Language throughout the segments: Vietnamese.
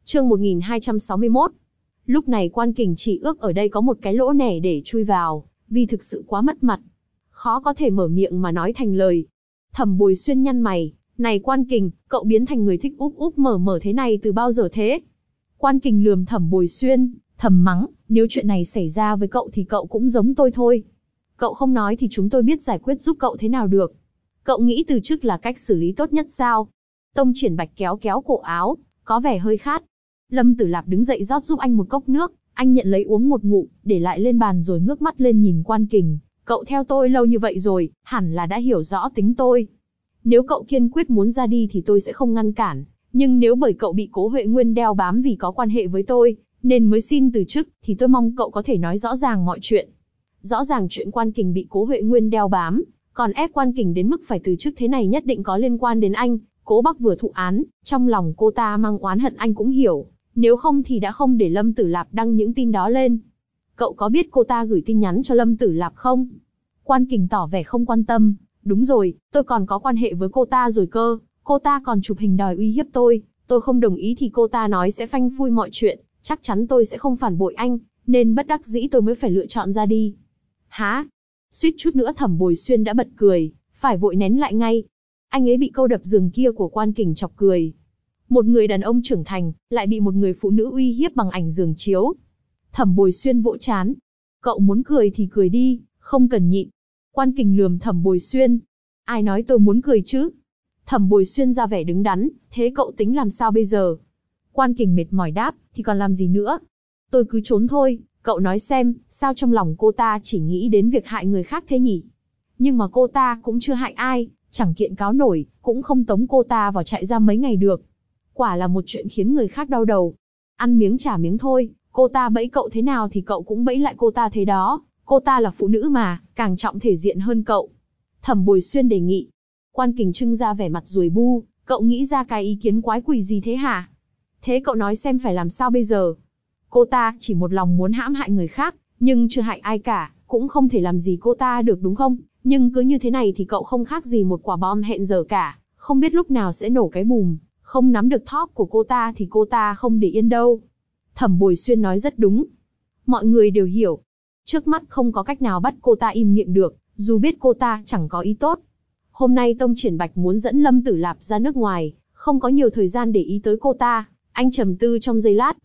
Chương 1261. Lúc này Quan Kình chỉ ước ở đây có một cái lỗ nẻ để chui vào, vì thực sự quá mất mặt. Khó có thể mở miệng mà nói thành lời. Thẩm Bồi Xuyên nhăn mày, này Quan Kình, cậu biến thành người thích úp úp mở mở thế này từ bao giờ thế? Quan Kình lườm Thẩm Bồi Xuyên, thầm mắng, nếu chuyện này xảy ra với cậu thì cậu cũng giống tôi thôi. Cậu không nói thì chúng tôi biết giải quyết giúp cậu thế nào được. Cậu nghĩ từ chức là cách xử lý tốt nhất sao? Tông Triển Bạch kéo kéo cổ áo, có vẻ hơi khát. Lâm Tử Lạp đứng dậy rót giúp anh một cốc nước, anh nhận lấy uống một ngụm, để lại lên bàn rồi ngước mắt lên nhìn Quan Kình. Cậu theo tôi lâu như vậy rồi, hẳn là đã hiểu rõ tính tôi. Nếu cậu kiên quyết muốn ra đi thì tôi sẽ không ngăn cản. Nhưng nếu bởi cậu bị Cố Huệ Nguyên đeo bám vì có quan hệ với tôi, nên mới xin từ chức, thì tôi mong cậu có thể nói rõ ràng mọi chuyện. Rõ ràng chuyện Quan Kình bị Cố Huệ Nguyên đeo bám, còn ép Quan Kình đến mức phải từ chức thế này nhất định có liên quan đến anh. Cố Bắc vừa thụ án, trong lòng cô ta mang oán hận anh cũng hiểu. Nếu không thì đã không để Lâm Tử Lạp đăng những tin đó lên. Cậu có biết cô ta gửi tin nhắn cho Lâm Tử Lạp không? Quan Kình tỏ vẻ không quan tâm. Đúng rồi, tôi còn có quan hệ với cô ta rồi cơ. Cô ta còn chụp hình đòi uy hiếp tôi. Tôi không đồng ý thì cô ta nói sẽ phanh phui mọi chuyện. Chắc chắn tôi sẽ không phản bội anh. Nên bất đắc dĩ tôi mới phải lựa chọn ra đi. Hả? Suýt chút nữa Thẩm Bồi Xuyên đã bật cười. Phải vội nén lại ngay. Anh ấy bị câu đập giường kia của Quan Kình chọc cười. Một người đàn ông trưởng thành, lại bị một người phụ nữ uy hiếp bằng ảnh giường chiếu. Thẩm Bồi Xuyên vỗ trán. Cậu muốn cười thì cười đi, không cần nhịn. Quan Kình lườm Thẩm Bồi Xuyên. Ai nói tôi muốn cười chứ? Thẩm Bồi Xuyên ra vẻ đứng đắn, thế cậu tính làm sao bây giờ? Quan Kình mệt mỏi đáp, thì còn làm gì nữa? Tôi cứ trốn thôi, cậu nói xem, sao trong lòng cô ta chỉ nghĩ đến việc hại người khác thế nhỉ? Nhưng mà cô ta cũng chưa hại ai, chẳng kiện cáo nổi, cũng không tống cô ta vào trại giam mấy ngày được. Quả là một chuyện khiến người khác đau đầu. Ăn miếng trả miếng thôi, cô ta bẫy cậu thế nào thì cậu cũng bẫy lại cô ta thế đó. Cô ta là phụ nữ mà, càng trọng thể diện hơn cậu. Thẩm Bồi Xuyên đề nghị. Quan Kình trưng ra vẻ mặt ruồi bu, cậu nghĩ ra cái ý kiến quái quỷ gì thế hả? Thế cậu nói xem phải làm sao bây giờ? Cô ta chỉ một lòng muốn hãm hại người khác, nhưng chưa hại ai cả, cũng không thể làm gì cô ta được đúng không? Nhưng cứ như thế này thì cậu không khác gì một quả bom hẹn giờ cả, không biết lúc nào sẽ nổ cái bùm. Không nắm được thóp của cô ta thì cô ta không để yên đâu. Thẩm Bồi Xuyên nói rất đúng. Mọi người đều hiểu. Trước mắt không có cách nào bắt cô ta im miệng được, dù biết cô ta chẳng có ý tốt. Hôm nay Tông Triển Bạch muốn dẫn Lâm Tử Lạp ra nước ngoài, không có nhiều thời gian để ý tới cô ta. Anh trầm tư trong giây lát,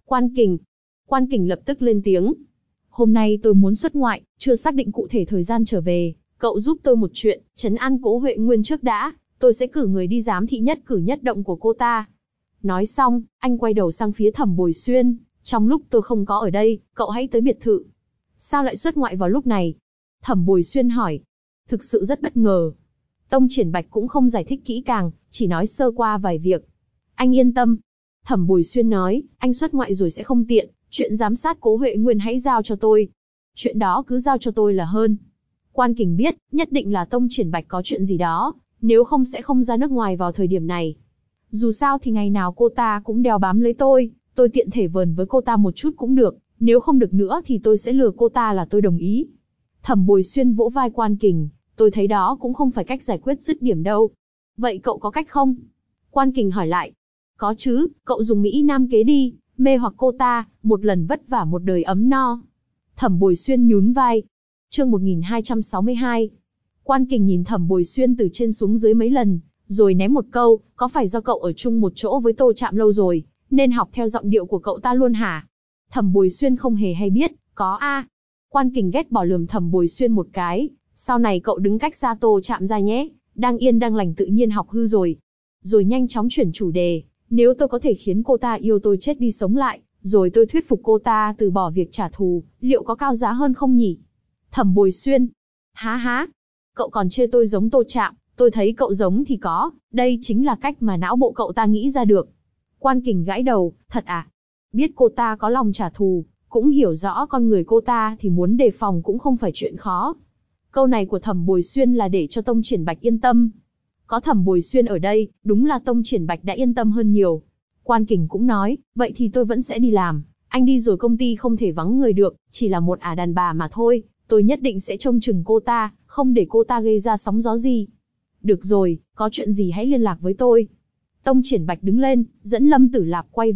Quan Kình lập tức lên tiếng. Hôm nay tôi muốn xuất ngoại, chưa xác định cụ thể thời gian trở về. Cậu giúp tôi một chuyện, trấn an Cố Huệ Nguyên trước đã. Tôi sẽ cử người đi giám thị nhất cử nhất động của cô ta. Nói xong, anh quay đầu sang phía Thẩm Bồi Xuyên. Trong lúc tôi không có ở đây, cậu hãy tới biệt thự. Sao lại xuất ngoại vào lúc này? Thẩm Bồi Xuyên hỏi. Thực sự rất bất ngờ. Tông Triển Bạch cũng không giải thích kỹ càng, chỉ nói sơ qua vài việc. Anh yên tâm. Thẩm Bồi Xuyên nói, anh xuất ngoại rồi sẽ không tiện. Chuyện giám sát Cố Huệ Nguyên hãy giao cho tôi. Chuyện đó cứ giao cho tôi là hơn. Quan Kình biết, nhất định là Tông Triển Bạch có chuyện gì đó. Nếu không sẽ không ra nước ngoài vào thời điểm này. Dù sao thì ngày nào cô ta cũng đeo bám lấy tôi tiện thể vờn với cô ta một chút cũng được, nếu không được nữa thì tôi sẽ lừa cô ta là tôi đồng ý. Thẩm Bồi Xuyên vỗ vai Quan Kình, tôi thấy đó cũng không phải cách giải quyết dứt điểm đâu. Vậy cậu có cách không? Quan Kình hỏi lại. Có chứ, cậu dùng Mỹ Nam kế đi, mê hoặc cô ta, một lần vất vả một đời ấm no. Thẩm Bồi Xuyên nhún vai. Chương 1262. Quan Kình nhìn Thẩm Bồi Xuyên từ trên xuống dưới mấy lần, rồi ném một câu, có phải do cậu ở chung một chỗ với Tô Trạm lâu rồi, nên học theo giọng điệu của cậu ta luôn hả? Thẩm Bồi Xuyên không hề hay biết, có a. Quan Kình ghét bỏ lườm Thẩm Bồi Xuyên một cái, sau này cậu đứng cách xa Tô Trạm ra nhé, đang yên đang lành tự nhiên học hư rồi. Rồi nhanh chóng chuyển chủ đề, nếu tôi có thể khiến cô ta yêu tôi chết đi sống lại, rồi tôi thuyết phục cô ta từ bỏ việc trả thù, liệu có cao giá hơn không nhỉ? Thẩm Bồi Xuyên. Há. Cậu còn chê tôi giống Tô Trạm, tôi thấy cậu giống thì có, đây chính là cách mà não bộ cậu ta nghĩ ra được. Quan Kình gãi đầu, thật à? Biết cô ta có lòng trả thù, cũng hiểu rõ con người cô ta thì muốn đề phòng cũng không phải chuyện khó. Câu này của Thẩm Bồi Xuyên là để cho Tông Triển Bạch yên tâm. Có Thẩm Bồi Xuyên ở đây, đúng là Tông Triển Bạch đã yên tâm hơn nhiều. Quan Kình cũng nói, vậy thì tôi vẫn sẽ đi làm, anh đi rồi công ty không thể vắng người được, chỉ là một ả đàn bà mà thôi. Tôi nhất định sẽ trông chừng cô ta, không để cô ta gây ra sóng gió gì. Được rồi, có chuyện gì hãy liên lạc với tôi. Tông Triển Bạch đứng lên, dẫn Lâm Tử Lạp quay về.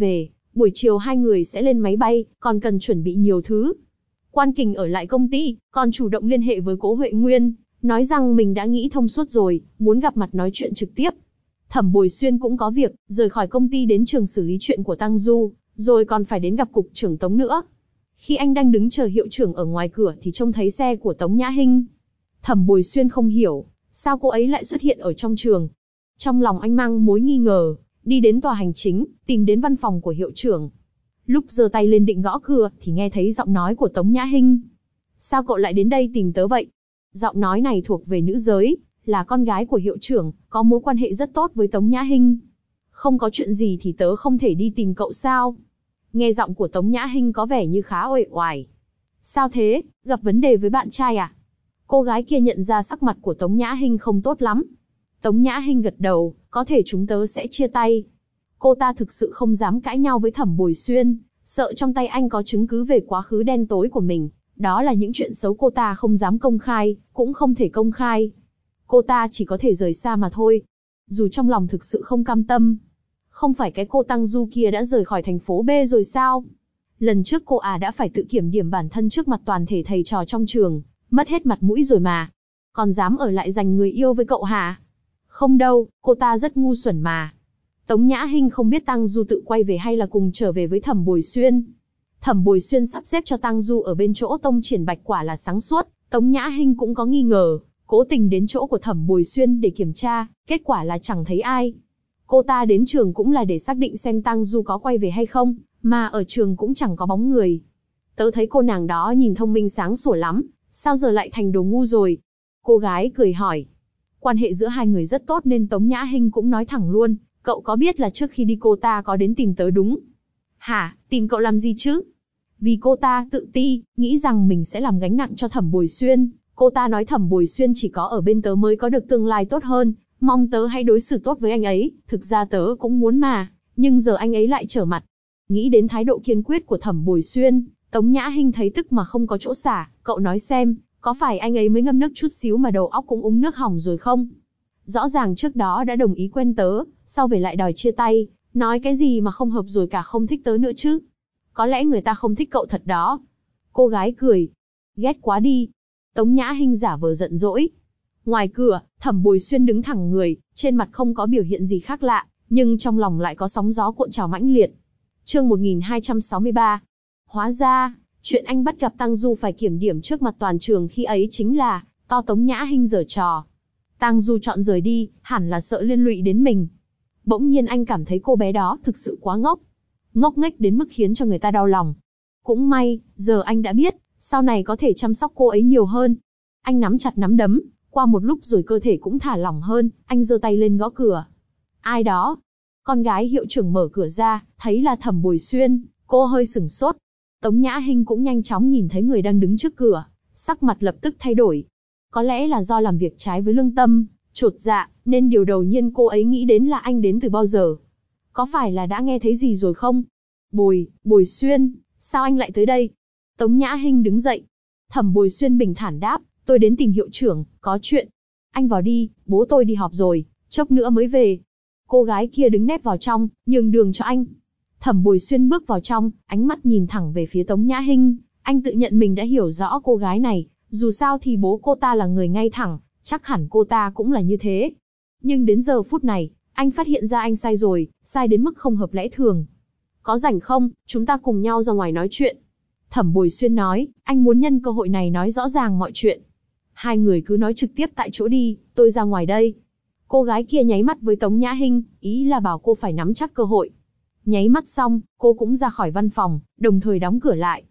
Buổi chiều hai người sẽ lên máy bay, còn cần chuẩn bị nhiều thứ. Quan Kình ở lại công ty, còn chủ động liên hệ với Cố Huệ Nguyên, nói rằng mình đã nghĩ thông suốt rồi, muốn gặp mặt nói chuyện trực tiếp. Thẩm Bồi Xuyên cũng có việc, rời khỏi công ty đến trường xử lý chuyện của Tăng Du, rồi còn phải đến gặp cục trưởng Tống nữa. Khi anh đang đứng chờ hiệu trưởng ở ngoài cửa thì trông thấy xe của Tống Nhã Hinh. Thẩm Bồi Xuyên không hiểu, sao cô ấy lại xuất hiện ở trong trường. Trong lòng anh mang mối nghi ngờ, đi đến tòa hành chính, tìm đến văn phòng của hiệu trưởng. Lúc giơ tay lên định gõ cửa thì nghe thấy giọng nói của Tống Nhã Hinh. Sao cậu lại đến đây tìm tớ vậy? Giọng nói này thuộc về nữ giới, là con gái của hiệu trưởng, có mối quan hệ rất tốt với Tống Nhã Hinh. Không có chuyện gì thì tớ không thể đi tìm cậu sao? Nghe giọng của Tống Nhã Hinh có vẻ như khá uể oải. Sao thế, gặp vấn đề với bạn trai à? Cô gái kia nhận ra sắc mặt của Tống Nhã Hinh không tốt lắm. Tống Nhã Hinh gật đầu, có thể chúng tớ sẽ chia tay. Cô ta thực sự không dám cãi nhau với Thẩm Bồi Xuyên, sợ trong tay anh có chứng cứ về quá khứ đen tối của mình. Đó là những chuyện xấu cô ta không dám công khai, cũng không thể công khai. Cô ta chỉ có thể rời xa mà thôi. Dù trong lòng thực sự không cam tâm. Không phải cái cô Tăng Du kia đã rời khỏi thành phố B rồi sao? Lần trước cô đã phải tự kiểm điểm bản thân trước mặt toàn thể thầy trò trong trường, mất hết mặt mũi rồi mà. Còn dám ở lại giành người yêu với cậu hả? Không đâu, cô ta rất ngu xuẩn mà. Tống Nhã Hinh không biết Tăng Du tự quay về hay là cùng trở về với Thẩm Bồi Xuyên. Thẩm Bồi Xuyên sắp xếp cho Tăng Du ở bên chỗ tông triển bạch quả là sáng suốt, Tống Nhã Hinh cũng có nghi ngờ, cố tình đến chỗ của Thẩm Bồi Xuyên để kiểm tra, kết quả là chẳng thấy ai. Cô ta đến trường cũng là để xác định xem Tăng Du có quay về hay không, mà ở trường cũng chẳng có bóng người. Tớ thấy cô nàng đó nhìn thông minh sáng sủa lắm, sao giờ lại thành đồ ngu rồi? Cô gái cười hỏi. Quan hệ giữa hai người rất tốt nên Tống Nhã Hinh cũng nói thẳng luôn, cậu có biết là trước khi đi cô ta có đến tìm tớ đúng? Hả, tìm cậu làm gì chứ? Vì cô ta tự ti, nghĩ rằng mình sẽ làm gánh nặng cho Thẩm Bồi Xuyên. Cô ta nói Thẩm Bồi Xuyên chỉ có ở bên tớ mới có được tương lai tốt hơn, mong tớ hãy đối xử tốt với anh ấy. Thực ra tớ cũng muốn mà, nhưng giờ anh ấy lại trở mặt. Nghĩ đến thái độ kiên quyết của Thẩm Bồi Xuyên, Tống Nhã Hinh thấy tức mà không có chỗ xả. Cậu nói xem, có phải anh ấy mới ngâm nước chút xíu mà đầu óc cũng uống nước hỏng rồi không? Rõ ràng trước đó đã đồng ý quen tớ, sau về lại đòi chia tay, nói cái gì mà không hợp rồi cả không thích tớ nữa chứ? Có lẽ người ta không thích cậu thật đó. Cô gái cười. Ghét quá đi. Tống Nhã Hinh giả vờ giận dỗi. Ngoài cửa, Thẩm Bồi Xuyên đứng thẳng người, trên mặt không có biểu hiện gì khác lạ, nhưng trong lòng lại có sóng gió cuộn trào mãnh liệt. Chương 1263. Hóa ra, chuyện anh bắt gặp Tăng Du phải kiểm điểm trước mặt toàn trường khi ấy chính là to Tống Nhã Hinh giở trò. Tăng Du chọn rời đi, hẳn là sợ liên lụy đến mình. Bỗng nhiên anh cảm thấy cô bé đó thực sự quá ngốc. Ngốc nghếch đến mức khiến cho người ta đau lòng. Cũng may, giờ anh đã biết, sau này có thể chăm sóc cô ấy nhiều hơn. Anh nắm chặt nắm đấm, qua một lúc rồi cơ thể cũng thả lỏng hơn, anh giơ tay lên gõ cửa. Ai đó? Con gái hiệu trưởng mở cửa ra, thấy là Thẩm Bồi Xuyên, cô hơi sửng sốt. Tống Nhã Hinh cũng nhanh chóng nhìn thấy người đang đứng trước cửa, sắc mặt lập tức thay đổi. Có lẽ là do làm việc trái với lương tâm, chột dạ, nên điều đầu tiên cô ấy nghĩ đến là anh đến từ bao giờ. Có phải là đã nghe thấy gì rồi không? Bồi Xuyên, sao anh lại tới đây? Tống Nhã Hinh đứng dậy. Thẩm Bồi Xuyên bình thản đáp, tôi đến tìm hiệu trưởng, có chuyện. Anh vào đi, bố tôi đi họp rồi, chốc nữa mới về. Cô gái kia đứng nép vào trong, nhường đường cho anh. Thẩm Bồi Xuyên bước vào trong, ánh mắt nhìn thẳng về phía Tống Nhã Hinh. Anh tự nhận mình đã hiểu rõ cô gái này, dù sao thì bố cô ta là người ngay thẳng, chắc hẳn cô ta cũng là như thế. Nhưng đến giờ phút này, anh phát hiện ra anh sai rồi, sai đến mức không hợp lẽ thường. Có rảnh không, chúng ta cùng nhau ra ngoài nói chuyện. Thẩm Bồi Xuyên nói, anh muốn nhân cơ hội này nói rõ ràng mọi chuyện. Hai người cứ nói trực tiếp tại chỗ đi, tôi ra ngoài đây. Cô gái kia nháy mắt với Tống Nhã Hinh, ý là bảo cô phải nắm chắc cơ hội. Nháy mắt xong, cô cũng ra khỏi văn phòng, đồng thời đóng cửa lại.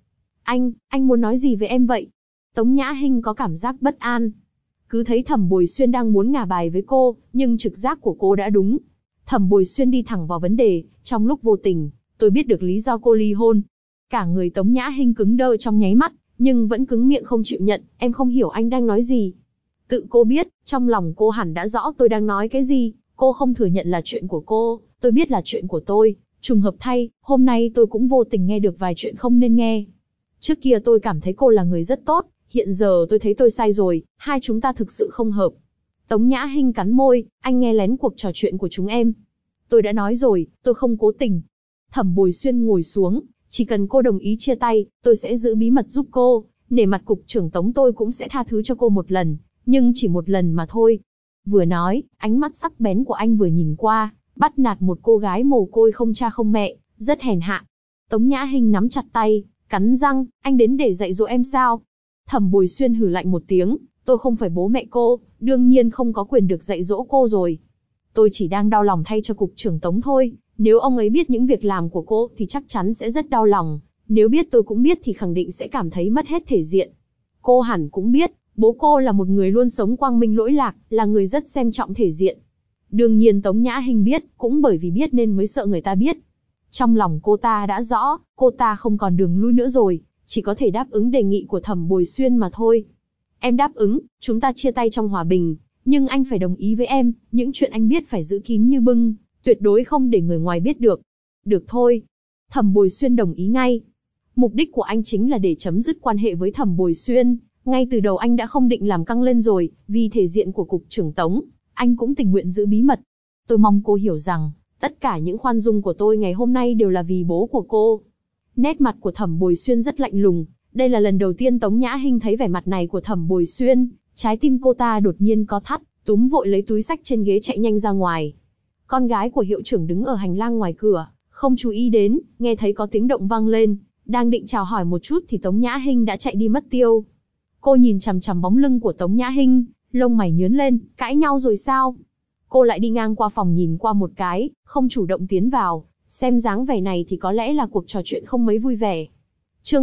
Anh muốn nói gì với em vậy? Tống Nhã Hinh có cảm giác bất an. Cứ thấy Thẩm Bồi Xuyên đang muốn ngả bài với cô, nhưng trực giác của cô đã đúng. Thẩm Bồi Xuyên đi thẳng vào vấn đề, trong lúc vô tình, tôi biết được lý do cô ly hôn. Cả người Tống Nhã Hinh cứng đơ trong nháy mắt, nhưng vẫn cứng miệng không chịu nhận, em không hiểu anh đang nói gì. Tự cô biết, trong lòng cô hẳn đã rõ tôi đang nói cái gì, cô không thừa nhận là chuyện của cô, tôi biết là chuyện của tôi. Trùng hợp thay, hôm nay tôi cũng vô tình nghe được vài chuyện không nên nghe. Trước kia tôi cảm thấy cô là người rất tốt, hiện giờ tôi thấy tôi sai rồi, hai chúng ta thực sự không hợp. Tống Nhã Hinh cắn môi, anh nghe lén cuộc trò chuyện của chúng em. Tôi đã nói rồi, tôi không cố tình. Thẩm Bồi Xuyên ngồi xuống, chỉ cần cô đồng ý chia tay, tôi sẽ giữ bí mật giúp cô, nể mặt cục trưởng Tống tôi cũng sẽ tha thứ cho cô một lần, nhưng chỉ một lần mà thôi. Vừa nói, ánh mắt sắc bén của anh vừa nhìn qua, bắt nạt một cô gái mồ côi không cha không mẹ, rất hèn hạ. Tống Nhã Hinh nắm chặt tay, cắn răng, anh đến để dạy dỗ em sao? Thẩm Bồi Xuyên hừ lạnh một tiếng, tôi không phải bố mẹ cô, đương nhiên không có quyền được dạy dỗ cô rồi. Tôi chỉ đang đau lòng thay cho cục trưởng Tống thôi, nếu ông ấy biết những việc làm của cô thì chắc chắn sẽ rất đau lòng, nếu biết tôi cũng biết thì khẳng định sẽ cảm thấy mất hết thể diện. Cô hẳn cũng biết, bố cô là một người luôn sống quang minh lỗi lạc, là người rất xem trọng thể diện. Đương nhiên Tống Nhã Hinh biết, cũng bởi vì biết nên mới sợ người ta biết. Trong lòng cô ta đã rõ, cô ta không còn đường lui nữa rồi, chỉ có thể đáp ứng đề nghị của Thẩm Bồi Xuyên mà thôi. Em đáp ứng, chúng ta chia tay trong hòa bình, nhưng anh phải đồng ý với em, những chuyện anh biết phải giữ kín như bưng, tuyệt đối không để người ngoài biết được. Được thôi. Thẩm Bồi Xuyên đồng ý ngay. Mục đích của anh chính là để chấm dứt quan hệ với Thẩm Bồi Xuyên, ngay từ đầu anh đã không định làm căng lên rồi, vì thể diện của cục trưởng Tống, anh cũng tình nguyện giữ bí mật. Tôi mong cô hiểu rằng, tất cả những khoan dung của tôi ngày hôm nay đều là vì bố của cô. Nét mặt của Thẩm Bồi Xuyên rất lạnh lùng, đây là lần đầu tiên Tống Nhã Hinh thấy vẻ mặt này của Thẩm Bồi Xuyên, trái tim cô ta đột nhiên co thắt, túm vội lấy túi xách trên ghế chạy nhanh ra ngoài. Con gái của hiệu trưởng đứng ở hành lang ngoài cửa, không chú ý đến, nghe thấy có tiếng động vang lên, đang định chào hỏi một chút thì Tống Nhã Hinh đã chạy đi mất tiêu. Cô nhìn chằm chằm bóng lưng của Tống Nhã Hinh, lông mày nhướng lên, cãi nhau rồi sao? Cô lại đi ngang qua phòng nhìn qua một cái, không chủ động tiến vào, xem dáng vẻ này thì có lẽ là cuộc trò chuyện không mấy vui vẻ. Chương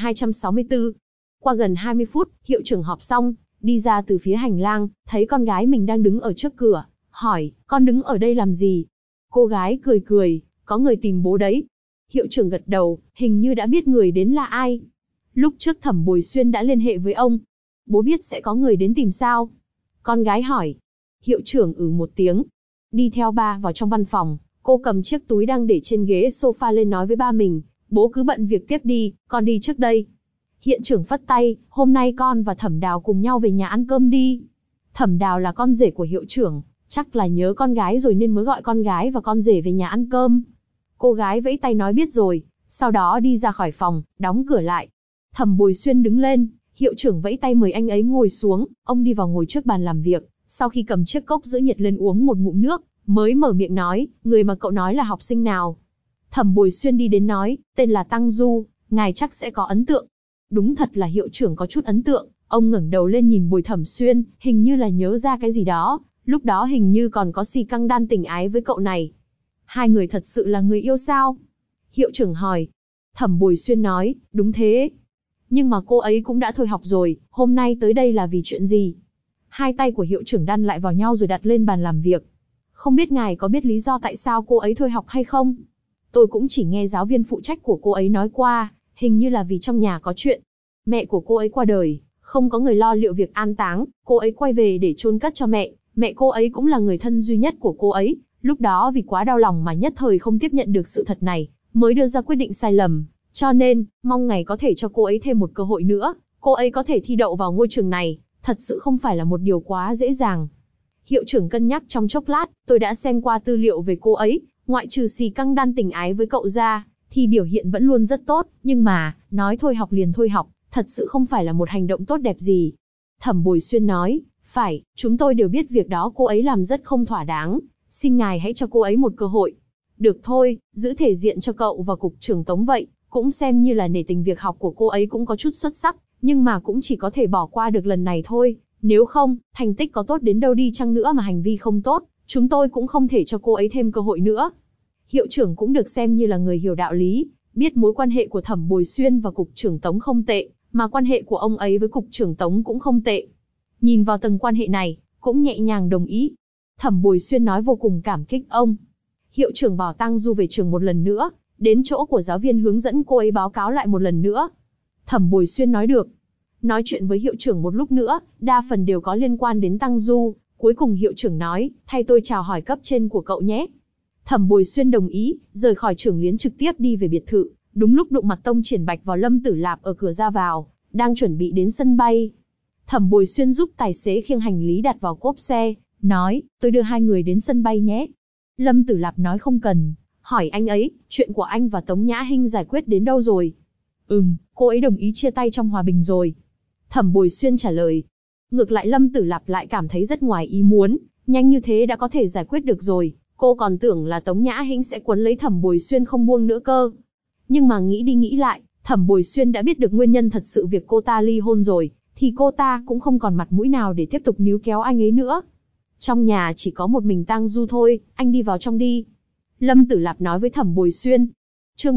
1264. Qua gần 20 phút, hiệu trưởng họp xong, đi ra từ phía hành lang, thấy con gái mình đang đứng ở trước cửa, hỏi, con đứng ở đây làm gì? Cô gái cười cười, có người tìm bố đấy. Hiệu trưởng gật đầu, hình như đã biết người đến là ai. Lúc trước Thẩm Bồi Xuyên đã liên hệ với ông. Bố biết sẽ có người đến tìm sao? Con gái hỏi. Hiệu trưởng một tiếng. Đi theo ba vào trong văn phòng, cô cầm chiếc túi đang để trên ghế sofa lên nói với ba mình, bố cứ bận việc tiếp đi, con đi trước đây. Hiệu trưởng phất tay, hôm nay con và Thẩm Đào cùng nhau về nhà ăn cơm đi. Thẩm Đào là con rể của hiệu trưởng, chắc là nhớ con gái rồi nên mới gọi con gái và con rể về nhà ăn cơm. Cô gái vẫy tay nói biết rồi, sau đó đi ra khỏi phòng, đóng cửa lại. Thẩm Bồi Xuyên đứng lên, hiệu trưởng vẫy tay mời anh ấy ngồi xuống, ông đi vào ngồi trước bàn làm việc, sau khi cầm chiếc cốc giữ nhiệt lên uống một ngụm nước, mới mở miệng nói, người mà cậu nói là học sinh nào? Thẩm Bồi Xuyên đi đến nói, tên là Tăng Du, ngài chắc sẽ có ấn tượng. Đúng thật là hiệu trưởng có chút ấn tượng, ông ngẩng đầu lên nhìn Bồi Thẩm Xuyên, hình như là nhớ ra cái gì đó, lúc đó hình như còn có si căng đan tình ái với cậu này. Hai người thật sự là người yêu sao? Hiệu trưởng hỏi. Thẩm Bồi Xuyên nói, đúng thế. Nhưng mà cô ấy cũng đã thôi học rồi, hôm nay tới đây là vì chuyện gì? Hai tay của hiệu trưởng đan lại vào nhau rồi đặt lên bàn làm việc. Không biết ngài có biết lý do tại sao cô ấy thôi học hay không? Tôi cũng chỉ nghe giáo viên phụ trách của cô ấy nói qua, hình như là vì trong nhà có chuyện. Mẹ của cô ấy qua đời, không có người lo liệu việc an táng, cô ấy quay về để chôn cất cho mẹ cô ấy cũng là người thân duy nhất của cô ấy. Lúc đó vì quá đau lòng mà nhất thời không tiếp nhận được sự thật này, mới đưa ra quyết định sai lầm. Cho nên, mong ngài có thể cho cô ấy thêm một cơ hội nữa, cô ấy có thể thi đậu vào ngôi trường này, thật sự không phải là một điều quá dễ dàng. Hiệu trưởng cân nhắc trong chốc lát, tôi đã xem qua tư liệu về cô ấy, ngoại trừ xì căng đan tình ái với cậu ra, thì biểu hiện vẫn luôn rất tốt, nhưng mà, nói thôi học liền thôi học, thật sự không phải là một hành động tốt đẹp gì. Thẩm Bồi Xuyên nói, phải, chúng tôi đều biết việc đó cô ấy làm rất không thỏa đáng, xin ngài hãy cho cô ấy một cơ hội. Được thôi, giữ thể diện cho cậu và cục trưởng Tống vậy, cũng xem như là nể tình việc học của cô ấy cũng có chút xuất sắc, nhưng mà cũng chỉ có thể bỏ qua được lần này thôi, nếu không, thành tích có tốt đến đâu đi chăng nữa mà hành vi không tốt, chúng tôi cũng không thể cho cô ấy thêm cơ hội nữa. Hiệu trưởng cũng được xem như là người hiểu đạo lý, biết mối quan hệ của Thẩm Bồi Xuyên và cục trưởng Tống không tệ, mà quan hệ của ông ấy với cục trưởng Tống cũng không tệ. Nhìn vào tầng quan hệ này, cũng nhẹ nhàng đồng ý. Thẩm Bồi Xuyên nói vô cùng cảm kích ông. Hiệu trưởng bảo Tăng Du về trường một lần nữa, đến chỗ của giáo viên hướng dẫn cô ấy báo cáo lại một lần nữa. Thẩm Bồi Xuyên nói được. Nói chuyện với hiệu trưởng một lúc nữa, đa phần đều có liên quan đến Tăng Du. Cuối cùng hiệu trưởng nói, thay tôi chào hỏi cấp trên của cậu nhé. Thẩm Bồi Xuyên đồng ý, rời khỏi trưởng liến trực tiếp đi về biệt thự. Đúng lúc đụng mặt Tông Triển Bạch vào Lâm Tử Lạp ở cửa ra vào, đang chuẩn bị đến sân bay. Thẩm Bồi Xuyên giúp tài xế khiêng hành lý đặt vào cốp xe, nói, tôi đưa hai người đến sân bay nhé. Lâm Tử Lạp nói không cần, hỏi anh ấy, chuyện của anh và Tống Nhã Hinh giải quyết đến đâu rồi? Cô ấy đồng ý chia tay trong hòa bình rồi. Thẩm Bồi Xuyên trả lời. Ngược lại Lâm Tử Lạp lại cảm thấy rất ngoài ý muốn, nhanh như thế đã có thể giải quyết được rồi, cô còn tưởng là Tống Nhã Hinh sẽ quấn lấy Thẩm Bồi Xuyên không buông nữa cơ. Nhưng mà nghĩ đi nghĩ lại, Thẩm Bồi Xuyên đã biết được nguyên nhân thật sự việc cô ta ly hôn rồi, thì cô ta cũng không còn mặt mũi nào để tiếp tục níu kéo anh ấy nữa. Trong nhà chỉ có một mình Tang Du thôi, anh đi vào trong đi. Lâm Tử Lạp nói với Thẩm Bồi Xuyên. Chương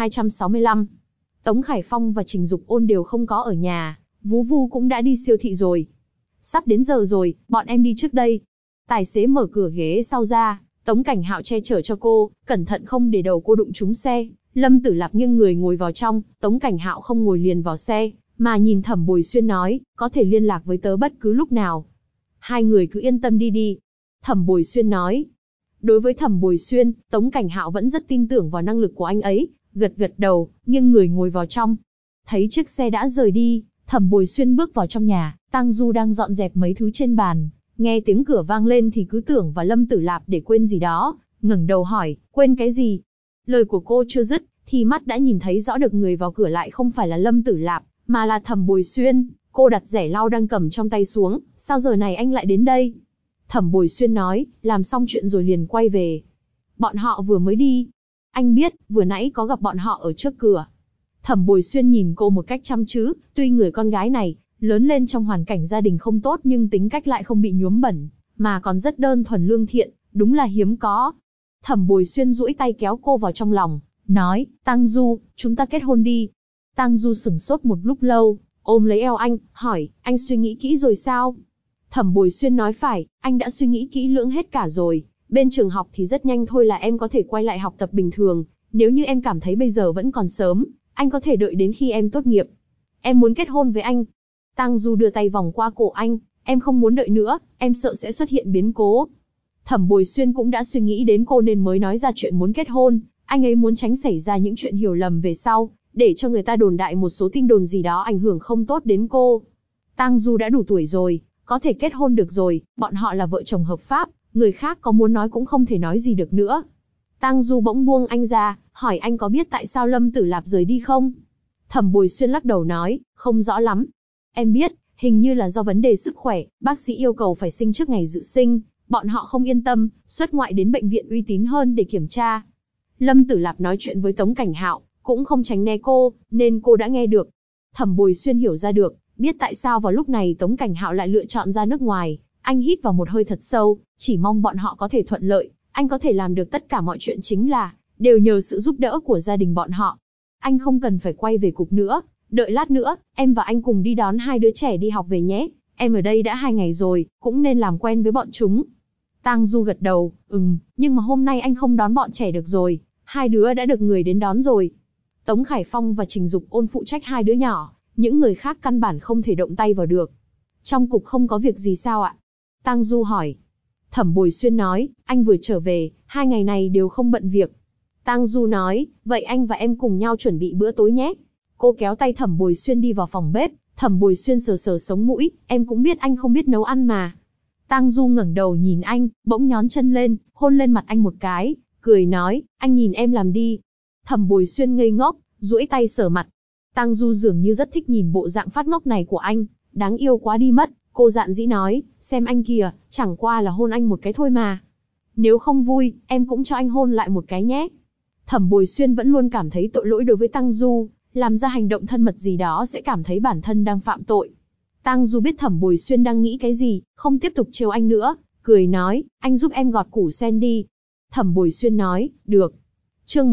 1265. Tống Khải Phong và Trình Dục Ôn đều không có ở nhà, Vú Vu cũng đã đi siêu thị rồi. Sắp đến giờ rồi, bọn em đi trước đây. Tài xế mở cửa ghế sau ra, Tống Cảnh Hạo che chở cho cô, cẩn thận không để đầu cô đụng trúng xe. Lâm Tử Lạp nghiêng người ngồi vào trong, Tống Cảnh Hạo không ngồi liền vào xe, mà nhìn Thẩm Bồi Xuyên nói, có thể liên lạc với tớ bất cứ lúc nào. Hai người cứ yên tâm đi đi. Thẩm Bồi Xuyên nói. Đối với Thẩm Bồi Xuyên, Tống Cảnh Hạo vẫn rất tin tưởng vào năng lực của anh ấy, gật gật đầu, nghiêng người ngồi vào trong. Thấy chiếc xe đã rời đi, Thẩm Bồi Xuyên bước vào trong nhà, Tang Du đang dọn dẹp mấy thứ trên bàn, nghe tiếng cửa vang lên thì cứ tưởng vào Lâm Tử Lạp để quên gì đó, ngẩng đầu hỏi, quên cái gì? Lời của cô chưa dứt, thì mắt đã nhìn thấy rõ được người vào cửa lại không phải là Lâm Tử Lạp, mà là Thẩm Bồi Xuyên. Cô đặt rẻ lau đang cầm trong tay xuống, sao giờ này anh lại đến đây? Thẩm Bồi Xuyên nói, làm xong chuyện rồi liền quay về. Bọn họ vừa mới đi. Anh biết, vừa nãy có gặp bọn họ ở trước cửa. Thẩm Bồi Xuyên nhìn cô một cách chăm chú, tuy người con gái này, lớn lên trong hoàn cảnh gia đình không tốt nhưng tính cách lại không bị nhuốm bẩn, mà còn rất đơn thuần lương thiện, đúng là hiếm có. Thẩm Bồi Xuyên duỗi tay kéo cô vào trong lòng, nói, Tang Du, chúng ta kết hôn đi. Tang Du sửng sốt một lúc lâu, ôm lấy eo anh, hỏi, anh suy nghĩ kỹ rồi sao? Thẩm Bồi Xuyên nói phải, anh đã suy nghĩ kỹ lưỡng hết cả rồi. Bên trường học thì rất nhanh thôi là em có thể quay lại học tập bình thường. Nếu như em cảm thấy bây giờ vẫn còn sớm, anh có thể đợi đến khi em tốt nghiệp. Em muốn kết hôn với anh. Tang Du đưa tay vòng qua cổ anh, em không muốn đợi nữa, em sợ sẽ xuất hiện biến cố. Thẩm Bồi Xuyên cũng đã suy nghĩ đến cô nên mới nói ra chuyện muốn kết hôn. Anh ấy muốn tránh xảy ra những chuyện hiểu lầm về sau, để cho người ta đồn đại một số tin đồn gì đó ảnh hưởng không tốt đến cô. Tang Du đã đủ tuổi rồi, có thể kết hôn được rồi, bọn họ là vợ chồng hợp pháp, người khác có muốn nói cũng không thể nói gì được nữa. Tang Du bỗng buông anh ra, hỏi anh có biết tại sao Lâm Tử Lạp rời đi không? Thẩm Bồi Xuyên lắc đầu nói, không rõ lắm. Em biết, hình như là do vấn đề sức khỏe, bác sĩ yêu cầu phải sinh trước ngày dự sinh, bọn họ không yên tâm, xuất ngoại đến bệnh viện uy tín hơn để kiểm tra. Lâm Tử Lạp nói chuyện với Tống Cảnh Hạo, cũng không tránh né cô, nên cô đã nghe được. Thẩm Bồi Xuyên hiểu ra được, biết tại sao vào lúc này Tống Cảnh Hạo lại lựa chọn ra nước ngoài. Anh hít vào một hơi thật sâu, chỉ mong bọn họ có thể thuận lợi, anh có thể làm được tất cả mọi chuyện chính là, đều nhờ sự giúp đỡ của gia đình bọn họ. Anh không cần phải quay về cục nữa, đợi lát nữa, em và anh cùng đi đón hai đứa trẻ đi học về nhé, em ở đây đã 2 ngày rồi, cũng nên làm quen với bọn chúng. Tang Du gật đầu, nhưng mà hôm nay anh không đón bọn trẻ được rồi, hai đứa đã được người đến đón rồi. Tống Khải Phong và Trình Dục Ôn phụ trách hai đứa nhỏ, những người khác căn bản không thể động tay vào được. Trong cục không có việc gì sao ạ? Tang Du hỏi. Thẩm Bồi Xuyên nói, anh vừa trở về, 2 ngày này đều không bận việc. Tang Du nói, vậy anh và em cùng nhau chuẩn bị bữa tối nhé. Cô kéo tay Thẩm Bồi Xuyên đi vào phòng bếp, Thẩm Bồi Xuyên sờ sờ sống mũi, em cũng biết anh không biết nấu ăn mà. Tang Du ngẩng đầu nhìn anh, bỗng nhón chân lên, hôn lên mặt anh một cái, cười nói, anh nhìn em làm đi. Thẩm Bồi Xuyên ngây ngốc, duỗi tay sờ mặt. Tang Du dường như rất thích nhìn bộ dạng phát ngốc này của anh, đáng yêu quá đi mất. Cô dạn dĩ nói, xem anh kìa, chẳng qua là hôn anh một cái thôi mà. Nếu không vui, em cũng cho anh hôn lại một cái nhé. Thẩm Bồi Xuyên vẫn luôn cảm thấy tội lỗi đối với Tang Du, làm ra hành động thân mật gì đó sẽ cảm thấy bản thân đang phạm tội. Tang Du biết Thẩm Bồi Xuyên đang nghĩ cái gì, không tiếp tục trêu anh nữa, cười nói, anh giúp em gọt củ sen đi. Thẩm Bồi Xuyên nói, được. Chương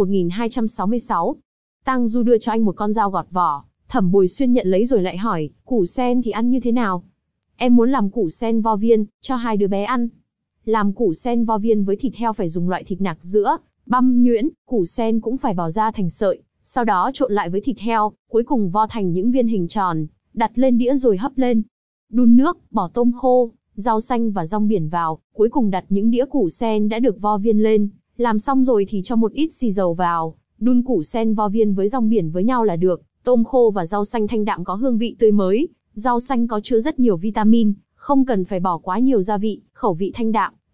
1266. Tang Du đưa cho anh một con dao gọt vỏ, Thẩm Bồi Xuyên nhận lấy rồi lại hỏi, củ sen thì ăn như thế nào? Em muốn làm củ sen vo viên, cho hai đứa bé ăn. Làm củ sen vo viên với thịt heo phải dùng loại thịt nạc giữa, băm nhuyễn, củ sen cũng phải bào ra thành sợi, sau đó trộn lại với thịt heo, cuối cùng vo thành những viên hình tròn, đặt lên đĩa rồi hấp lên. Đun nước, bỏ tôm khô, rau xanh và rong biển vào, cuối cùng đặt những đĩa củ sen đã được vo viên lên. Làm xong rồi thì cho một ít xì dầu vào, đun củ sen vo viên với rong biển với nhau là được. Tôm khô và rau xanh thanh đạm có hương vị tươi mới, rau xanh có chứa rất nhiều vitamin, không cần phải bỏ quá nhiều gia vị, khẩu vị thanh đạm,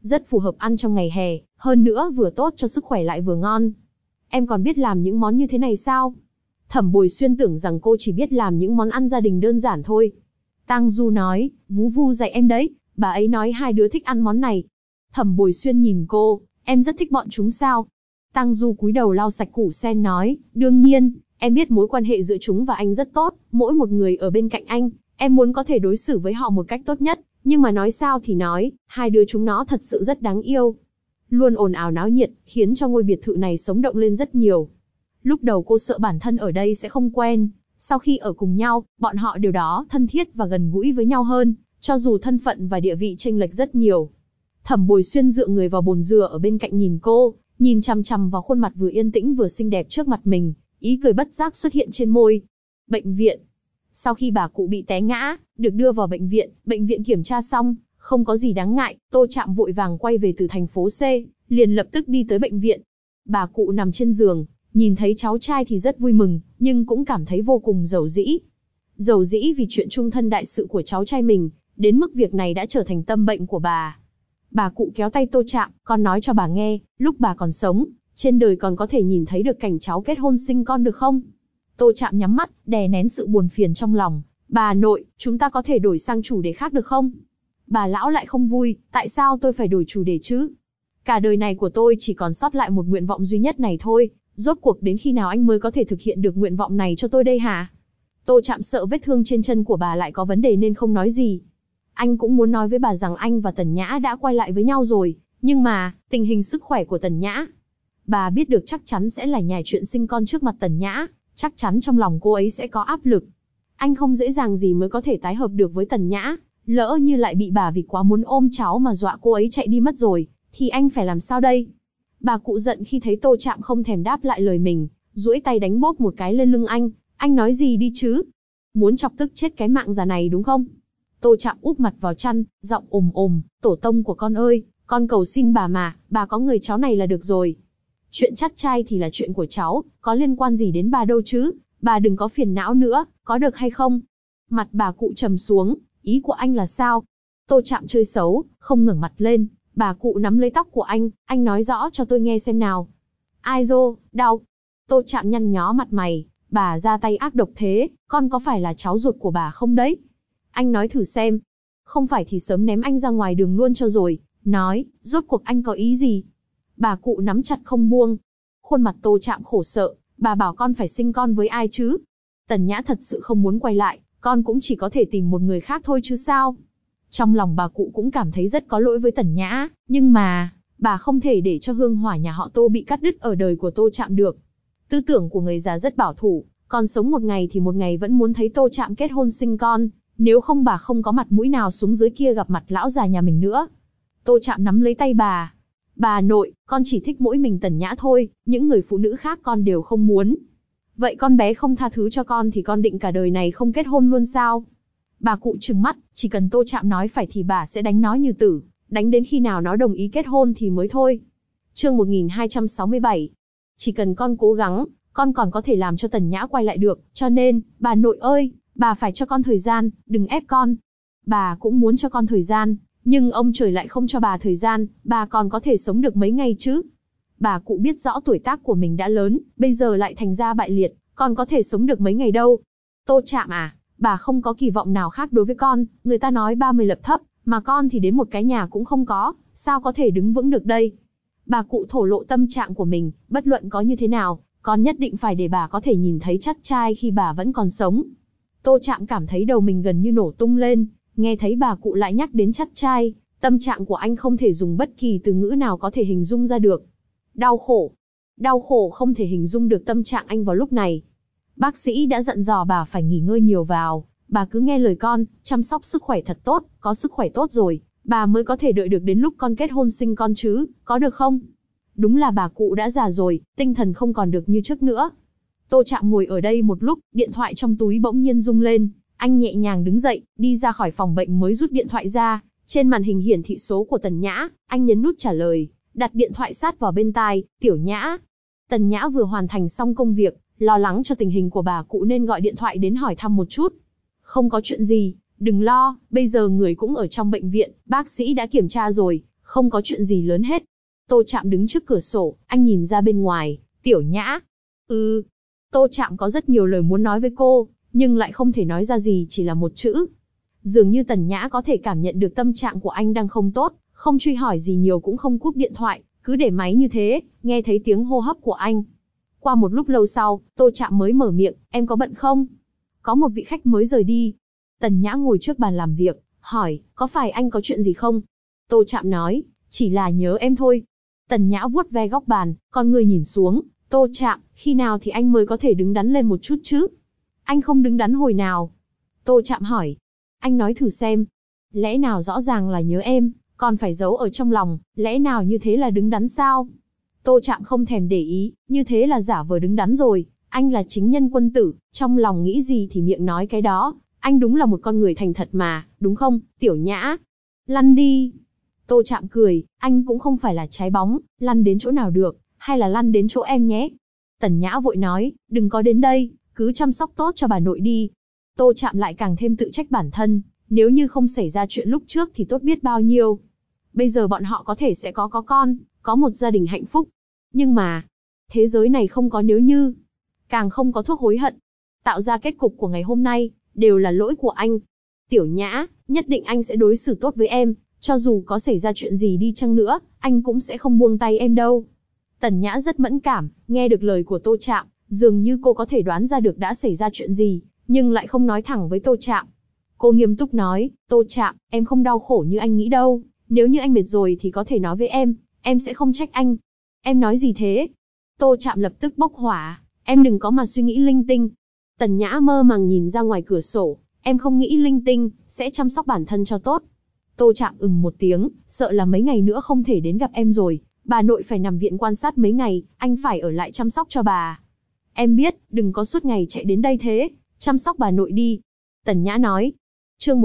rất phù hợp ăn trong ngày hè, hơn nữa vừa tốt cho sức khỏe lại vừa ngon. Em còn biết làm những món như thế này sao? Thẩm Bồi Xuyên tưởng rằng cô chỉ biết làm những món ăn gia đình đơn giản thôi. Tang Du nói, Vú Vu dạy em đấy, bà ấy nói hai đứa thích ăn món này. Thẩm Bồi Xuyên nhìn cô, em rất thích bọn chúng sao? Tang Du cúi đầu lau sạch củ sen nói, đương nhiên, em biết mối quan hệ giữa chúng và anh rất tốt, mỗi một người ở bên cạnh anh, em muốn có thể đối xử với họ một cách tốt nhất, nhưng mà nói sao thì nói, hai đứa chúng nó thật sự rất đáng yêu. Luôn ồn ào náo nhiệt, khiến cho ngôi biệt thự này sống động lên rất nhiều. Lúc đầu cô sợ bản thân ở đây sẽ không quen, sau khi ở cùng nhau, bọn họ điều đó thân thiết và gần gũi với nhau hơn, cho dù thân phận và địa vị chênh lệch rất nhiều. Thẩm Bồi Xuyên dựa người vào bồn dừa ở bên cạnh nhìn cô, nhìn chằm chằm vào khuôn mặt vừa yên tĩnh vừa xinh đẹp trước mặt mình, ý cười bất giác xuất hiện trên môi. Bệnh viện. Sau khi bà cụ bị té ngã, được đưa vào bệnh viện kiểm tra xong, không có gì đáng ngại, Tô Trạm vội vàng quay về từ thành phố C, liền lập tức đi tới bệnh viện. Bà cụ nằm trên giường, nhìn thấy cháu trai thì rất vui mừng, nhưng cũng cảm thấy vô cùng dầu dĩ. Dầu dĩ vì chuyện chung thân đại sự của cháu trai mình, đến mức việc này đã trở thành tâm bệnh của bà. Bà cụ kéo tay Tô Trạm, con nói cho bà nghe, lúc bà còn sống, trên đời còn có thể nhìn thấy được cảnh cháu kết hôn sinh con được không? Tô Trạm nhắm mắt, đè nén sự buồn phiền trong lòng. Bà nội, chúng ta có thể đổi sang chủ đề khác được không? Bà lão lại không vui, tại sao tôi phải đổi chủ đề chứ? Cả đời này của tôi chỉ còn sót lại một nguyện vọng duy nhất này thôi, rốt cuộc đến khi nào anh mới có thể thực hiện được nguyện vọng này cho tôi đây hả? Tô Trạm sợ vết thương trên chân của bà lại có vấn đề nên không nói gì. Anh cũng muốn nói với bà rằng anh và Tần Nhã đã quay lại với nhau rồi, nhưng mà, tình hình sức khỏe của Tần Nhã. Bà biết được chắc chắn sẽ là nhài chuyện sinh con trước mặt Tần Nhã, chắc chắn trong lòng cô ấy sẽ có áp lực. Anh không dễ dàng gì mới có thể tái hợp được với Tần Nhã, lỡ như lại bị bà vì quá muốn ôm cháu mà dọa cô ấy chạy đi mất rồi, thì anh phải làm sao đây? Bà cụ giận khi thấy Tô Trạm không thèm đáp lại lời mình, duỗi tay đánh bóp một cái lên lưng anh nói gì đi chứ? Muốn chọc tức chết cái mạng già này đúng không? Tô Trạm úp mặt vào chăn, giọng ồm, tổ tông của con ơi, con cầu xin bà mà, bà có người cháu này là được rồi. Chuyện chắt trai thì là chuyện của cháu, có liên quan gì đến bà đâu chứ, bà đừng có phiền não nữa, có được hay không? Mặt bà cụ trầm xuống, ý của anh là sao? Tô Trạm chơi xấu, không ngẩng mặt lên, bà cụ nắm lấy tóc của anh nói rõ cho tôi nghe xem nào. Ai dô, đau. Tô Trạm nhăn nhó mặt mày, bà ra tay ác độc thế, con có phải là cháu ruột của bà không đấy? Anh nói thử xem. Không phải thì sớm ném anh ra ngoài đường luôn cho rồi, nói, rốt cuộc anh có ý gì? Bà cụ nắm chặt không buông. Khuôn mặt Tô Trạm khổ sợ, bà bảo con phải sinh con với ai chứ? Tần Nhã thật sự không muốn quay lại, con cũng chỉ có thể tìm một người khác thôi chứ sao? Trong lòng bà cụ cũng cảm thấy rất có lỗi với Tần Nhã, nhưng mà, bà không thể để cho hương hỏa nhà họ Tô bị cắt đứt ở đời của Tô Trạm được. Tư tưởng của người già rất bảo thủ, còn sống một ngày thì một ngày vẫn muốn thấy Tô Trạm kết hôn sinh con, nếu không bà không có mặt mũi nào xuống dưới kia gặp mặt lão già nhà mình nữa. Tô Trạm nắm lấy tay bà. Bà nội, con chỉ thích mỗi mình Tần Nhã thôi, những người phụ nữ khác con đều không muốn. Vậy con bé không tha thứ cho con thì con định cả đời này không kết hôn luôn sao? Bà cụ trừng mắt, chỉ cần Tô Trạm nói phải thì bà sẽ đánh nó như tử, đánh đến khi nào nó đồng ý kết hôn thì mới thôi. Chương 1267. Chỉ cần con cố gắng, con còn có thể làm cho Tần Nhã quay lại được, cho nên, bà nội ơi, bà phải cho con thời gian, đừng ép con. Bà cũng muốn cho con thời gian, nhưng ông trời lại không cho bà thời gian, bà còn có thể sống được mấy ngày chứ? Bà cụ biết rõ tuổi tác của mình đã lớn, bây giờ lại thành ra bại liệt, còn có thể sống được mấy ngày đâu. Tô Trạm à, bà không có kỳ vọng nào khác đối với con, người ta nói 30 lập thấp, mà con thì đến một cái nhà cũng không có, sao có thể đứng vững được đây? Bà cụ thổ lộ tâm trạng của mình, bất luận có như thế nào, con nhất định phải để bà có thể nhìn thấy chắt trai khi bà vẫn còn sống. Tô Trạm cảm thấy đầu mình gần như nổ tung lên, nghe thấy bà cụ lại nhắc đến chắt trai, tâm trạng của anh không thể dùng bất kỳ từ ngữ nào có thể hình dung ra được. Đau khổ không thể hình dung được tâm trạng anh vào lúc này. Bác sĩ đã dặn dò bà phải nghỉ ngơi nhiều vào, bà cứ nghe lời con, chăm sóc sức khỏe thật tốt, có sức khỏe tốt rồi, bà mới có thể đợi được đến lúc con kết hôn sinh con chứ, có được không? Đúng là bà cụ đã già rồi, tinh thần không còn được như trước nữa. Tô Trạm ngồi ở đây một lúc, điện thoại trong túi bỗng nhiên rung lên, anh nhẹ nhàng đứng dậy, đi ra khỏi phòng bệnh mới rút điện thoại ra, trên màn hình hiển thị số của Tần Nhã, anh nhấn nút trả lời, đặt điện thoại sát vào bên tai, Tiểu Nhã. Tần Nhã vừa hoàn thành xong công việc, lo lắng cho tình hình của bà cụ nên gọi điện thoại đến hỏi thăm một chút. Không có chuyện gì, đừng lo, bây giờ người cũng ở trong bệnh viện, bác sĩ đã kiểm tra rồi, Không có chuyện gì lớn hết. Tô Trạm đứng trước cửa sổ, anh nhìn ra bên ngoài. Tiểu Nhã. Tô Trạm có rất nhiều lời muốn nói với cô, nhưng lại không thể nói ra gì, chỉ là một chữ. Dường như Tần Nhã có thể cảm nhận được tâm trạng của anh đang không tốt, không truy hỏi gì nhiều cũng không cúp điện thoại, cứ để máy như thế, nghe thấy tiếng hô hấp của anh. Qua một lúc lâu sau, Tô Trạm mới mở miệng, em có bận không? Có một vị khách mới rời đi. Tần Nhã ngồi trước bàn làm việc, hỏi, có phải anh có chuyện gì không? Tô Trạm nói, chỉ là nhớ em thôi. Tần Nhã vuốt ve góc bàn, con người nhìn xuống, Tô Trạm, khi nào thì anh mới có thể đứng đắn lên một chút chứ? Anh không đứng đắn hồi nào? Tô Trạm hỏi, anh nói thử xem. Lẽ nào rõ ràng là nhớ em, còn phải giấu ở trong lòng, lẽ nào như thế là đứng đắn sao? Tô Trạm không thèm để ý, như thế là giả vờ đứng đắn rồi, anh là chính nhân quân tử, trong lòng nghĩ gì thì miệng nói cái đó, anh đúng là một con người thành thật mà, đúng không, Tiểu Nhã? Lăn đi. Tô Trạm cười, anh cũng không phải là trái bóng, lăn đến chỗ nào được, hay là lăn đến chỗ em nhé. Tần Nhã vội nói, đừng có đến đây, cứ chăm sóc tốt cho bà nội đi. Tô Trạm lại càng thêm tự trách bản thân, nếu như không xảy ra chuyện lúc trước thì tốt biết bao nhiêu. Bây giờ bọn họ có thể sẽ có con, có một gia đình hạnh phúc. Nhưng mà, thế giới này không có nếu như, càng không có thuốc hối hận. Tạo ra kết cục của ngày hôm nay, đều là lỗi của anh. Tiểu Nhã, nhất định anh sẽ đối xử tốt với em, cho dù có xảy ra chuyện gì đi chăng nữa, anh cũng sẽ không buông tay em đâu. Tần Nhã rất mẫn cảm, nghe được lời của Tô Trạm, dường như cô có thể đoán ra được đã xảy ra chuyện gì, nhưng lại không nói thẳng với Tô Trạm. Cô nghiêm túc nói, Tô Trạm, em không đau khổ như anh nghĩ đâu, nếu như anh mệt rồi thì có thể nói với em sẽ không trách anh. Em nói gì thế? Tô Trạm lập tức bốc hỏa, em đừng có mà suy nghĩ linh tinh. Tần Nhã mơ màng nhìn ra ngoài cửa sổ, em không nghĩ linh tinh, sẽ chăm sóc bản thân cho tốt. Tô Trạm một tiếng, sợ là mấy ngày nữa không thể đến gặp em rồi, bà nội phải nằm viện quan sát mấy ngày, anh phải ở lại chăm sóc cho bà. Em biết, đừng có suốt ngày chạy đến đây thế, chăm sóc bà nội đi. Tần Nhã nói. Chương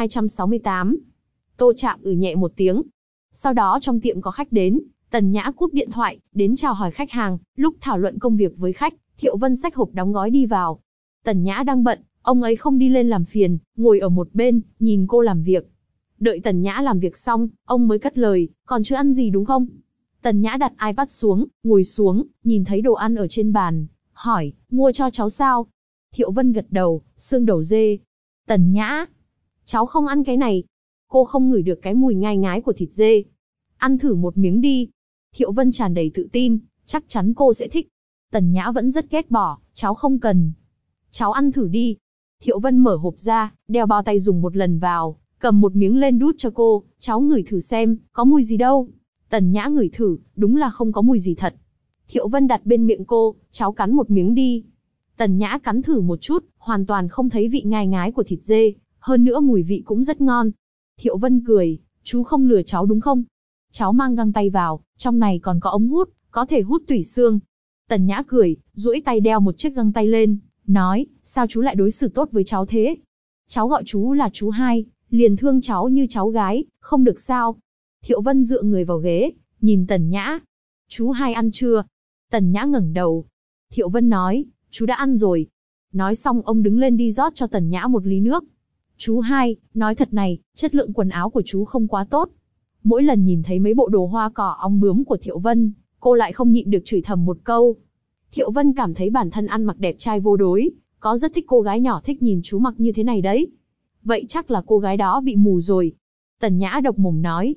1268. Tô Trạm nhẹ một tiếng. Sau đó trong tiệm có khách đến, Tần Nhã cúp điện thoại, đến chào hỏi khách hàng, lúc thảo luận công việc với khách, Thiệu Vân xách hộp đóng gói đi vào. Tần Nhã đang bận, ông ấy không đi lên làm phiền, ngồi ở một bên, nhìn cô làm việc. Đợi Tần Nhã làm việc xong, ông mới cất lời, còn chưa ăn gì đúng không? Tần Nhã đặt iPad xuống, ngồi xuống, nhìn thấy đồ ăn ở trên bàn, hỏi, mua cho cháu sao? Thiệu Vân gật đầu, xương đầu dê. Tần Nhã, cháu không ăn cái này. Cô không ngửi được cái mùi ngai ngái của thịt dê. Ăn thử một miếng đi. Thiệu Vân tràn đầy tự tin, chắc chắn cô sẽ thích. Tần Nhã vẫn rất ghét bỏ, cháu không cần. Cháu ăn thử đi. Thiệu Vân mở hộp ra, đeo bao tay dùng một lần vào, cầm một miếng lên đút cho cô, cháu ngửi thử xem, có mùi gì đâu. Tần Nhã ngửi thử, đúng là không có mùi gì thật. Thiệu Vân đặt bên miệng cô, cháu cắn một miếng đi. Tần Nhã cắn thử một chút, hoàn toàn không thấy vị ngai ngái của thịt dê, hơn nữa mùi vị cũng rất ngon. Thiệu Vân cười, chú không lừa cháu đúng không? Cháu mang găng tay vào, trong này còn có ống hút, có thể hút tủy xương. Tần Nhã cười, duỗi tay đeo một chiếc găng tay lên, nói, sao chú lại đối xử tốt với cháu thế? Cháu gọi chú là chú hai, liền thương cháu như cháu gái, không được sao? Thiệu Vân dựa người vào ghế, nhìn Tần Nhã. Chú hai ăn chưa? Tần Nhã ngẩng đầu. Thiệu Vân nói, chú đã ăn rồi. Nói xong ông đứng lên đi rót cho Tần Nhã một ly nước. Chú hai, nói thật này, chất lượng quần áo của chú không quá tốt. Mỗi lần nhìn thấy mấy bộ đồ hoa cỏ ong bướm của Thiệu Vân, cô lại không nhịn được chửi thầm một câu. Thiệu Vân cảm thấy bản thân ăn mặc đẹp trai vô đối, có rất thích cô gái nhỏ thích nhìn chú mặc như thế này đấy. Vậy chắc là cô gái đó bị mù rồi. Tần Nhã độc mồm nói.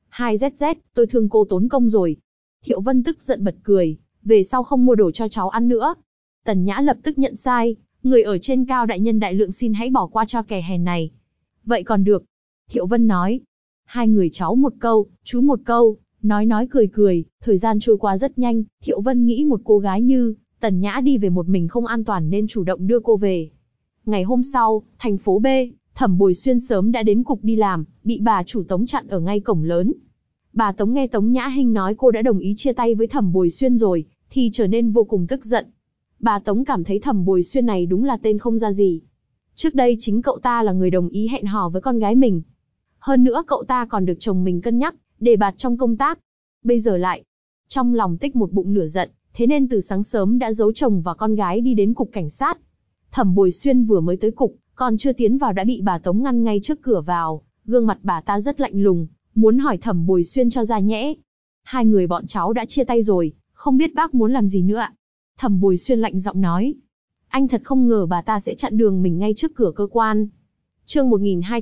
2ZZ, tôi thương cô tốn công rồi. Thiệu Vân tức giận bật cười, về sau không mua đồ cho cháu ăn nữa. Tần Nhã lập tức nhận sai, người ở trên cao đại nhân đại lượng xin hãy bỏ qua cho kẻ hèn này. Vậy còn được. Thiệu Vân nói. Hai người cháu một câu, chú một câu, nói cười cười, thời gian trôi qua rất nhanh, Thiệu Vân nghĩ một cô gái như Tần Nhã đi về một mình không an toàn nên chủ động đưa cô về. Ngày hôm sau, thành phố B, Thẩm Bồi Xuyên sớm đã đến cục đi làm, bị bà chủ Tống chặn ở ngay cổng lớn. Bà Tống nghe Tống Nhã Hinh nói cô đã đồng ý chia tay với Thẩm Bồi Xuyên rồi, thì trở nên vô cùng tức giận. Bà Tống cảm thấy Thẩm Bồi Xuyên này đúng là tên không ra gì. Trước đây chính cậu ta là người đồng ý hẹn hò với con gái mình. Hơn nữa cậu ta còn được chồng mình cân nhắc, đề bạt trong công tác. Bây giờ lại, trong lòng tích một bụng lửa giận, thế nên từ sáng sớm đã giấu chồng và con gái đi đến cục cảnh sát. Thẩm Bồi Xuyên vừa mới tới cục, còn chưa tiến vào đã bị bà Tống ngăn ngay trước cửa vào, gương mặt bà ta rất lạnh lùng, muốn hỏi Thẩm Bồi Xuyên cho ra nhẽ. Hai người bọn cháu đã chia tay rồi, không biết bác muốn làm gì nữa ạ? Thẩm Bồi Xuyên lạnh giọng nói. Anh thật không ngờ bà ta sẽ chặn đường mình ngay trước cửa cơ quan. Chương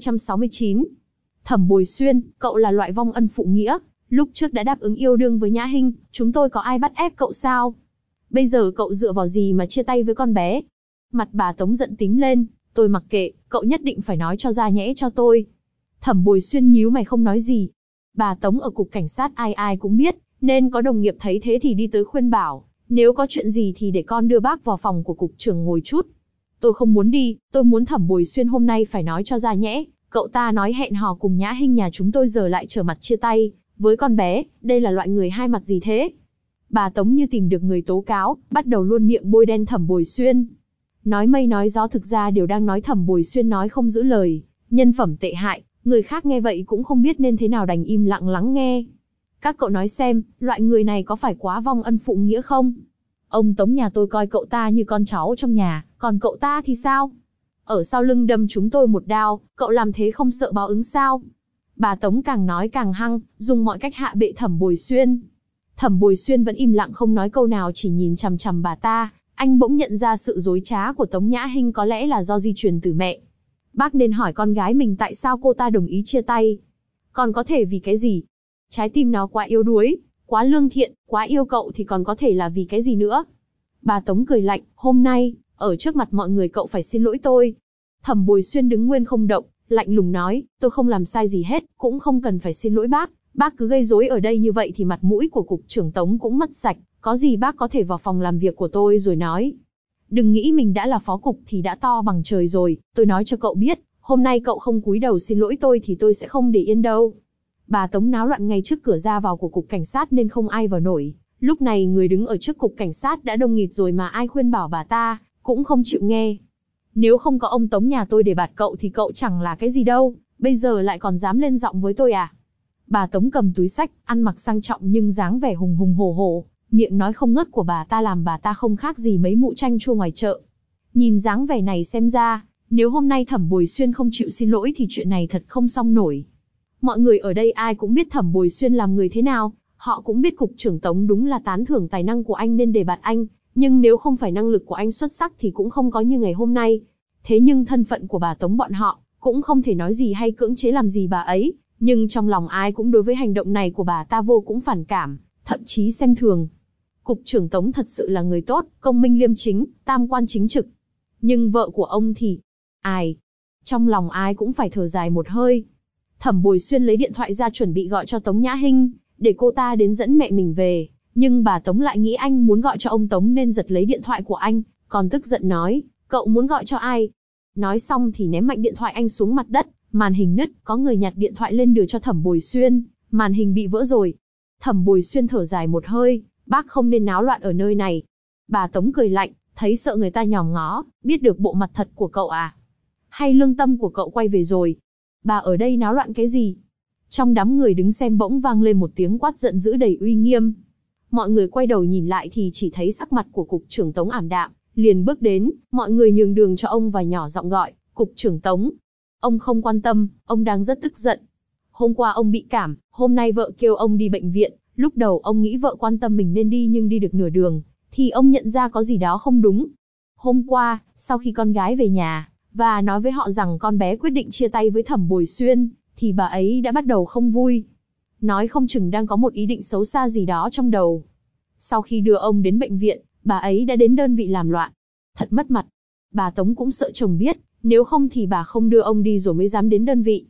1269. Thẩm Bồi Xuyên, cậu là loại vong ân phụ nghĩa, lúc trước đã đáp ứng yêu đương với Nhã Hinh, chúng tôi có ai bắt ép cậu sao? Bây giờ cậu dựa vào gì mà chia tay với con bé? Mặt bà Tống giận tím lên, tôi mặc kệ, cậu nhất định phải nói cho ra nhẽ cho tôi. Thẩm Bồi Xuyên nhíu mày không nói gì. Bà Tống ở cục cảnh sát ai ai cũng biết, nên có đồng nghiệp thấy thế thì đi tới khuyên bảo, nếu có chuyện gì thì để con đưa bác vào phòng của cục trưởng ngồi chút. Tôi không muốn đi, tôi muốn Thẩm Bồi Xuyên hôm nay phải nói cho ra nhẽ, cậu ta nói hẹn hò cùng Nhã Hinh nhà chúng tôi giờ lại trở mặt chia tay với con bé, đây là loại người hai mặt gì thế? Bà Tống như tìm được người tố cáo, bắt đầu luôn miệng bôi đen Thẩm Bồi Xuyên. Nói mây nói gió thực ra đều đang nói Thẩm Bồi Xuyên nói không giữ lời, nhân phẩm tệ hại, người khác nghe vậy cũng không biết nên thế nào đành im lặng lắng nghe. Các cậu nói xem, loại người này có phải quá vong ân phụ nghĩa không? Ông Tống nhà tôi coi cậu ta như con cháu trong nhà, còn cậu ta thì sao? Ở sau lưng đâm chúng tôi một đao, cậu làm thế không sợ báo ứng sao? Bà Tống càng nói càng hăng, dùng mọi cách hạ bệ Thẩm Bồi Xuyên. Thẩm Bồi Xuyên vẫn im lặng không nói câu nào, chỉ nhìn chằm chằm bà ta. Anh bỗng nhận ra sự dối trá của Tống Nhã Hinh có lẽ là do di truyền từ mẹ. Bác nên hỏi con gái mình tại sao cô ta đồng ý chia tay. Còn có thể vì cái gì? Trái tim nó quá yếu đuối, quá lương thiện, quá yêu cậu thì còn có thể là vì cái gì nữa? Bà Tống cười lạnh, hôm nay, ở trước mặt mọi người cậu phải xin lỗi tôi. Thẩm Bồi Xuyên đứng nguyên không động, lạnh lùng nói, tôi không làm sai gì hết, cũng không cần phải xin lỗi bác cứ gây rối ở đây như vậy thì mặt mũi của cục trưởng Tống cũng mất sạch, có gì bác có thể vào phòng làm việc của tôi rồi nói. Đừng nghĩ mình đã là phó cục thì đã to bằng trời rồi, tôi nói cho cậu biết, hôm nay cậu không cúi đầu xin lỗi tôi thì tôi sẽ không để yên đâu. Bà Tống náo loạn ngay trước cửa ra vào của cục cảnh sát nên không ai vào nổi, lúc này người đứng ở trước cục cảnh sát đã đông nghịt rồi mà ai khuyên bảo bà ta, cũng không chịu nghe. Nếu không có ông Tống nhà tôi để bạt cậu thì cậu chẳng là cái gì đâu, bây giờ lại còn dám lên giọng với tôi à? Bà Tống cầm túi xách, ăn mặc sang trọng nhưng dáng vẻ hùng hùng hổ hổ, miệng nói không ngớt của bà ta làm bà ta không khác gì mấy mụ chanh chua ngoài chợ. Nhìn dáng vẻ này xem ra, nếu hôm nay Thẩm Bồi Xuyên không chịu xin lỗi thì chuyện này thật không xong nổi. Mọi người ở đây ai cũng biết Thẩm Bồi Xuyên làm người thế nào, họ cũng biết cục trưởng Tống đúng là tán thưởng tài năng của anh nên đề bạt anh, nhưng nếu không phải năng lực của anh xuất sắc thì cũng không có như ngày hôm nay. Thế nhưng thân phận của bà Tống bọn họ cũng không thể nói gì hay cưỡng chế làm gì bà ấy, nhưng trong lòng ai cũng đối với hành động này của bà ta vô cùng phản cảm, thậm chí xem thường. Cục trưởng Tống thật sự là người tốt, công minh liêm chính, tam quan chính trực. Nhưng vợ của ông thì... ai? Trong lòng ai cũng phải thở dài một hơi. Thẩm Bồi Xuyên lấy điện thoại ra chuẩn bị gọi cho Tống Nhã Hinh, để cô ta đến dẫn mẹ mình về. Nhưng bà Tống lại nghĩ anh muốn gọi cho ông Tống nên giật lấy điện thoại của anh, còn tức giận nói, cậu muốn gọi cho ai? Nói xong thì ném mạnh điện thoại anh xuống mặt đất, màn hình nứt, có người nhặt điện thoại lên đưa cho Thẩm Bồi Xuyên, màn hình bị vỡ rồi. Thẩm Bồi Xuyên thở dài một hơi, bác không nên náo loạn ở nơi này. Bà Tống cười lạnh, thấy sợ người ta nhòm ngó, biết được bộ mặt thật của cậu à? Hay lương tâm của cậu quay về rồi? Bà ở đây náo loạn cái gì? Trong đám người đứng xem bỗng vang lên một tiếng quát giận dữ đầy uy nghiêm. Mọi người quay đầu nhìn lại thì chỉ thấy sắc mặt của cục trưởng Tống ảm đạm, liền bước đến, mọi người nhường đường cho ông và nhỏ giọng gọi, cục trưởng Tống. Ông không quan tâm, ông đang rất tức giận. Hôm qua ông bị cảm, hôm nay vợ kêu ông đi bệnh viện, lúc đầu ông nghĩ vợ quan tâm mình nên đi nhưng đi được nửa đường, thì ông nhận ra có gì đó không đúng. Hôm qua, sau khi con gái về nhà, và nói với họ rằng con bé quyết định chia tay với Thẩm Bồi Xuyên, thì bà ấy đã bắt đầu không vui. Nói không chừng đang có một ý định xấu xa gì đó trong đầu. Sau khi đưa ông đến bệnh viện, bà ấy đã đến đơn vị làm loạn. Thật mất mặt. Bà Tống cũng sợ chồng biết, nếu không thì bà không đưa ông đi rồi mới dám đến đơn vị.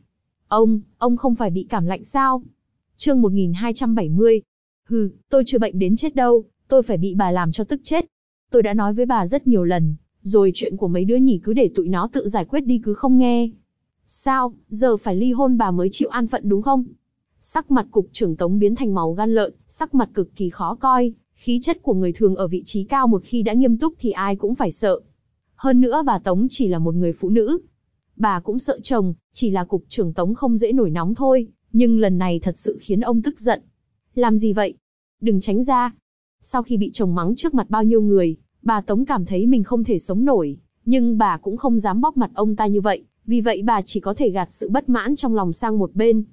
Ông không phải bị cảm lạnh sao? Chương 1270. Hừ, tôi chưa bệnh đến chết đâu, tôi phải bị bà làm cho tức chết. Tôi đã nói với bà rất nhiều lần, rồi chuyện của mấy đứa nhỉ cứ để tụi nó tự giải quyết đi cứ không nghe. Sao, giờ phải ly hôn bà mới chịu an phận đúng không? Sắc mặt cục trưởng Tống biến thành màu gan lợn, sắc mặt cực kỳ khó coi, khí chất của người thường ở vị trí cao một khi đã nghiêm túc thì ai cũng phải sợ. Hơn nữa bà Tống chỉ là một người phụ nữ. Bà cũng sợ chồng, chỉ là cục trưởng Tống không dễ nổi nóng thôi, nhưng lần này thật sự khiến ông tức giận. Làm gì vậy? Đừng tránh ra. Sau khi bị chồng mắng trước mặt bao nhiêu người, bà Tống cảm thấy mình không thể sống nổi, nhưng bà cũng không dám bóc mặt ông ta như vậy, vì vậy bà chỉ có thể gạt sự bất mãn trong lòng sang một bên.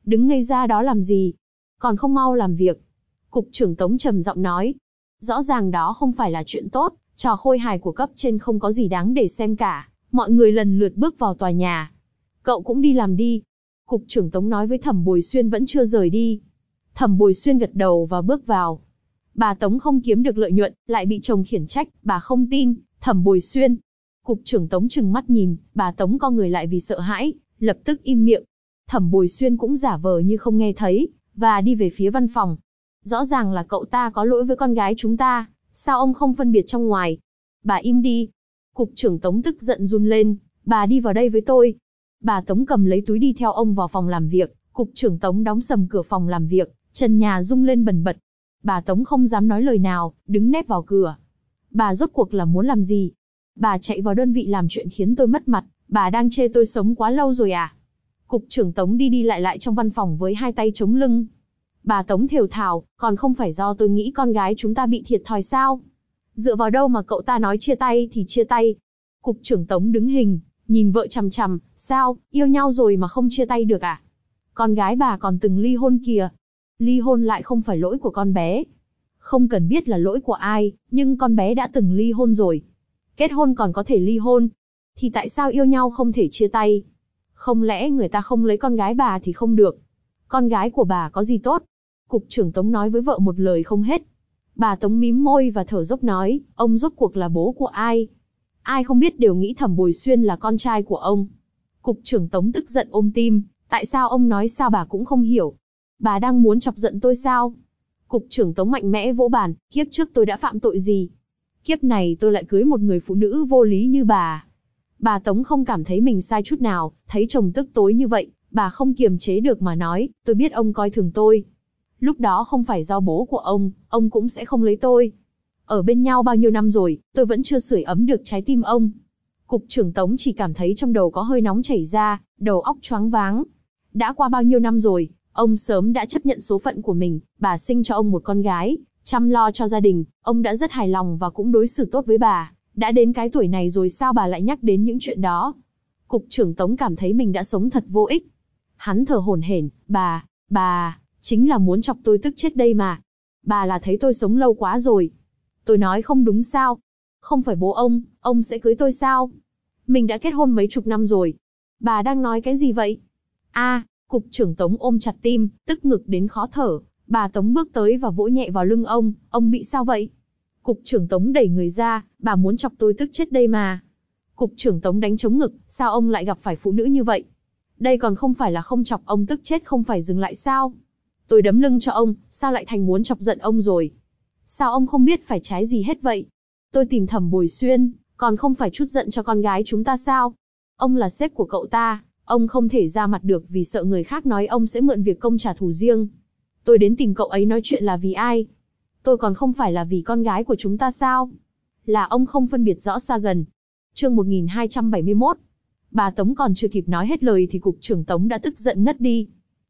đứng ngây ra đó làm gì? Còn không mau làm việc. Cục trưởng Tống trầm giọng nói. Rõ ràng đó không phải là chuyện tốt, trò khôi hài của cấp trên không có gì đáng để xem cả. Mọi người lần lượt bước vào tòa nhà. Cậu cũng đi làm đi. Cục trưởng Tống nói với Thẩm Bồi Xuyên vẫn chưa rời đi. Thẩm Bồi Xuyên gật đầu và bước vào. Bà Tống không kiếm được lợi nhuận, lại bị chồng khiển trách, bà không tin. Thẩm Bồi Xuyên. Cục trưởng Tống trừng mắt nhìn, bà Tống co người lại vì sợ hãi, lập tức im miệng. Thẩm Bồi Xuyên cũng giả vờ như không nghe thấy, và đi về phía văn phòng. Rõ ràng là cậu ta có lỗi với con gái chúng ta, sao ông không phân biệt trong ngoài? Bà im đi. Cục trưởng Tống tức giận run lên, bà đi vào đây với tôi. Bà Tống cầm lấy túi đi theo ông vào phòng làm việc, cục trưởng Tống đóng sầm cửa phòng làm việc, trần nhà rung lên bần bật. Bà Tống không dám nói lời nào, đứng nép vào cửa. Bà rốt cuộc là muốn làm gì? Bà chạy vào đơn vị làm chuyện khiến tôi mất mặt, bà đang chê tôi sống quá lâu rồi à? Cục trưởng Tống đi đi lại trong văn phòng với hai tay chống lưng. Bà Tống thều thào, còn không phải do tôi nghĩ con gái chúng ta bị thiệt thòi sao? Dựa vào đâu mà cậu ta nói chia tay thì chia tay? Cục trưởng Tống đứng hình, nhìn vợ chằm chằm, sao, yêu nhau rồi mà không chia tay được à? Con gái bà còn từng ly hôn kìa. Ly hôn lại không phải lỗi của con bé. Không cần biết là lỗi của ai, nhưng con bé đã từng ly hôn rồi. Kết hôn còn có thể ly hôn. Thì tại sao yêu nhau không thể chia tay? Không lẽ người ta không lấy con gái bà thì không được? Con gái của bà có gì tốt? Cục trưởng Tống nói với vợ một lời không hết. Bà Tống mím môi và thở dốc nói, ông rốt cuộc là bố của ai? Ai không biết đều nghĩ Thẩm Bồi Xuyên là con trai của ông. Cục trưởng Tống tức giận ôm tim, tại sao ông nói sao bà cũng không hiểu? Bà đang muốn chọc giận tôi sao? Cục trưởng Tống mạnh mẽ vỗ bàn, kiếp trước tôi đã phạm tội gì? Kiếp này tôi lại cưới một người phụ nữ vô lý như bà. Bà Tống không cảm thấy mình sai chút nào, thấy chồng tức tối như vậy, bà không kiềm chế được mà nói, tôi biết ông coi thường tôi. Lúc đó không phải do bố của ông cũng sẽ không lấy tôi. Ở bên nhau bao nhiêu năm rồi, tôi vẫn chưa sưởi ấm được trái tim ông. Cục trưởng Tống chỉ cảm thấy trong đầu có hơi nóng chảy ra, đầu óc choáng váng. Đã qua bao nhiêu năm rồi, ông sớm đã chấp nhận số phận của mình, bà sinh cho ông một con gái, chăm lo cho gia đình, ông đã rất hài lòng và cũng đối xử tốt với bà. Đã đến cái tuổi này rồi sao bà lại nhắc đến những chuyện đó? Cục trưởng Tống cảm thấy mình đã sống thật vô ích. Hắn thở hổn hển, bà, chính là muốn chọc tôi tức chết đây mà. Bà là thấy tôi sống lâu quá rồi. Tôi nói không đúng sao? Không phải bố ông sẽ cưới tôi sao? Mình đã kết hôn mấy chục năm rồi. Bà đang nói cái gì vậy? Cục trưởng Tống ôm chặt tim, tức ngực đến khó thở. Bà Tống bước tới và vỗ nhẹ vào lưng ông bị sao vậy? Cục trưởng Tống đẩy người ra, bà muốn chọc tôi tức chết đây mà. Cục trưởng Tống đánh trống ngực, sao ông lại gặp phải phụ nữ như vậy? Đây còn không phải là không chọc ông tức chết không phải dừng lại sao? Tôi đấm lưng cho ông, sao lại thành muốn chọc giận ông rồi? Sao ông không biết phải trái gì hết vậy? Tôi tìm Thẩm Bồi Xuyên, còn không phải trút giận cho con gái chúng ta sao? Ông là sếp của cậu ta, ông không thể ra mặt được vì sợ người khác nói ông sẽ mượn việc công trả thù riêng. Tôi đến tìm cậu ấy nói chuyện là vì ai? Tôi còn không phải là vì con gái của chúng ta sao? Là ông không phân biệt rõ xa gần. Chương 1271. Bà Tống còn chưa kịp nói hết lời thì cục trưởng Tống đã tức giận ngất đi.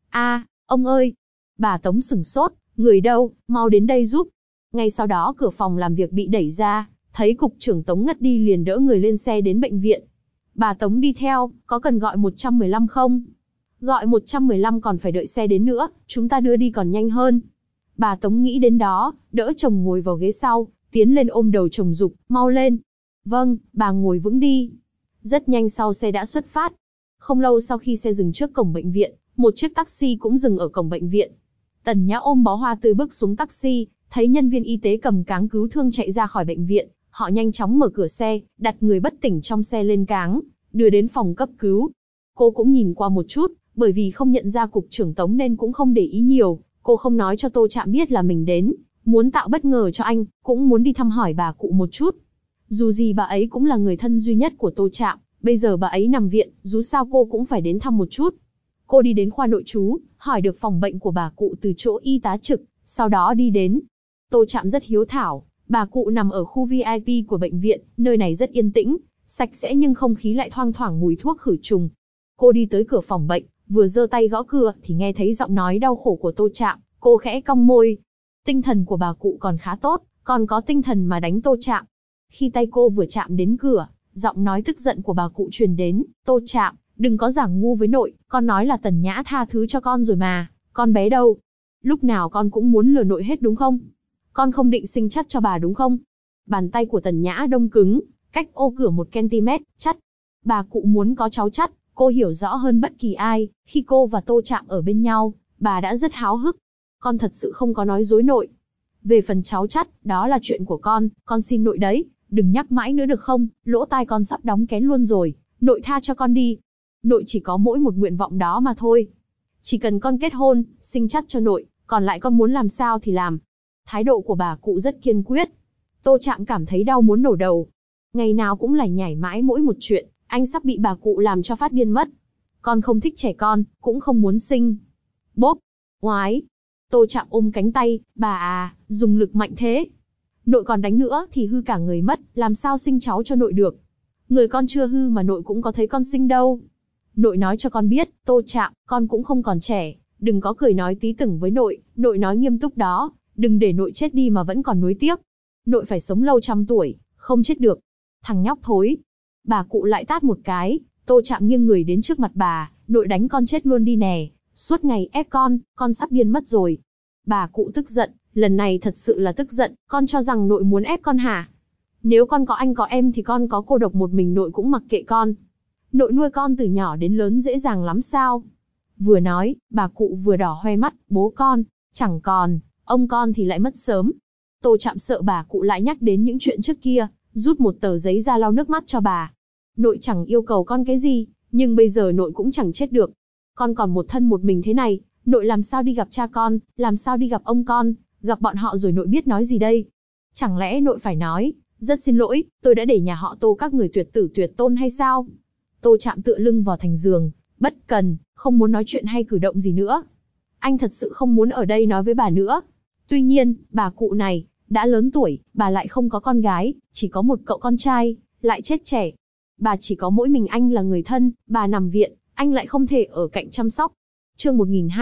Ông ơi! Bà Tống sửng sốt, người đâu, mau đến đây giúp. Ngay sau đó cửa phòng làm việc bị đẩy ra, thấy cục trưởng Tống ngất đi liền đỡ người lên xe đến bệnh viện. Bà Tống đi theo, có cần gọi 115 không? Gọi 115 còn phải đợi xe đến nữa, chúng ta đưa đi còn nhanh hơn. Bà Tống nghĩ đến đó, đỡ chồng ngồi vào ghế sau, tiến lên ôm đầu chồng giục, mau lên. Vâng, bà ngồi vững đi. Rất nhanh sau xe đã xuất phát. Không lâu sau khi xe dừng trước cổng bệnh viện, một chiếc taxi cũng dừng ở cổng bệnh viện. Tần Nhã ôm bó hoa tươi bước xuống taxi, thấy nhân viên y tế cầm cáng cứu thương chạy ra khỏi bệnh viện, họ nhanh chóng mở cửa xe, đặt người bất tỉnh trong xe lên cáng, đưa đến phòng cấp cứu. Cô cũng nhìn qua một chút, bởi vì không nhận ra cục trưởng Tống nên cũng không để ý nhiều, cô không nói cho Tô Trạm biết là mình đến, muốn tạo bất ngờ cho anh, cũng muốn đi thăm hỏi bà cụ một chút. Dù gì bà ấy cũng là người thân duy nhất của Tô Trạm, bây giờ bà ấy nằm viện, dù sao cô cũng phải đến thăm một chút. Cô đi đến khoa nội trú, hỏi được phòng bệnh của bà cụ từ chỗ y tá trực, sau đó đi đến. Tô Trạm rất hiếu thảo, bà cụ nằm ở khu VIP của bệnh viện, nơi này rất yên tĩnh, sạch sẽ nhưng không khí lại thoang thoảng mùi thuốc khử trùng. Cô đi tới cửa phòng bệnh, vừa giơ tay gõ cửa thì nghe thấy giọng nói đau khổ của Tô Trạm, cô khẽ cong môi. Tinh thần của bà cụ còn khá tốt, còn có tinh thần mà đánh Tô Trạm. Khi tay cô vừa chạm đến cửa, giọng nói tức giận của bà cụ truyền đến, Tô Trạm, đừng có giả ngu với nội, con nói là Tần Nhã tha thứ cho con rồi mà, con bé đâu? Lúc nào con cũng muốn lừa nội hết đúng không? Con không định sinh chắt cho bà đúng không? Bàn tay của Tần Nhã đông cứng, cách ô cửa 1 cm, chắt. Bà cụ muốn có cháu chắt, cô hiểu rõ hơn bất kỳ ai, khi cô và Tô Trạm ở bên nhau, bà đã rất háo hức. Con thật sự không có nói dối nội. Về phần cháu chắt, đó là chuyện của con xin nội đấy, đừng nhắc mãi nữa được không, lỗ tai con sắp đóng kén luôn rồi, nội tha cho con đi. Nội chỉ có mỗi một nguyện vọng đó mà thôi. Chỉ cần con kết hôn, sinh chắt cho nội, còn lại con muốn làm sao thì làm. Thái độ của bà cụ rất kiên quyết. Tô Trạm cảm thấy đau muốn nổ đầu. Ngày nào cũng lải nhải mãi mỗi một chuyện, anh sắp bị bà cụ làm cho phát điên mất. Con không thích trẻ con, cũng không muốn sinh. Bốp, oái. Tô Trạm ôm cánh tay, bà à, dùng lực mạnh thế. Nội còn đánh nữa thì hư cả người mất, làm sao sinh cháu cho nội được. Người con chưa hư mà nội cũng có thấy con sinh đâu. Nội nói cho con biết, Tô Trạm, con cũng không còn trẻ, đừng có cười nói tí tửng với nội nói nghiêm túc đó, đừng để nội chết đi mà vẫn còn nuối tiếc. Nội phải sống lâu 100 tuổi, không chết được. Thằng nhóc thối. Bà cụ lại tát một cái, Tô Trạm nghiêng người đến trước mặt bà, nội đánh con chết luôn đi nè, suốt ngày ép con sắp điên mất rồi. Bà cụ tức giận, lần này thật sự là tức giận, con cho rằng nội muốn ép con hả? Nếu con có anh có em thì con có cô độc một mình nội cũng mặc kệ con. Nội nuôi con từ nhỏ đến lớn dễ dàng lắm sao? Vừa nói, bà cụ vừa đỏ hoe mắt, bố con, chẳng còn, ông con thì lại mất sớm. Tô Trạm sợ bà cụ lại nhắc đến những chuyện trước kia, rút một tờ giấy ra lau nước mắt cho bà. Nội chẳng yêu cầu con cái gì, nhưng bây giờ nội cũng chẳng chết được. Con còn một thân một mình thế này, nội làm sao đi gặp cha con, làm sao đi gặp ông con, gặp bọn họ rồi nội biết nói gì đây? Chẳng lẽ nội phải nói, rất xin lỗi, tôi đã để nhà họ Tô các người tuyệt tử tuyệt tôn hay sao? Tô Trạm tựa lưng vào thành giường, bất cần, không muốn nói chuyện hay cử động gì nữa. Anh thật sự không muốn ở đây nói với bà nữa. Tuy nhiên, bà cụ này, đã lớn tuổi, bà lại không có con gái, chỉ có một cậu con trai, lại chết trẻ. Bà chỉ có mỗi mình anh là người thân, bà nằm viện, anh lại không thể ở cạnh chăm sóc. Chương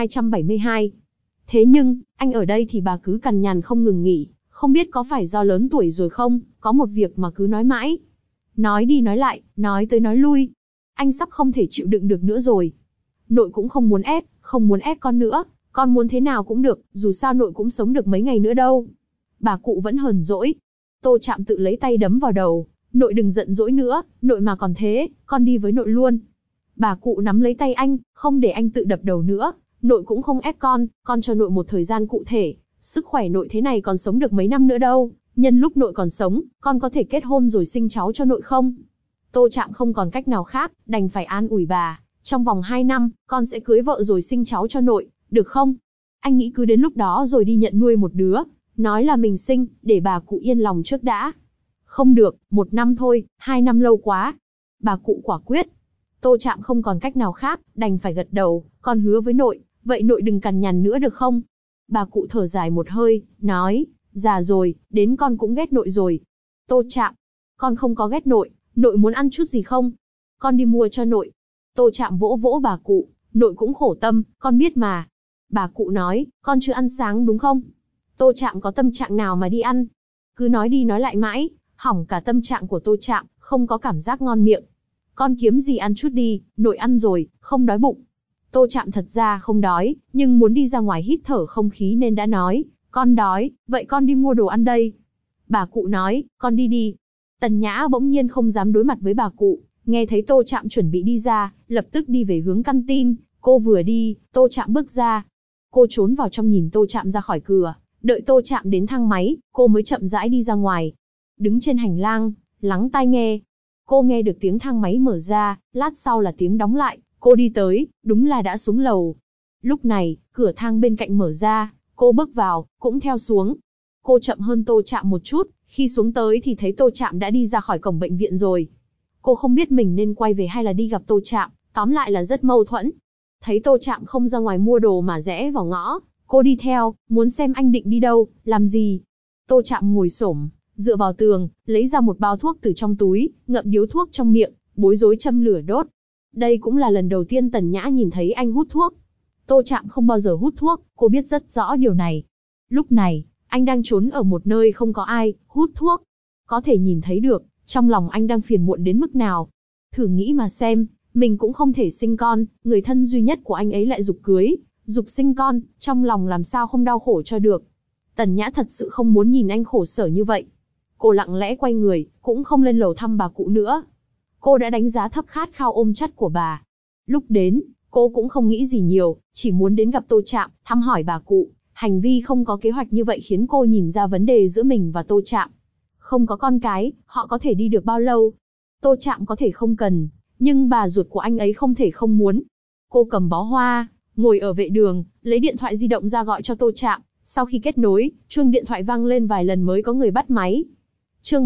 1272. Thế nhưng, anh ở đây thì bà cứ cằn nhằn không ngừng nghỉ, không biết có phải do lớn tuổi rồi không, có một việc mà cứ nói mãi. Nói đi nói lại, nói tới nói lui. Anh sắp không thể chịu đựng được nữa rồi. Nội cũng không muốn ép con nữa, con muốn thế nào cũng được, dù sao nội cũng sống được mấy ngày nữa đâu. Bà cụ vẫn hờn dỗi. Tô Trạm tự lấy tay đấm vào đầu, nội đừng giận dỗi nữa, nội mà còn thế, con đi với nội luôn. Bà cụ nắm lấy tay anh, không để anh tự đập đầu nữa, nội cũng không ép con cho nội một thời gian cụ thể, sức khỏe nội thế này còn sống được mấy năm nữa đâu, nhân lúc nội còn sống, con có thể kết hôn rồi sinh cháu cho nội không? Tô Trạm không còn cách nào khác, đành phải an ủi bà, trong vòng 2 năm, con sẽ cưới vợ rồi sinh cháu cho nội, được không? Anh nghĩ cứ đến lúc đó rồi đi nhận nuôi một đứa, nói là mình sinh, để bà cụ yên lòng trước đã. Không được, 1 năm thôi, 2 năm lâu quá. Bà cụ quả quyết. Tô Trạm không còn cách nào khác, đành phải gật đầu, con hứa với nội, vậy nội đừng cằn nhằn nữa được không? Bà cụ thở dài một hơi, nói, già rồi, đến con cũng ghét nội rồi. Tô Trạm, con không có ghét nội muốn ăn chút gì không? Con đi mua cho nội. Tô Trạm vỗ vỗ bà cụ, nội cũng khổ tâm, con biết mà. Bà cụ nói, con chưa ăn sáng đúng không? Tô Trạm có tâm trạng nào mà đi ăn? Cứ nói đi nói lại mãi, hỏng cả tâm trạng của Tô Trạm, không có cảm giác ngon miệng. Con kiếm gì ăn chút đi, nội ăn rồi, không đói bụng. Tô Trạm thật ra không đói, nhưng muốn đi ra ngoài hít thở không khí nên đã nói, con đói, vậy con đi mua đồ ăn đây. Bà cụ nói, con đi đi. Tần Nhã bỗng nhiên không dám đối mặt với bà cụ, nghe thấy Tô Trạm chuẩn bị đi ra, lập tức đi về hướng căn tin. Cô vừa đi, Tô Trạm bước ra. Cô trốn vào trong nhìn Tô Trạm ra khỏi cửa, đợi Tô Trạm đến thang máy, cô mới chậm rãi đi ra ngoài. Đứng trên hành lang, lắng tai nghe. Cô nghe được tiếng thang máy mở ra, lát sau là tiếng đóng lại, cô đi tới, đúng là đã xuống lầu. Lúc này, cửa thang bên cạnh mở ra, cô bước vào, cũng theo xuống. Cô chậm hơn Tô Trạm một chút, khi xuống tới thì thấy Tô Trạm đã đi ra khỏi cổng bệnh viện rồi. Cô không biết mình nên quay về hay là đi gặp Tô Trạm, tóm lại là rất mâu thuẫn. Thấy Tô Trạm không ra ngoài mua đồ mà rẽ vào ngõ, cô đi theo, muốn xem anh định đi đâu, làm gì. Tô Trạm ngồi xổm, dựa vào tường, lấy ra một bao thuốc từ trong túi, ngậm điếu thuốc trong miệng, bối rối châm lửa đốt. Đây cũng là lần đầu tiên Tần Nhã nhìn thấy anh hút thuốc. Tô Trạm không bao giờ hút thuốc, cô biết rất rõ điều này. Lúc này, anh đang trốn ở một nơi không có ai, hút thuốc. Có thể nhìn thấy được, trong lòng anh đang phiền muộn đến mức nào. Thử nghĩ mà xem, Mình cũng không thể sinh con, người thân duy nhất của anh ấy lại giục cưới, giục sinh con, trong lòng làm sao không đau khổ cho được. Tần Nhã thật sự không muốn nhìn anh khổ sở như vậy. Cô lặng lẽ quay người, cũng không lên lầu thăm bà cụ nữa. Cô đã đánh giá thấp khát khao ôm chắt của bà. Lúc đến, cô cũng không nghĩ gì nhiều, chỉ muốn đến gặp Tô Trạm, thăm hỏi bà cụ. Hành vi không có kế hoạch như vậy khiến cô nhìn ra vấn đề giữa mình và Tô Trạm. Không có con cái, họ có thể đi được bao lâu? Tô Trạm có thể không cần, nhưng bà ruột của anh ấy không thể không muốn. Cô cầm bó hoa, ngồi ở vệ đường, lấy điện thoại di động ra gọi cho Tô Trạm. Sau khi kết nối, chuông điện thoại vang lên vài lần mới có người bắt máy. Chương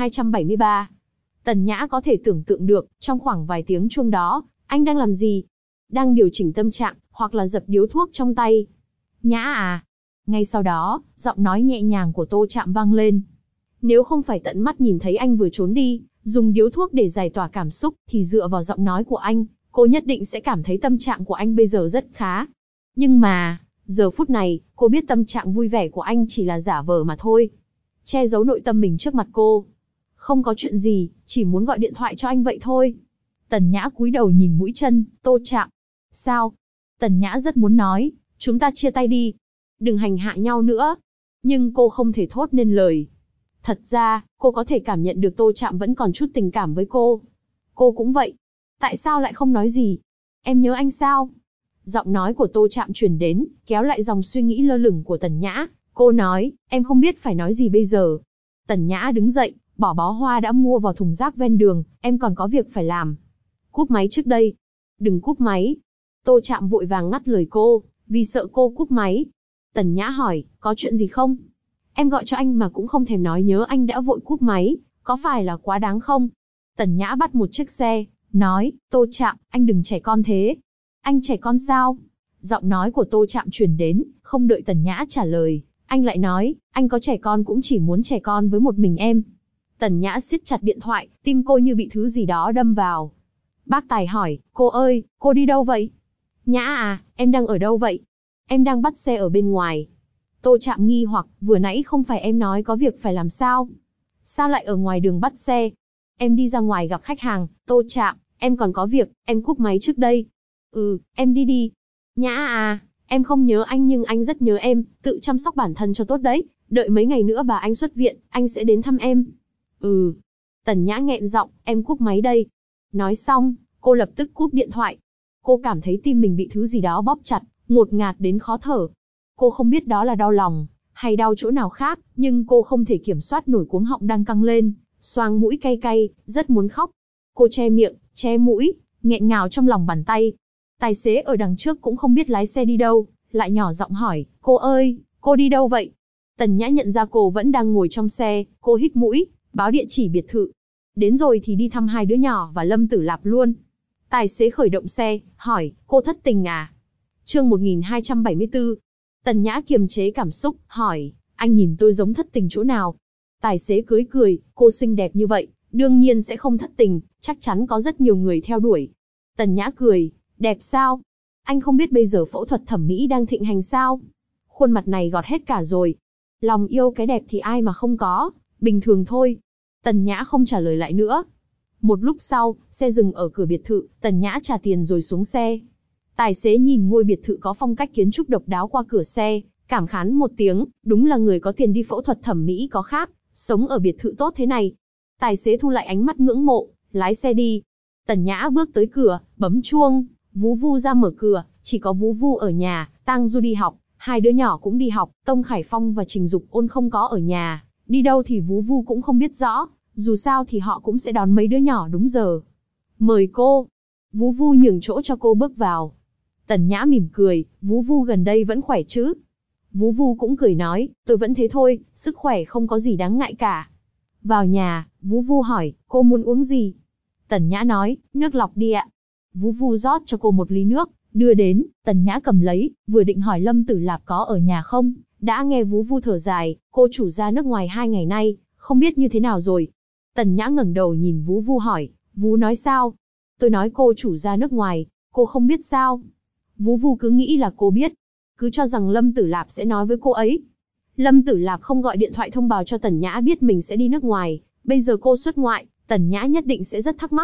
1273. Tần Nhã có thể tưởng tượng được, trong khoảng vài tiếng chuông đó, anh đang làm gì? Đang điều chỉnh tâm trạng, hoặc là dập điếu thuốc trong tay. Nhã à? Ngay sau đó, giọng nói nhẹ nhàng của Tô Trạm vang lên. Nếu không phải tận mắt nhìn thấy anh vừa trốn đi, dùng điếu thuốc để giải tỏa cảm xúc, thì dựa vào giọng nói của anh, cô nhất định sẽ cảm thấy tâm trạng của anh bây giờ rất khá. Nhưng mà, giờ phút này, cô biết tâm trạng vui vẻ của anh chỉ là giả vờ mà thôi. Che giấu nội tâm mình trước mặt cô. Không có chuyện gì, chỉ muốn gọi điện thoại cho anh vậy thôi. Tần Nhã cúi đầu nhìn mũi chân, Tô Trạm. Sao? Tần Nhã rất muốn nói, chúng ta chia tay đi. Đừng hành hạ nhau nữa. Nhưng cô không thể thốt nên lời. Thật ra, cô có thể cảm nhận được Tô Trạm vẫn còn chút tình cảm với cô. Cô cũng vậy. Tại sao lại không nói gì? Em nhớ anh sao? Giọng nói của Tô Trạm truyền đến, kéo lại dòng suy nghĩ lơ lửng của Tần Nhã. Cô nói, em không biết phải nói gì bây giờ. Tần Nhã đứng dậy, bỏ bó hoa đã mua vào thùng rác ven đường, em còn có việc phải làm. Cúp máy trước đây. Đừng cúp máy. Tô Trạm vội vàng ngắt lời cô, vì sợ cô cúp máy. Tần Nhã hỏi, có chuyện gì không? Em gọi cho anh mà cũng không thèm nói nhớ anh đã vội cúp máy, có phải là quá đáng không? Tần Nhã bắt một chiếc xe, nói, Tô Trạm, anh đừng trẻ con thế. Anh trẻ con sao? Giọng nói của Tô Trạm truyền đến, không đợi Tần Nhã trả lời, anh lại nói, anh có trẻ con cũng chỉ muốn trẻ con với một mình em. Tần Nhã siết chặt điện thoại, tim cô như bị thứ gì đó đâm vào. Bác Tài hỏi, cô ơi, cô đi đâu vậy? Nhã à, em đang ở đâu vậy? Em đang bắt xe ở bên ngoài. Tô Trạm nghi hoặc, vừa nãy không phải em nói có việc phải làm sao? Sao lại ở ngoài đường bắt xe? Em đi ra ngoài gặp khách hàng, Tô Trạm, em còn có việc, em cúp máy trước đây. Em đi đi. Nhã à, em không nhớ anh nhưng anh rất nhớ em, tự chăm sóc bản thân cho tốt đấy, đợi mấy ngày nữa bà anh xuất viện, anh sẽ đến thăm em. Tần Nhã nghẹn giọng, em cúp máy đây. Nói xong, cô lập tức cúp điện thoại. Cô cảm thấy tim mình bị thứ gì đó bóp chặt, ngột ngạt đến khó thở. Cô không biết đó là đau lòng, hay đau chỗ nào khác, nhưng cô không thể kiểm soát nổi cuống họng đang căng lên, xoang mũi cay cay, rất muốn khóc. Cô che miệng, che mũi, nghẹn ngào trong lòng bàn tay. Tài xế ở đằng trước cũng không biết lái xe đi đâu, lại nhỏ giọng hỏi, cô ơi, cô đi đâu vậy? Tần Nhã nhận ra cô vẫn đang ngồi trong xe, cô hít mũi, báo địa chỉ biệt thự. Đến rồi thì đi thăm hai đứa nhỏ và Lâm Tử Lạp luôn. Tài xế khởi động xe, hỏi, cô thất tình à? Chương 1274. Tần Nhã kiềm chế cảm xúc, hỏi, anh nhìn tôi giống thất tình chỗ nào? Tài xế cười cười, cô xinh đẹp như vậy, đương nhiên sẽ không thất tình, chắc chắn có rất nhiều người theo đuổi. Tần Nhã cười, đẹp sao? Anh không biết bây giờ phẫu thuật thẩm mỹ đang thịnh hành sao? Khuôn mặt này gọt hết cả rồi. Lòng yêu cái đẹp thì ai mà không có, bình thường thôi. Tần Nhã không trả lời lại nữa. Một lúc sau, xe dừng ở cửa biệt thự, Tần Nhã trả tiền rồi xuống xe. Tài xế nhìn ngôi biệt thự có phong cách kiến trúc độc đáo qua cửa xe, cảm khán một tiếng, đúng là người có tiền đi phẫu thuật thẩm mỹ có khác, sống ở biệt thự tốt thế này. Tài xế thu lại ánh mắt ngưỡng mộ, lái xe đi. Tần Nhã bước tới cửa, bấm chuông, Vú Vu ra mở cửa, chỉ có Vú Vu ở nhà, Tang Du đi học, hai đứa nhỏ cũng đi học, Tông Khải Phong và Trình Dục Ôn không có ở nhà, đi đâu thì Vú Vu cũng không biết rõ, dù sao thì họ cũng sẽ đón mấy đứa nhỏ đúng giờ. Mời cô. Vú Vu nhường chỗ cho cô bước vào. Tần Nhã mỉm cười, Vú Vu gần đây vẫn khỏe chứ? Vú Vu cũng cười nói, tôi vẫn thế thôi, sức khỏe không có gì đáng ngại cả. Vào nhà, Vú Vu hỏi, cô muốn uống gì? Tần Nhã nói, nước lọc đi ạ. Vú Vu rót cho cô một ly nước, đưa đến, Tần Nhã cầm lấy, vừa định hỏi Lâm Tử Lạp có ở nhà không, đã nghe Vú Vu thở dài, cô chủ ra nước ngoài 2 ngày nay, không biết như thế nào rồi. Tần Nhã ngẩng đầu nhìn Vú Vu hỏi, Vú nói sao? Tôi nói cô chủ ra nước ngoài, cô không biết sao? Vú Vu cứ nghĩ là cô biết, cứ cho rằng Lâm Tử Lạp sẽ nói với cô ấy. Lâm Tử Lạp không gọi điện thoại thông báo cho Tần Nhã biết mình sẽ đi nước ngoài, bây giờ cô xuất ngoại, Tần Nhã nhất định sẽ rất thắc mắc.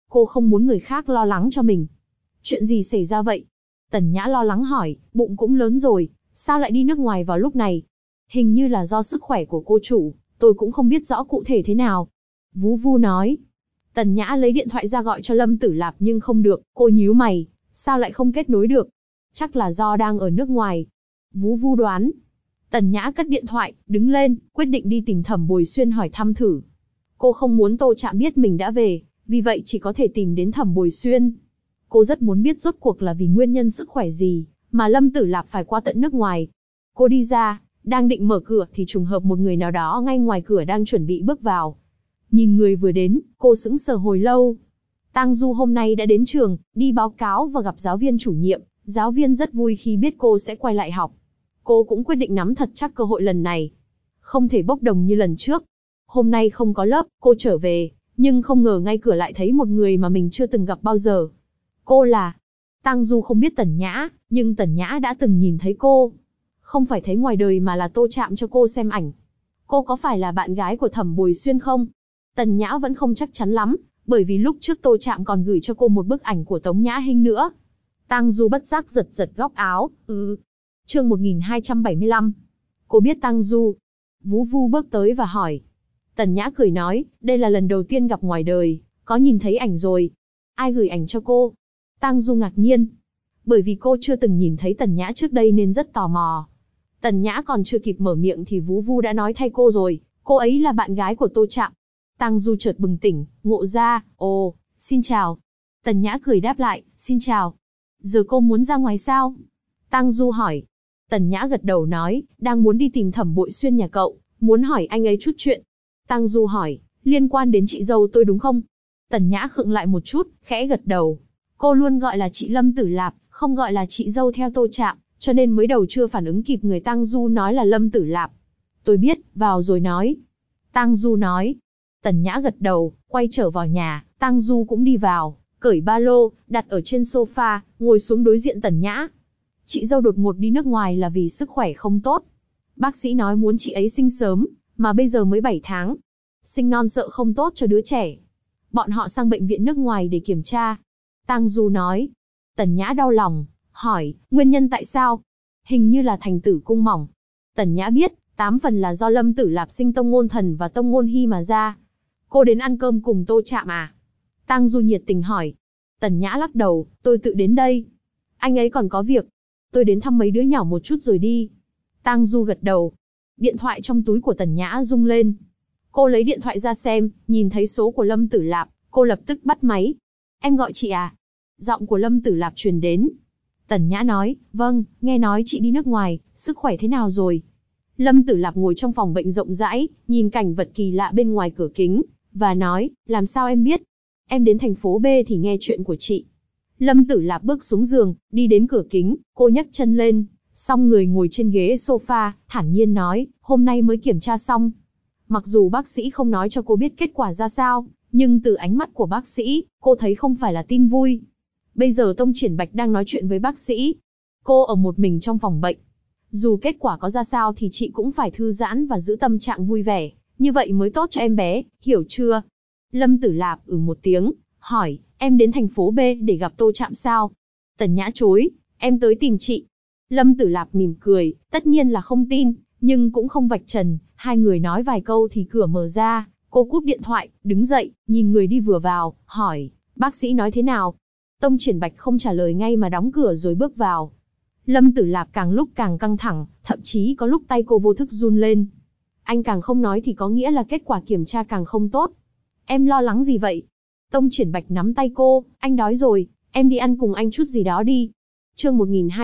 Cô không muốn người khác lo lắng cho mình. Chuyện gì xảy ra vậy? Tần Nhã lo lắng hỏi, bụng cũng lớn rồi, sao lại đi nước ngoài vào lúc này? Hình như là do sức khỏe của cô chủ, tôi cũng không biết rõ cụ thể thế nào. Vú Vu nói. Tần Nhã lấy điện thoại ra gọi cho Lâm Tử Lạp nhưng không được, cô nhíu mày, sao lại không kết nối được? Chắc là do đang ở nước ngoài. Vú Vu đoán. Tần Nhã cất điện thoại, đứng lên, quyết định đi tìm Thẩm Bồi Xuyên hỏi thăm thử. Cô không muốn Tô Trạm biết mình đã về, vì vậy chỉ có thể tìm đến Thẩm Bồi Xuyên. Cô rất muốn biết rốt cuộc là vì nguyên nhân sức khỏe gì, mà Lâm Tử Lạp phải qua tận nước ngoài. Cô đi ra, đang định mở cửa thì trùng hợp một người nào đó ngay ngoài cửa đang chuẩn bị bước vào. Nhìn người vừa đến, cô sững sờ hồi lâu. Tang Du hôm nay đã đến trường, đi báo cáo và gặp giáo viên chủ nhiệm. Giáo viên rất vui khi biết cô sẽ quay lại học. Cô cũng quyết định nắm thật chắc cơ hội lần này. Không thể bốc đồng như lần trước. Hôm nay không có lớp, cô trở về, nhưng không ngờ ngay cửa lại thấy một người mà mình chưa từng gặp bao giờ. Cô là... Tang Du không biết Tần Nhã, nhưng Tần Nhã đã từng nhìn thấy cô. Không phải thấy ngoài đời mà là Tô Trạm cho cô xem ảnh. Cô có phải là bạn gái của Thẩm Bồi Xuyên không? Tần Nhã vẫn không chắc chắn lắm, bởi vì lúc trước Tô Trạm còn gửi cho cô một bức ảnh của Tống Nhã Hinh nữa. Tang Du bất giác giật giật góc áo, Chương 1275. Cô biết Tang Du. Vú Vu bước tới và hỏi. Tần Nhã cười nói, đây là lần đầu tiên gặp ngoài đời, có nhìn thấy ảnh rồi. Ai gửi ảnh cho cô? Tang Du ngạc nhiên. Bởi vì cô chưa từng nhìn thấy Tần Nhã trước đây nên rất tò mò. Tần Nhã còn chưa kịp mở miệng thì Vú Vu đã nói thay cô rồi, cô ấy là bạn gái của Tô Trạm. Tang Du chợt bừng tỉnh, ngộ ra, ồ, xin chào. Tần Nhã cười đáp lại, xin chào. Giờ cô muốn ra ngoài sao? Tang Du hỏi. Tần Nhã gật đầu nói, đang muốn đi tìm Thẩm Bội Xuyên nhà cậu, muốn hỏi anh ấy chút chuyện. Tang Du hỏi, liên quan đến chị dâu tôi đúng không? Tần Nhã khựng lại một chút, khẽ gật đầu. Cô luôn gọi là chị Lâm Tử Lạp, không gọi là chị dâu theo Tô Trạm, cho nên mới đầu chưa phản ứng kịp người Tang Du nói là Lâm Tử Lạp. Tôi biết, vào rồi nói. Tang Du nói. Tần Nhã gật đầu, quay trở vào nhà, Tang Du cũng đi vào, cởi ba lô, đặt ở trên sofa, ngồi xuống đối diện Tần Nhã. Chị dâu đột ngột đi nước ngoài là vì sức khỏe không tốt. Bác sĩ nói muốn chị ấy sinh sớm, mà bây giờ mới 7 tháng. Sinh non sợ không tốt cho đứa trẻ. Bọn họ sang bệnh viện nước ngoài để kiểm tra. Tang Du nói. Tần Nhã đau lòng, hỏi, nguyên nhân tại sao? Hình như là thành tử cung mỏng. Tần Nhã biết, 8 phần là do Lâm Tử Lạp sinh Tông Ngôn Thần và Tông Ngôn Hy mà ra. Cô đến ăn cơm cùng Tô Trạm à? Tang Du nhiệt tình hỏi. Tần Nhã lắc đầu, tôi tự đến đây. Anh ấy còn có việc. Tôi đến thăm mấy đứa nhỏ một chút rồi đi. Tang Du gật đầu. Điện thoại trong túi của Tần Nhã rung lên. Cô lấy điện thoại ra xem, nhìn thấy số của Lâm Tử Lạp, cô lập tức bắt máy. Em gọi chị à? Giọng của Lâm Tử Lạp truyền đến. Tần Nhã nói, vâng, nghe nói chị đi nước ngoài, sức khỏe thế nào rồi? Lâm Tử Lạp ngồi trong phòng bệnh rộng rãi, nhìn cảnh vật kỳ lạ bên ngoài cửa kính, và nói, làm sao em biết? Em đến thành phố B thì nghe chuyện của chị. Lâm Tử Lạp bước xuống giường, đi đến cửa kính, cô nhấc chân lên, xong người ngồi trên ghế sofa, thản nhiên nói, hôm nay mới kiểm tra xong. Mặc dù bác sĩ không nói cho cô biết kết quả ra sao, nhưng từ ánh mắt của bác sĩ, cô thấy không phải là tin vui. Bây giờ Tông Triển Bạch đang nói chuyện với bác sĩ. Cô ở một mình trong phòng bệnh. Dù kết quả có ra sao thì chị cũng phải thư giãn và giữ tâm trạng vui vẻ, như vậy mới tốt cho em bé, hiểu chưa? Lâm Tử Lạp một tiếng, hỏi, em đến thành phố B để gặp Tô Trạm sao? Tần Nhã chối, em tới tìm chị. Lâm Tử Lạp mỉm cười, tất nhiên là không tin, nhưng cũng không vạch trần. Hai người nói vài câu thì cửa mở ra, cô cúp điện thoại, đứng dậy, nhìn người đi vừa vào, hỏi, bác sĩ nói thế nào? Tông Triển Bạch không trả lời ngay mà đóng cửa rồi bước vào. Lâm Tử Lạp càng lúc càng căng thẳng, thậm chí có lúc tay cô vô thức run lên. Anh càng không nói thì có nghĩa là kết quả kiểm tra càng không tốt. Em lo lắng gì vậy? Tông Triển Bạch nắm tay cô, anh đói rồi, em đi ăn cùng anh chút gì đó đi. Chương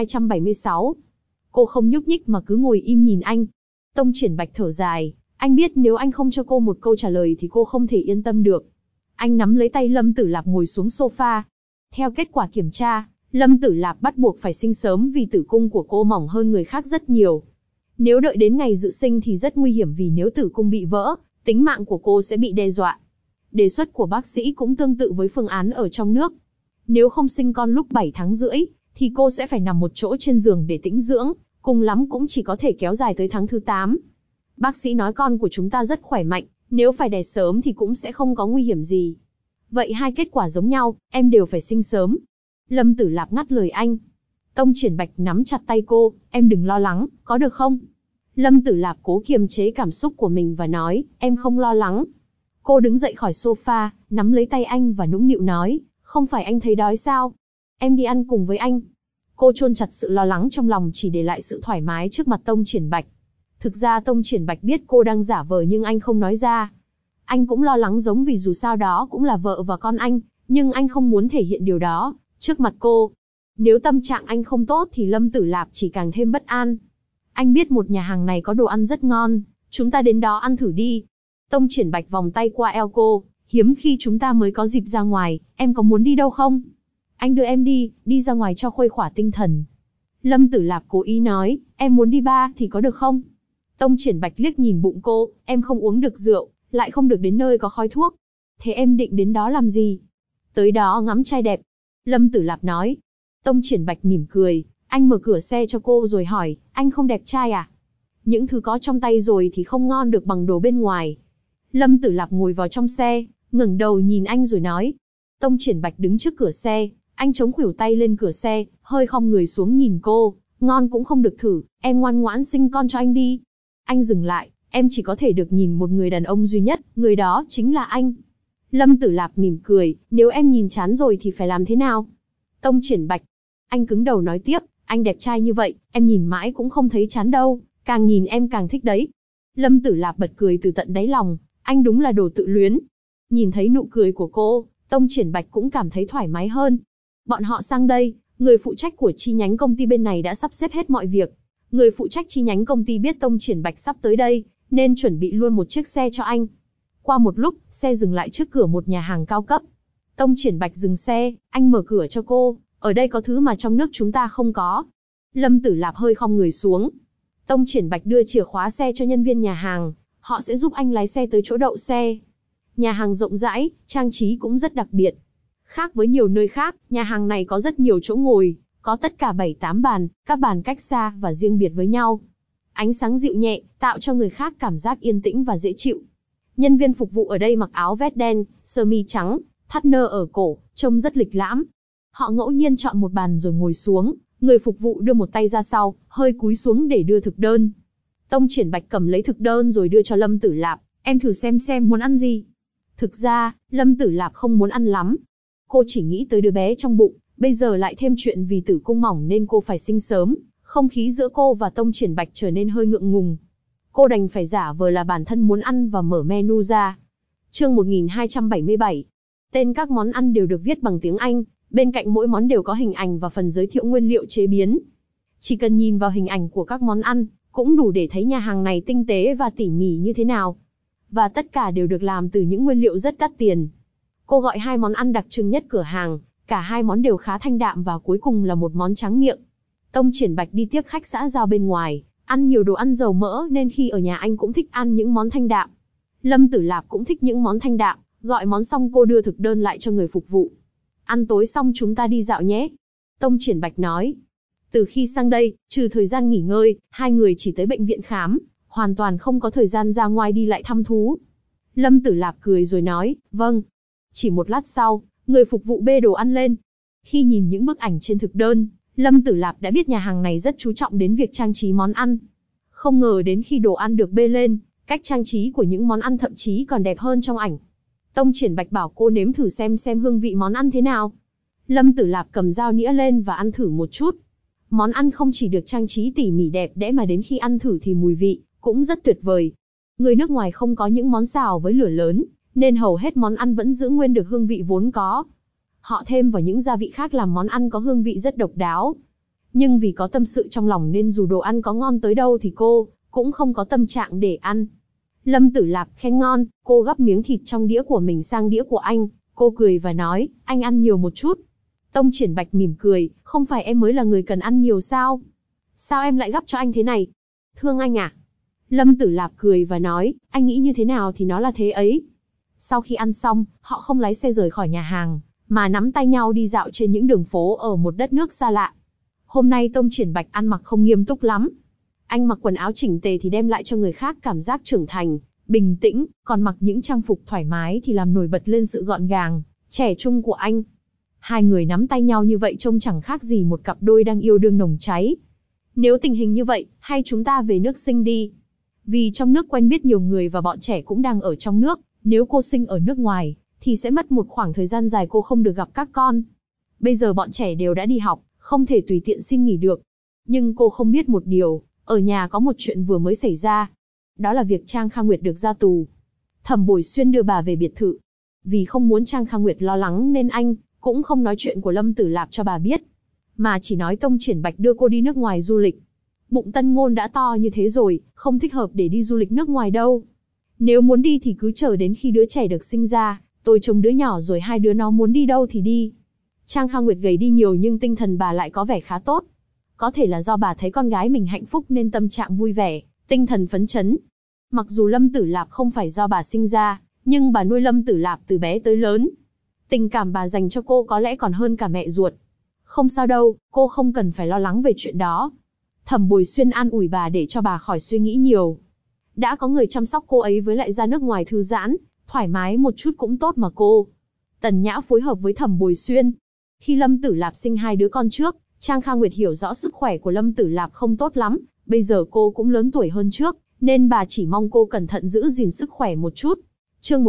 1276. Cô không nhúc nhích mà cứ ngồi im nhìn anh. Tông Triển Bạch thở dài, anh biết nếu anh không cho cô một câu trả lời thì cô không thể yên tâm được. Anh nắm lấy tay Lâm Tử Lạp ngồi xuống sofa. Theo kết quả kiểm tra, Lâm Tử Lạp bắt buộc phải sinh sớm vì tử cung của cô mỏng hơn người khác rất nhiều. Nếu đợi đến ngày dự sinh thì rất nguy hiểm vì nếu tử cung bị vỡ, tính mạng của cô sẽ bị đe dọa. Đề xuất của bác sĩ cũng tương tự với phương án ở trong nước. Nếu không sinh con lúc 7 tháng rưỡi, thì cô sẽ phải nằm một chỗ trên giường để tĩnh dưỡng, cùng lắm cũng chỉ có thể kéo dài tới tháng thứ 8. Bác sĩ nói con của chúng ta rất khỏe mạnh, nếu phải đẻ sớm thì cũng sẽ không có nguy hiểm gì. Vậy hai kết quả giống nhau, em đều phải sinh sớm. Lâm Tử Lạp ngắt lời anh. Tông Triển Bạch nắm chặt tay cô, em đừng lo lắng, có được không? Lâm Tử Lạp cố kiềm chế cảm xúc của mình và nói, em không lo lắng. Cô đứng dậy khỏi sofa, nắm lấy tay anh và nũng nịu nói, không phải anh thấy đói sao? Em đi ăn cùng với anh. Cô chôn chặt sự lo lắng trong lòng chỉ để lại sự thoải mái trước mặt Tông Triển Bạch. Thực ra Tông Triển Bạch biết cô đang giả vờ nhưng anh không nói ra. Anh cũng lo lắng giống vì dù sao đó cũng là vợ và con anh, nhưng anh không muốn thể hiện điều đó trước mặt cô. Nếu tâm trạng anh không tốt thì Lâm Tử Lạp chỉ càng thêm bất an. Anh biết một nhà hàng này có đồ ăn rất ngon, chúng ta đến đó ăn thử đi. Tông Triển Bạch vòng tay qua eo cô, hiếm khi chúng ta mới có dịp ra ngoài, em có muốn đi đâu không? Anh đưa em đi ra ngoài cho khuây khỏa tinh thần. Lâm Tử Lạp cố ý nói, em muốn đi bar thì có được không? Tông Triển Bạch liếc nhìn bụng cô, em không uống được rượu, lại không được đến nơi có khói thuốc. Thế em định đến đó làm gì? Tới đó ngắm trai đẹp. Lâm Tử Lạp nói. Tông Triển Bạch mỉm cười, anh mở cửa xe cho cô rồi hỏi, anh không đẹp trai à? Những thứ có trong tay rồi thì không ngon được bằng đồ bên ngoài. Lâm Tử Lạp ngồi vào trong xe, ngẩng đầu nhìn anh rồi nói. Tông Triển Bạch đứng trước cửa xe, anh chống khuỷu tay lên cửa xe, hơi khom người xuống nhìn cô, ngon cũng không được thử, em ngoan ngoãn sinh con cho anh đi. Anh dừng lại, em chỉ có thể được nhìn một người đàn ông duy nhất, người đó chính là anh. Lâm Tử Lạp mỉm cười, nếu em nhìn chán rồi thì phải làm thế nào? Tông Triển Bạch. Anh cứng đầu nói tiếp, anh đẹp trai như vậy, em nhìn mãi cũng không thấy chán đâu, càng nhìn em càng thích đấy. Lâm Tử Lạp bật cười từ tận đáy lòng, anh đúng là đồ tự luyến. Nhìn thấy nụ cười của cô, Tông Triển Bạch cũng cảm thấy thoải mái hơn. Bọn họ sang đây, người phụ trách của chi nhánh công ty bên này đã sắp xếp hết mọi việc. Người phụ trách chi nhánh công ty biết Tông Triển Bạch sắp tới đây, nên chuẩn bị luôn một chiếc xe cho anh. Qua một lúc, xe dừng lại trước cửa một nhà hàng cao cấp. Tông Triển Bạch dừng xe, anh mở cửa cho cô, ở đây có thứ mà trong nước chúng ta không có. Lâm Tử Lạp hơi khom người xuống. Tông Triển Bạch đưa chìa khóa xe cho nhân viên nhà hàng, họ sẽ giúp anh lái xe tới chỗ đậu xe. Nhà hàng rộng rãi, trang trí cũng rất đặc biệt. Khác với nhiều nơi khác, nhà hàng này có rất nhiều chỗ ngồi, có tất cả 7-8 bàn, các bàn cách xa và riêng biệt với nhau. Ánh sáng dịu nhẹ, tạo cho người khác cảm giác yên tĩnh và dễ chịu. Nhân viên phục vụ ở đây mặc áo vest đen, sơ mi trắng, thắt nơ ở cổ, trông rất lịch lãm. Họ ngẫu nhiên chọn một bàn rồi ngồi xuống, người phục vụ đưa một tay ra sau, hơi cúi xuống để đưa thực đơn. Tông Triển Bạch cầm lấy thực đơn rồi đưa cho Lâm Tử Lạp, em thử xem muốn ăn gì. Thực ra, Lâm Tử Lạp không muốn ăn lắm. Cô chỉ nghĩ tới đứa bé trong bụng, bây giờ lại thêm chuyện vì tử cung mỏng nên cô phải sinh sớm, không khí giữa cô và Tông Triển Bạch trở nên hơi ngượng ngùng. Cô đành phải giả vờ là bản thân muốn ăn và mở menu ra. Chương 1277. Tên các món ăn đều được viết bằng tiếng Anh, bên cạnh mỗi món đều có hình ảnh và phần giới thiệu nguyên liệu chế biến. Chỉ cần nhìn vào hình ảnh của các món ăn, cũng đủ để thấy nhà hàng này tinh tế và tỉ mỉ như thế nào. Và tất cả đều được làm từ những nguyên liệu rất đắt tiền. Cô gọi 2 món ăn đặc trưng nhất cửa hàng, cả 2 món đều khá thanh đạm và cuối cùng là một món tráng miệng. Tông Triển Bạch đi tiếp khách xã giao bên ngoài, ăn nhiều đồ ăn dầu mỡ nên khi ở nhà anh cũng thích ăn những món thanh đạm. Lâm Tử Lạp cũng thích những món thanh đạm, gọi món xong cô đưa thực đơn lại cho người phục vụ. Ăn tối xong chúng ta đi dạo nhé. Tông Triển Bạch nói. Từ khi sang đây, trừ thời gian nghỉ ngơi, hai người chỉ tới bệnh viện khám, hoàn toàn không có thời gian ra ngoài đi lại thăm thú. Lâm Tử Lạp cười rồi nói, vâng. Chỉ một lát sau, người phục vụ bê đồ ăn lên. Khi nhìn những bức ảnh trên thực đơn, Lâm Tử Lạp đã biết nhà hàng này rất chú trọng đến việc trang trí món ăn. Không ngờ đến khi đồ ăn được bê lên, cách trang trí của những món ăn thậm chí còn đẹp hơn trong ảnh. Tông Triển Bạch bảo cô nếm thử xem hương vị món ăn thế nào. Lâm Tử Lạp cầm dao nĩa lên và ăn thử một chút. Món ăn không chỉ được trang trí tỉ mỉ đẹp đẽ mà đến khi ăn thử thì mùi vị cũng rất tuyệt vời. Người nước ngoài không có những món xào với lửa lớn, nên hầu hết món ăn vẫn giữ nguyên được hương vị vốn có. Họ thêm vào những gia vị khác làm món ăn có hương vị rất độc đáo. Nhưng vì có tâm sự trong lòng nên dù đồ ăn có ngon tới đâu thì cô cũng không có tâm trạng để ăn. Lâm Tử Lạp khen ngon, cô gắp miếng thịt trong đĩa của mình sang đĩa của anh, cô cười và nói, anh ăn nhiều một chút. Tông Triển Bạch mỉm cười, không phải em mới là người cần ăn nhiều sao? Sao em lại gắp cho anh thế này? Thương anh à? Lâm Tử Lạp cười và nói, anh nghĩ như thế nào thì nó là thế ấy. Sau khi ăn xong, họ không lái xe rời khỏi nhà hàng, mà nắm tay nhau đi dạo trên những đường phố ở một đất nước xa lạ. Hôm nay Tông Triển Bạch ăn mặc không nghiêm túc lắm. Anh mặc quần áo chỉnh tề thì đem lại cho người khác cảm giác trưởng thành, bình tĩnh, còn mặc những trang phục thoải mái thì làm nổi bật lên sự gọn gàng, trẻ trung của anh. Hai người nắm tay nhau như vậy trông chẳng khác gì một cặp đôi đang yêu đương nồng cháy. Nếu tình hình như vậy, hay chúng ta về nước sinh đi. Vì trong nước quen biết nhiều người và bọn trẻ cũng đang ở trong nước, nếu cô sinh ở nước ngoài, thì sẽ mất một khoảng thời gian dài cô không được gặp các con. Bây giờ bọn trẻ đều đã đi học, không thể tùy tiện xin nghỉ được. Nhưng cô không biết một điều, ở nhà có một chuyện vừa mới xảy ra. Đó là việc Trang Kha Nguyệt được ra tù. Thẩm Bồi Xuyên đưa bà về biệt thự. Vì không muốn Trang Kha Nguyệt lo lắng nên anh cũng không nói chuyện của Lâm Tử Lạp cho bà biết, mà chỉ nói Tông Triển Bạch đưa cô đi nước ngoài du lịch. Bụng Tân Ngôn đã to như thế rồi, không thích hợp để đi du lịch nước ngoài đâu. Nếu muốn đi thì cứ chờ đến khi đứa trẻ được sinh ra, tôi trông đứa nhỏ rồi hai đứa nó muốn đi đâu thì đi. Trang Kha Nguyệt gầy đi nhiều nhưng tinh thần bà lại có vẻ khá tốt. Có thể là do bà thấy con gái mình hạnh phúc nên tâm trạng vui vẻ, tinh thần phấn chấn. Mặc dù Lâm Tử Lạp không phải do bà sinh ra, nhưng bà nuôi Lâm Tử Lạp từ bé tới lớn. Tình cảm bà dành cho cô có lẽ còn hơn cả mẹ ruột. Không sao đâu, cô không cần phải lo lắng về chuyện đó. Thẩm Bồi Xuyên an ủi bà để cho bà khỏi suy nghĩ nhiều. Đã có người chăm sóc cô ấy với lại ra nước ngoài thư giãn, thoải mái một chút cũng tốt mà cô. Tần Nhã phối hợp với Thẩm Bồi Xuyên. Khi Lâm Tử Lạp sinh hai đứa con trước, Trang Kha Nguyệt hiểu rõ sức khỏe của Lâm Tử Lạp không tốt lắm, bây giờ cô cũng lớn tuổi hơn trước, nên bà chỉ mong cô cẩn thận giữ gìn sức khỏe một chút. Chương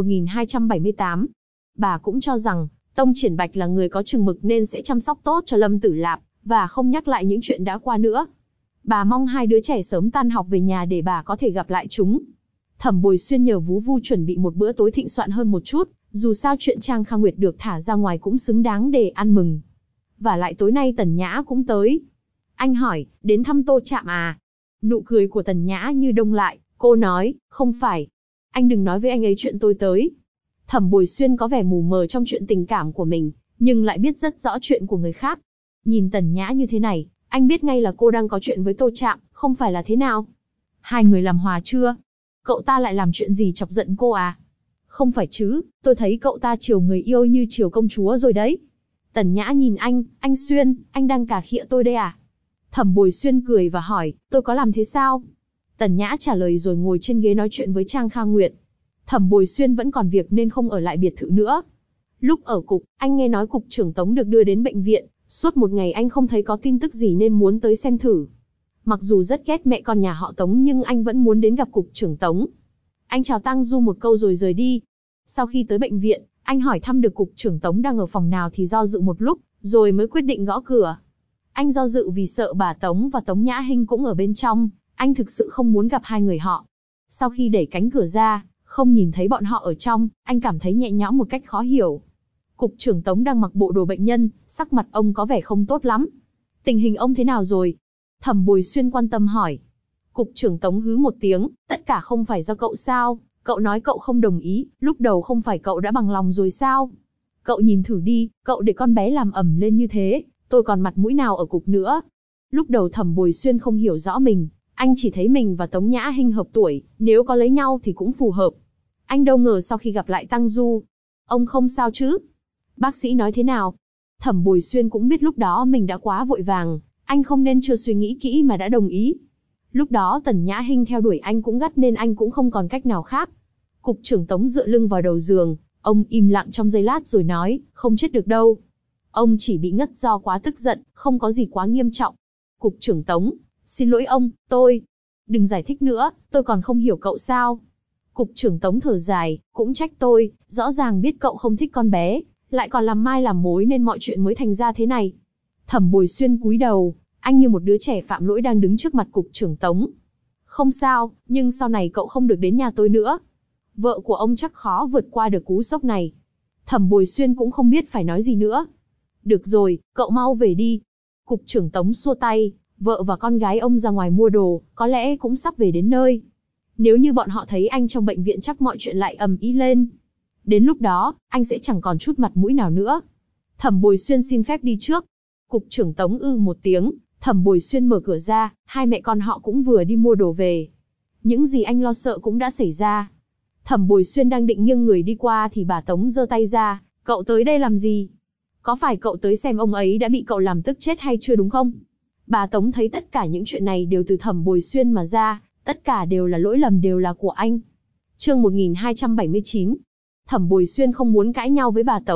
1278. Bà cũng cho rằng, Tông Triển Bạch là người có chừng mực nên sẽ chăm sóc tốt cho Lâm Tử Lạp, và không nhắc lại những chuyện đã qua nữa. Bà mong hai đứa trẻ sớm tan học về nhà để bà có thể gặp lại chúng. Thẩm Bồi Xuyên nhờ Vú Vu chuẩn bị một bữa tối thịnh soạn hơn một chút, dù sao chuyện Trang Kha Nguyệt được thả ra ngoài cũng xứng đáng để ăn mừng. Và lại tối nay Tần Nhã cũng tới. Anh hỏi, đến thăm Tô Trạm à? Nụ cười của Tần Nhã như đông lại, cô nói, không phải. Anh đừng nói với anh ấy chuyện tôi tới. Thẩm Bồi Xuyên có vẻ mù mờ trong chuyện tình cảm của mình, nhưng lại biết rất rõ chuyện của người khác. Nhìn Tần Nhã như thế này, anh biết ngay là cô đang có chuyện với Tô Trạm, không phải là thế nào? Hai người làm hòa chưa? Cậu ta lại làm chuyện gì chọc giận cô à? Không phải chứ, tôi thấy cậu ta chiều người yêu như chiều công chúa rồi đấy. Tần Nhã nhìn anh Xuyên, anh đang cà khịa tôi đây à? Thẩm Bồi Xuyên cười và hỏi, tôi có làm thế sao? Tần Nhã trả lời rồi ngồi trên ghế nói chuyện với Trang Kha Nguyệt. Thẩm Bồi Xuyên vẫn còn việc nên không ở lại biệt thự nữa. Lúc ở cục, anh nghe nói cục trưởng Tống được đưa đến bệnh viện, suốt một ngày anh không thấy có tin tức gì nên muốn tới xem thử. Mặc dù rất ghét mẹ con nhà họ Tống nhưng anh vẫn muốn đến gặp cục trưởng Tống. Anh chào Tang Du một câu rồi rời đi. Sau khi tới bệnh viện, anh hỏi thăm được cục trưởng Tống đang ở phòng nào thì do dự một lúc, rồi mới quyết định gõ cửa. Anh do dự vì sợ bà Tống và Tống Nhã Hinh cũng ở bên trong, anh thực sự không muốn gặp hai người họ. Sau khi đẩy cánh cửa ra, không nhìn thấy bọn họ ở trong, anh cảm thấy nhẹ nhõm một cách khó hiểu. Cục trưởng Tống đang mặc bộ đồ bệnh nhân, sắc mặt ông có vẻ không tốt lắm. Tình hình ông thế nào rồi? Thẩm Bồi Xuyên quan tâm hỏi. Cục trưởng Tống hứ một tiếng, tất cả không phải do cậu sao? Cậu nói cậu không đồng ý, lúc đầu không phải cậu đã bằng lòng rồi sao? Cậu nhìn thử đi, cậu để con bé làm ầm lên như thế, tôi còn mặt mũi nào ở cục nữa? Lúc đầu Thẩm Bồi Xuyên không hiểu rõ mình, anh chỉ thấy mình và Tống Nhã Hinh hợp tuổi, nếu có lấy nhau thì cũng phù hợp. Anh đâu ngờ sau khi gặp lại Tăng Du, ông không sao chứ? Bác sĩ nói thế nào? Thẩm Bồi Xuyên cũng biết lúc đó mình đã quá vội vàng, anh không nên chưa suy nghĩ kỹ mà đã đồng ý. Lúc đó Tần Nhã Hinh theo đuổi anh cũng gắt nên anh cũng không còn cách nào khác. Cục trưởng Tống dựa lưng vào đầu giường, ông im lặng trong giây lát rồi nói, không chết được đâu. Ông chỉ bị ngất do quá tức giận, không có gì quá nghiêm trọng. Cục trưởng Tống, xin lỗi ông, tôi... Đừng giải thích nữa, tôi còn không hiểu cậu sao. Cục trưởng Tống thở dài, cũng trách tôi, rõ ràng biết cậu không thích con bé, lại còn làm mai làm mối nên mọi chuyện mới thành ra thế này. Thẩm Bồi Xuyên cúi đầu, anh như một đứa trẻ phạm lỗi đang đứng trước mặt cục trưởng Tống. Không sao, nhưng sau này cậu không được đến nhà tôi nữa. Vợ của ông chắc khó vượt qua được cú sốc này. Thẩm Bồi Xuyên cũng không biết phải nói gì nữa. Được rồi, cậu mau về đi. Cục trưởng Tống xua tay, vợ và con gái ông ra ngoài mua đồ, có lẽ cũng sắp về đến nơi. Nếu như bọn họ thấy anh trong bệnh viện chắc mọi chuyện lại ầm ĩ lên. Đến lúc đó, anh sẽ chẳng còn chút mặt mũi nào nữa. Thẩm Bồi Xuyên xin phép đi trước. Cục trưởng Tống một tiếng, Thẩm Bồi Xuyên mở cửa ra, hai mẹ con họ cũng vừa đi mua đồ về. Những gì anh lo sợ cũng đã xảy ra. Thẩm Bồi Xuyên đang định nghiêng người đi qua thì bà Tống giơ tay ra, cậu tới đây làm gì? Có phải cậu tới xem ông ấy đã bị cậu làm tức chết hay chưa đúng không? Bà Tống thấy tất cả những chuyện này đều từ Thẩm Bồi Xuyên mà ra, tất cả đều là lỗi lầm đều là của anh. Chương 1279. Thẩm Bồi Xuyên không muốn cãi nhau với bà Tống,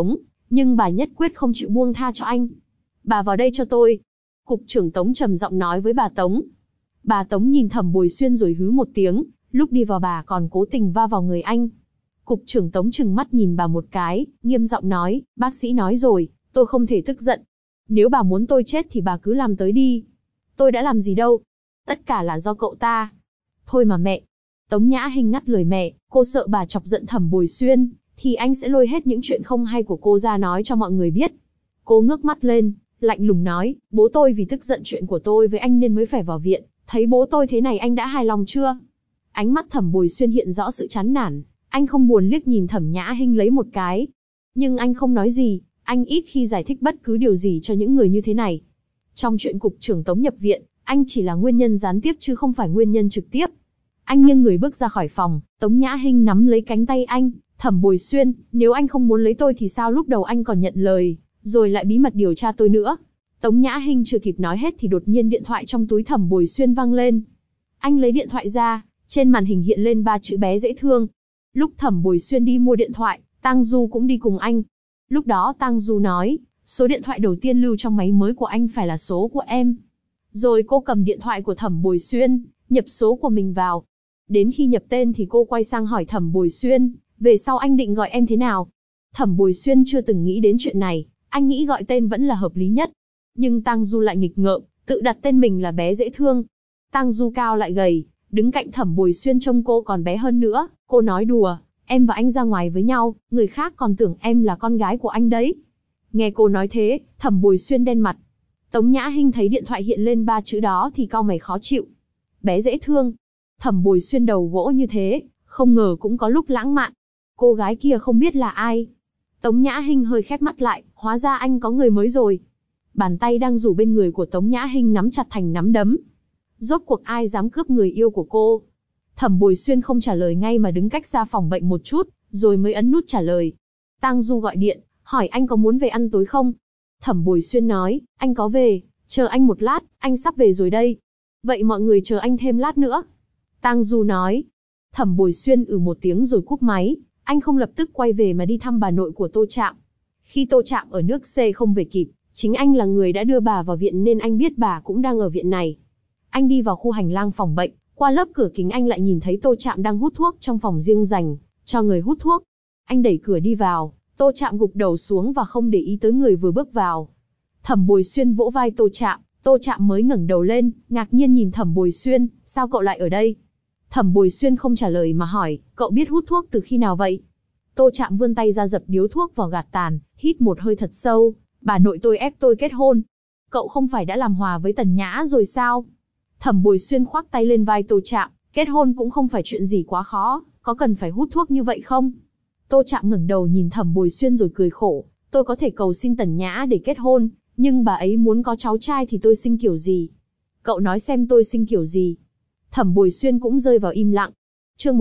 nhưng bà nhất quyết không chịu buông tha cho anh. Bà vào đây cho tôi. Cục trưởng Tống trầm giọng nói với bà Tống. Bà Tống nhìn Thẩm Bồi Xuyên rồi hứ một tiếng, lúc đi vào bà còn cố tình va vào người anh. Cục trưởng Tống trừng mắt nhìn bà một cái, nghiêm giọng nói, bác sĩ nói rồi, tôi không thể tức giận. Nếu bà muốn tôi chết thì bà cứ làm tới đi. Tôi đã làm gì đâu. Tất cả là do cậu ta. Thôi mà mẹ. Tống Nhã Hinh ngắt lời mẹ, cô sợ bà chọc giận Thẩm Bồi Xuyên, thì anh sẽ lôi hết những chuyện không hay của cô ra nói cho mọi người biết. Cô ngước mắt lên, lạnh lùng nói, bố tôi vì tức giận chuyện của tôi với anh nên mới phải vào viện, thấy bố tôi thế này anh đã hài lòng chưa? Ánh mắt Thẩm Bồi Xuyên hiện rõ sự chán nản, anh không buồn liếc nhìn Thẩm Nhã Hinh lấy một cái. Nhưng anh không nói gì, anh ít khi giải thích bất cứ điều gì cho những người như thế này. Trong chuyện cục trưởng Tống nhập viện, anh chỉ là nguyên nhân gián tiếp chứ không phải nguyên nhân trực tiếp. Anh nghiêng người bước ra khỏi phòng, Tống Nhã Hinh nắm lấy cánh tay anh, Thẩm Bồi Xuyên, nếu anh không muốn lấy tôi thì sao lúc đầu anh còn nhận lời, rồi lại bí mật điều tra tôi nữa. Tống Nhã Hinh chưa kịp nói hết thì đột nhiên điện thoại trong túi Thẩm Bồi Xuyên vang lên. Anh lấy điện thoại ra, trên màn hình hiện lên 3 chữ bé dễ thương. Lúc Thẩm Bồi Xuyên đi mua điện thoại, Tang Du cũng đi cùng anh. Lúc đó Tang Du nói, số điện thoại đầu tiên lưu trong máy mới của anh phải là số của em. Rồi cô cầm điện thoại của Thẩm Bồi Xuyên, nhập số của mình vào. Đến khi nhập tên thì cô quay sang hỏi Thẩm Bồi Xuyên, về sau anh định gọi em thế nào? Thẩm Bồi Xuyên chưa từng nghĩ đến chuyện này, anh nghĩ gọi tên vẫn là hợp lý nhất. Nhưng Tang Du lại nghịch ngợm, tự đặt tên mình là bé dễ thương. Tang Du cao lại gầy, đứng cạnh Thẩm Bồi Xuyên trông cô còn bé hơn nữa, cô nói đùa, em và anh ra ngoài với nhau, người khác còn tưởng em là con gái của anh đấy. Nghe cô nói thế, Thẩm Bồi Xuyên đen mặt. Tống Nhã Hinh thấy điện thoại hiện lên 3 chữ đó thì cau mày khó chịu. Bé dễ thương. Thẩm Bồi Xuyên đầu gỗ như thế, không ngờ cũng có lúc lãng mạn. Cô gái kia không biết là ai. Tống Nhã Hinh hơi khép mắt lại, hóa ra anh có người mới rồi. Bàn tay đang rủ bên người của Tống Nhã Hinh nắm chặt thành nắm đấm. Rốt cuộc ai dám cướp người yêu của cô? Thẩm Bồi Xuyên không trả lời ngay mà đứng cách xa phòng bệnh một chút, rồi mới ấn nút trả lời. Tang Du gọi điện, hỏi anh có muốn về ăn tối không? Thẩm Bồi Xuyên nói, anh có về, chờ anh một lát, anh sắp về rồi đây. Vậy mọi người chờ anh thêm lát nữa. Tang Du nói. Thẩm Bồi Xuyên một tiếng rồi cúp máy, anh không lập tức quay về mà đi thăm bà nội của Tô Trạm. Khi Tô Trạm ở nước C không về kịp, chính anh là người đã đưa bà vào viện nên anh biết bà cũng đang ở viện này. Anh đi vào khu hành lang phòng bệnh, qua lớp cửa kính anh lại nhìn thấy Tô Trạm đang hút thuốc trong phòng riêng dành cho người hút thuốc. Anh đẩy cửa đi vào, Tô Trạm gục đầu xuống và không để ý tới người vừa bước vào. Thẩm Bồi Xuyên vỗ vai Tô Trạm mới ngẩng đầu lên, ngạc nhiên nhìn Thẩm Bồi Xuyên, sao cậu lại ở đây? Thẩm Bồi Xuyên không trả lời mà hỏi, cậu biết hút thuốc từ khi nào vậy? Tô Trạm vươn tay ra dập điếu thuốc vào gạt tàn, hít một hơi thật sâu, bà nội tôi ép tôi kết hôn. Cậu không phải đã làm hòa với Tần Nhã rồi sao? Thẩm Bồi Xuyên khoác tay lên vai Tô Trạm, kết hôn cũng không phải chuyện gì quá khó, có cần phải hút thuốc như vậy không? Tô Trạm ngẩng đầu nhìn Thẩm Bồi Xuyên rồi cười khổ, tôi có thể cầu xin Tần Nhã để kết hôn, nhưng bà ấy muốn có cháu trai thì tôi sinh kiểu gì? Cậu nói xem tôi sinh kiểu gì? Thẩm Bồi Xuyên cũng rơi vào im lặng. Chương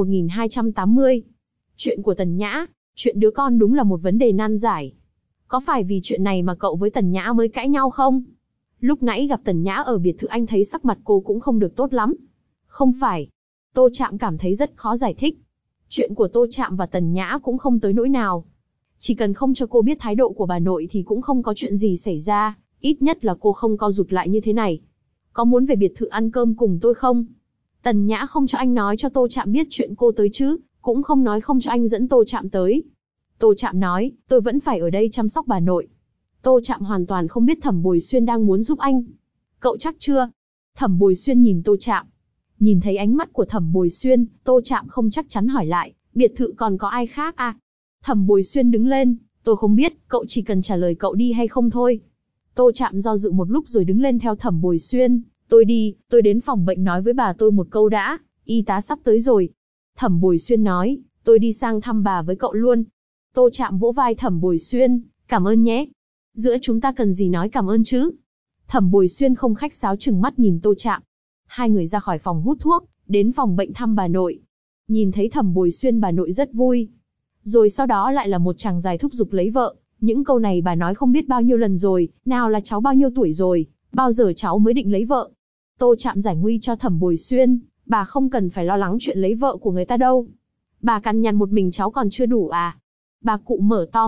1280. Chuyện của Tần Nhã, chuyện đứa con đúng là một vấn đề nan giải. Có phải vì chuyện này mà cậu với Tần Nhã mới cãi nhau không? Lúc nãy gặp Tần Nhã ở biệt thự anh thấy sắc mặt cô cũng không được tốt lắm. Không phải. Tô Trạm cảm thấy rất khó giải thích. Chuyện của Tô Trạm và Tần Nhã cũng không tới nỗi nào. Chỉ cần không cho cô biết thái độ của bà nội thì cũng không có chuyện gì xảy ra, ít nhất là cô không co rụt lại như thế này. Có muốn về biệt thự ăn cơm cùng tôi không? Tần Nhã không cho anh nói cho Tô Trạm biết chuyện cô tới chứ, cũng không nói không cho anh dẫn Tô Trạm tới. Tô Trạm nói, tôi vẫn phải ở đây chăm sóc bà nội. Tô Trạm hoàn toàn không biết Thẩm Bồi Xuyên đang muốn giúp anh. Cậu chắc chưa? Thẩm Bồi Xuyên nhìn Tô Trạm. Nhìn thấy ánh mắt của Thẩm Bồi Xuyên, Tô Trạm không chắc chắn hỏi lại, biệt thự còn có ai khác à? Thẩm Bồi Xuyên đứng lên, tôi không biết, cậu chỉ cần trả lời cậu đi hay không thôi. Tô Trạm do dự một lúc rồi đứng lên theo Thẩm Bồi Xuyên, tôi đến phòng bệnh nói với bà tôi một câu đã, y tá sắp tới rồi. Thẩm Bồi Xuyên nói, tôi đi sang thăm bà với cậu luôn. Tô Trạm vỗ vai Thẩm Bồi Xuyên, cảm ơn nhé. Giữa chúng ta cần gì nói cảm ơn chứ? Thẩm Bồi Xuyên không khách sáo trừng mắt nhìn Tô Trạm. Hai người ra khỏi phòng hút thuốc, đến phòng bệnh thăm bà nội. Nhìn thấy Thẩm Bồi Xuyên bà nội rất vui. Rồi sau đó lại là một chàng dài thúc giục lấy vợ. Những câu này bà nói không biết bao nhiêu lần rồi, nào là cháu bao nhiêu tuổi rồi, bao giờ cháu mới định lấy vợ. Tô Trạm giải nguy cho Thẩm Bồi Xuyên, bà không cần phải lo lắng chuyện lấy vợ của người ta đâu. Bà cằn nhằn một mình cháu còn chưa đủ à? Bà cụ mở to mắt,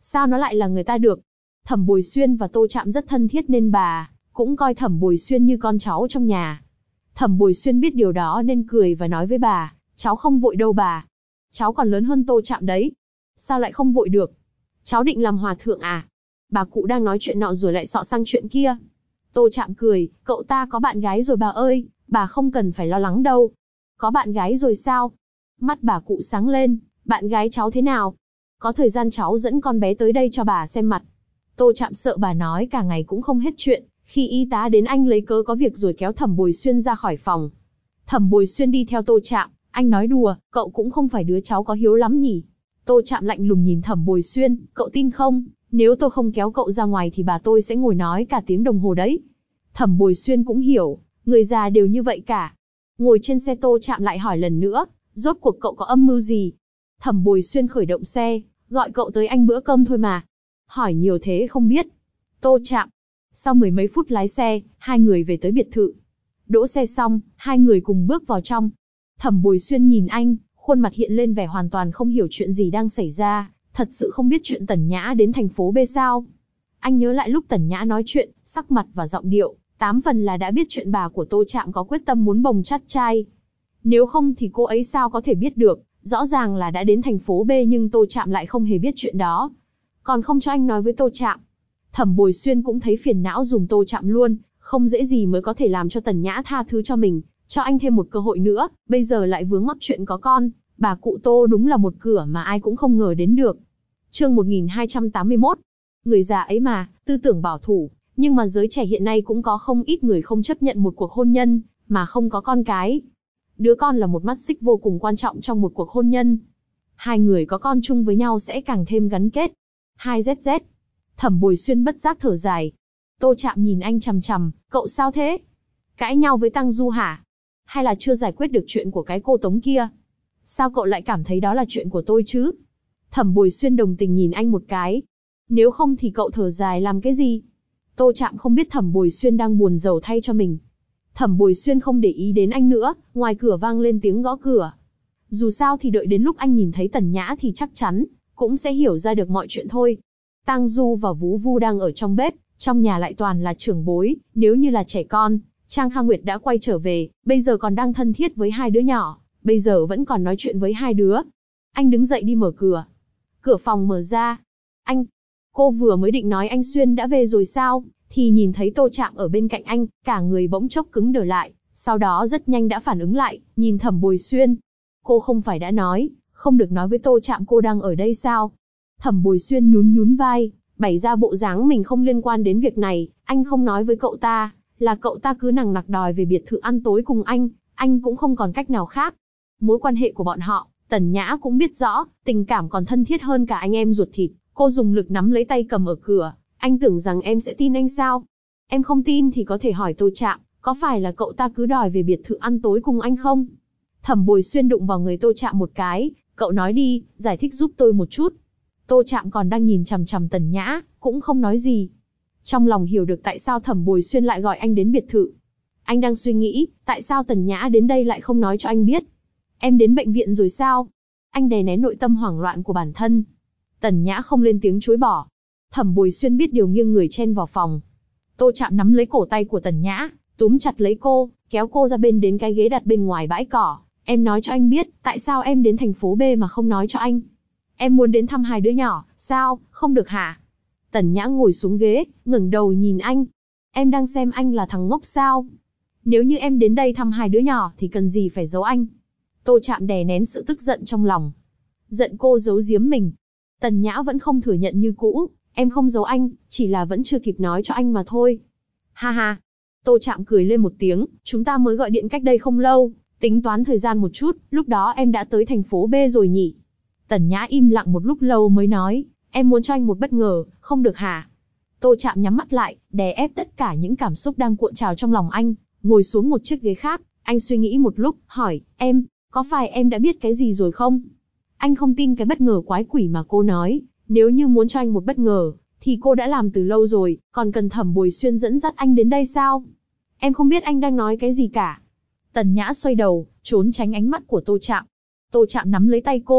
Sao nó lại là người ta được? Thẩm Bồi Xuyên và Tô Trạm rất thân thiết nên bà cũng coi Thẩm Bồi Xuyên như con cháu trong nhà. Thẩm Bồi Xuyên biết điều đó nên cười và nói với bà, cháu không vội đâu bà. Cháu còn lớn hơn Tô Trạm đấy. Sao lại không vội được? Cháu định làm hòa thượng à? Bà cụ đang nói chuyện nọ rồi lại xọ sang chuyện kia. Tô Trạm cười, cậu ta có bạn gái rồi bà ơi, bà không cần phải lo lắng đâu. Có bạn gái rồi sao? Mắt bà cụ sáng lên, bạn gái cháu thế nào? Có thời gian cháu dẫn con bé tới đây cho bà xem mặt. Tô Trạm sợ bà nói cả ngày cũng không hết chuyện, khi y tá đến anh lấy cớ có việc rồi kéo Thẩm Bồi Xuyên ra khỏi phòng. Thẩm Bồi Xuyên đi theo Tô Trạm, anh nói đùa, cậu cũng không phải đứa cháu có hiếu lắm nhỉ. Tô Trạm lạnh lùng nhìn Thẩm Bồi Xuyên, cậu tin không, nếu tôi không kéo cậu ra ngoài thì bà tôi sẽ ngồi nói cả tiếng đồng hồ đấy. Thẩm Bồi Xuyên cũng hiểu, người già đều như vậy cả. Ngồi trên xe Tô Trạm lại hỏi lần nữa, rốt cuộc cậu có âm mưu gì? Thẩm Bồi Xuyên khởi động xe, gọi cậu tới anh bữa cơm thôi mà. Hỏi nhiều thế không biết. Tô Trạm. Sau mười mấy phút lái xe, hai người về tới biệt thự. Đỗ xe xong, hai người cùng bước vào trong. Thẩm Bồi Xuyên nhìn anh, khuôn mặt hiện lên vẻ hoàn toàn không hiểu chuyện gì đang xảy ra, thật sự không biết chuyện Tần Nhã đến thành phố B sao. Anh nhớ lại lúc Tần Nhã nói chuyện, sắc mặt và giọng điệu, 8 phần là đã biết chuyện bà của Tô Trạm có quyết tâm muốn bồng chắt trai. Nếu không thì cô ấy sao có thể biết được, rõ ràng là đã đến thành phố B nhưng Tô Trạm lại không hề biết chuyện đó. Còn không cho anh nói với Tô Trạm. Thẩm Bồi Xuyên cũng thấy phiền não dùm Tô Trạm luôn, không dễ gì mới có thể làm cho Tần Nhã tha thứ cho mình, cho anh thêm một cơ hội nữa, bây giờ lại vướng mắc chuyện có con, bà cụ Tô đúng là một cửa mà ai cũng không ngờ đến được. Chương 1281. Người già ấy mà, tư tưởng bảo thủ, nhưng mà giới trẻ hiện nay cũng có không ít người không chấp nhận một cuộc hôn nhân mà không có con cái. Đứa con là một mắt xích vô cùng quan trọng trong một cuộc hôn nhân. Hai người có con chung với nhau sẽ càng thêm gắn kết. 2ZZ. Thẩm Bồi Xuyên bất giác thở dài. Tô Trạm nhìn anh chằm chằm, cậu sao thế? Cãi nhau với Tăng Du hả? Hay là chưa giải quyết được chuyện của cái cô Tống kia? Sao cậu lại cảm thấy đó là chuyện của tôi chứ? Thẩm Bồi Xuyên đồng tình nhìn anh một cái. Nếu không thì cậu thở dài làm cái gì? Tô Trạm không biết Thẩm Bồi Xuyên đang buồn rầu thay cho mình. Thẩm Bồi Xuyên không để ý đến anh nữa, ngoài cửa vang lên tiếng gõ cửa. Dù sao thì đợi đến lúc anh nhìn thấy Tần Nhã thì chắc chắn cũng sẽ hiểu ra được mọi chuyện thôi. Tang Du và Vú Vu đang ở trong bếp, trong nhà lại toàn là trưởng bối, nếu như là trẻ con, Trang Kha Nguyệt đã quay trở về, bây giờ còn đang thân thiết với hai đứa nhỏ, bây giờ vẫn còn nói chuyện với hai đứa. Anh đứng dậy đi mở cửa. Cửa phòng mở ra. Anh, cô vừa mới định nói anh Xuyên đã về rồi sao, thì nhìn thấy Tô Trạm ở bên cạnh anh, cả người bỗng chốc cứng đờ lại, sau đó rất nhanh đã phản ứng lại, nhìn Thẩm Bồi Xuyên. Cô không phải đã nói, không được nói với Tô Trạm cô đang ở đây sao? Thẩm Bồi Xuyên nhún vai, bày ra bộ dáng mình không liên quan đến việc này, anh không nói với cậu ta, là cậu ta cứ nằng nặc đòi về biệt thự ăn tối cùng anh cũng không còn cách nào khác. Mối quan hệ của bọn họ, Tần Nhã cũng biết rõ, tình cảm còn thân thiết hơn cả anh em ruột thịt, cô dùng lực nắm lấy tay cầm ở cửa, anh tưởng rằng em sẽ tin anh sao? Em không tin thì có thể hỏi Tô Trạm, có phải là cậu ta cứ đòi về biệt thự ăn tối cùng anh không? Thẩm Bồi Xuyên đụng vào người Tô Trạm một cái, cậu nói đi, giải thích giúp tôi một chút. Tô Trạm còn đang nhìn chằm chằm Tần Nhã, cũng không nói gì. Trong lòng hiểu được tại sao Thẩm Bồi Xuyên lại gọi anh đến biệt thự. Anh đang suy nghĩ, tại sao Tần Nhã đến đây lại không nói cho anh biết. Em đến bệnh viện rồi sao? Anh đè nén nội tâm hoảng loạn của bản thân. Tần Nhã không lên tiếng chối bỏ. Thẩm Bồi Xuyên biết điều nghiêng người chen vào phòng. Tô Trạm nắm lấy cổ tay của Tần Nhã, túm chặt lấy cô, kéo cô ra bên đến cái ghế đặt bên ngoài bãi cỏ. Em nói cho anh biết, tại sao em đến thành phố B mà không nói cho anh? Em muốn đến thăm hai đứa nhỏ, sao, không được hả? Tần Nhã ngồi xuống ghế, ngẩng đầu nhìn anh. Em đang xem anh là thằng ngốc sao? Nếu như em đến đây thăm hai đứa nhỏ thì cần gì phải giấu anh? Tô Trạm đè nén sự tức giận trong lòng. Giận cô giấu giếm mình. Tần Nhã vẫn không thừa nhận như cũ. Em không giấu anh, chỉ là vẫn chưa kịp nói cho anh mà thôi. Ha ha. Tô Trạm cười lên một tiếng, chúng ta mới gọi điện cách đây không lâu. Tính toán thời gian một chút, lúc đó em đã tới thành phố B rồi nhỉ? Tần Nhã im lặng một lúc lâu mới nói, em muốn cho anh một bất ngờ, không được hả? Tô Trạm nhắm mắt lại, đè ép tất cả những cảm xúc đang cuộn trào trong lòng anh, ngồi xuống một chiếc ghế khác, anh suy nghĩ một lúc, hỏi, em, có phải em đã biết cái gì rồi không? Anh không tin cái bất ngờ quái quỷ mà cô nói, nếu như muốn cho anh một bất ngờ, thì cô đã làm từ lâu rồi, còn cần Thẩm Bồi Xuyên dẫn dắt anh đến đây sao? Em không biết anh đang nói cái gì cả. Tần Nhã xoay đầu, trốn tránh ánh mắt của Tô Trạm. Tô Trạm nắm lấy tay cô,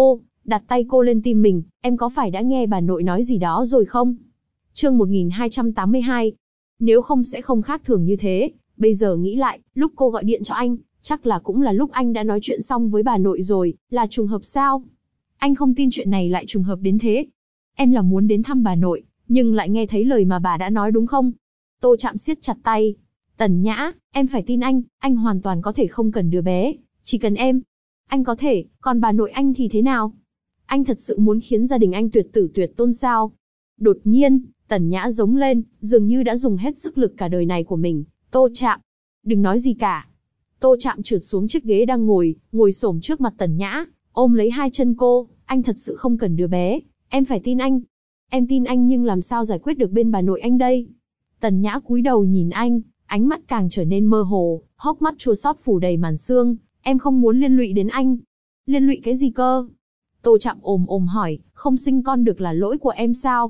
đặt tay cô lên tim mình, em có phải đã nghe bà nội nói gì đó rồi không? Chương 1282. Nếu không sẽ không khác thường như thế, bây giờ nghĩ lại, lúc cô gọi điện cho anh, chắc là cũng là lúc anh đã nói chuyện xong với bà nội rồi, là trùng hợp sao? Anh không tin chuyện này lại trùng hợp đến thế. Em là muốn đến thăm bà nội, nhưng lại nghe thấy lời mà bà đã nói đúng không? Tô Trạm siết chặt tay. Tần Nhã, em phải tin anh hoàn toàn có thể không cần đứa bé, chỉ cần em. Anh có thể, còn bà nội anh thì thế nào? Anh thật sự muốn khiến gia đình anh tuyệt tử tuyệt tôn sao? Đột nhiên, Tần Nhã giống lên, dường như đã dùng hết sức lực cả đời này của mình. Tô Trạm, đừng nói gì cả. Tô Trạm trượt xuống chiếc ghế đang ngồi xổm trước mặt Tần Nhã, ôm lấy hai chân cô. Anh thật sự không cần đứa bé, em phải tin anh. Em tin anh nhưng làm sao giải quyết được bên bà nội anh đây? Tần Nhã cúi đầu nhìn anh, ánh mắt càng trở nên mơ hồ, hốc mắt chua xót phủ đầy màn sương. Em không muốn liên lụy đến anh. Liên lụy cái gì cơ? Tô Trạm ồm hỏi, không sinh con được là lỗi của em sao?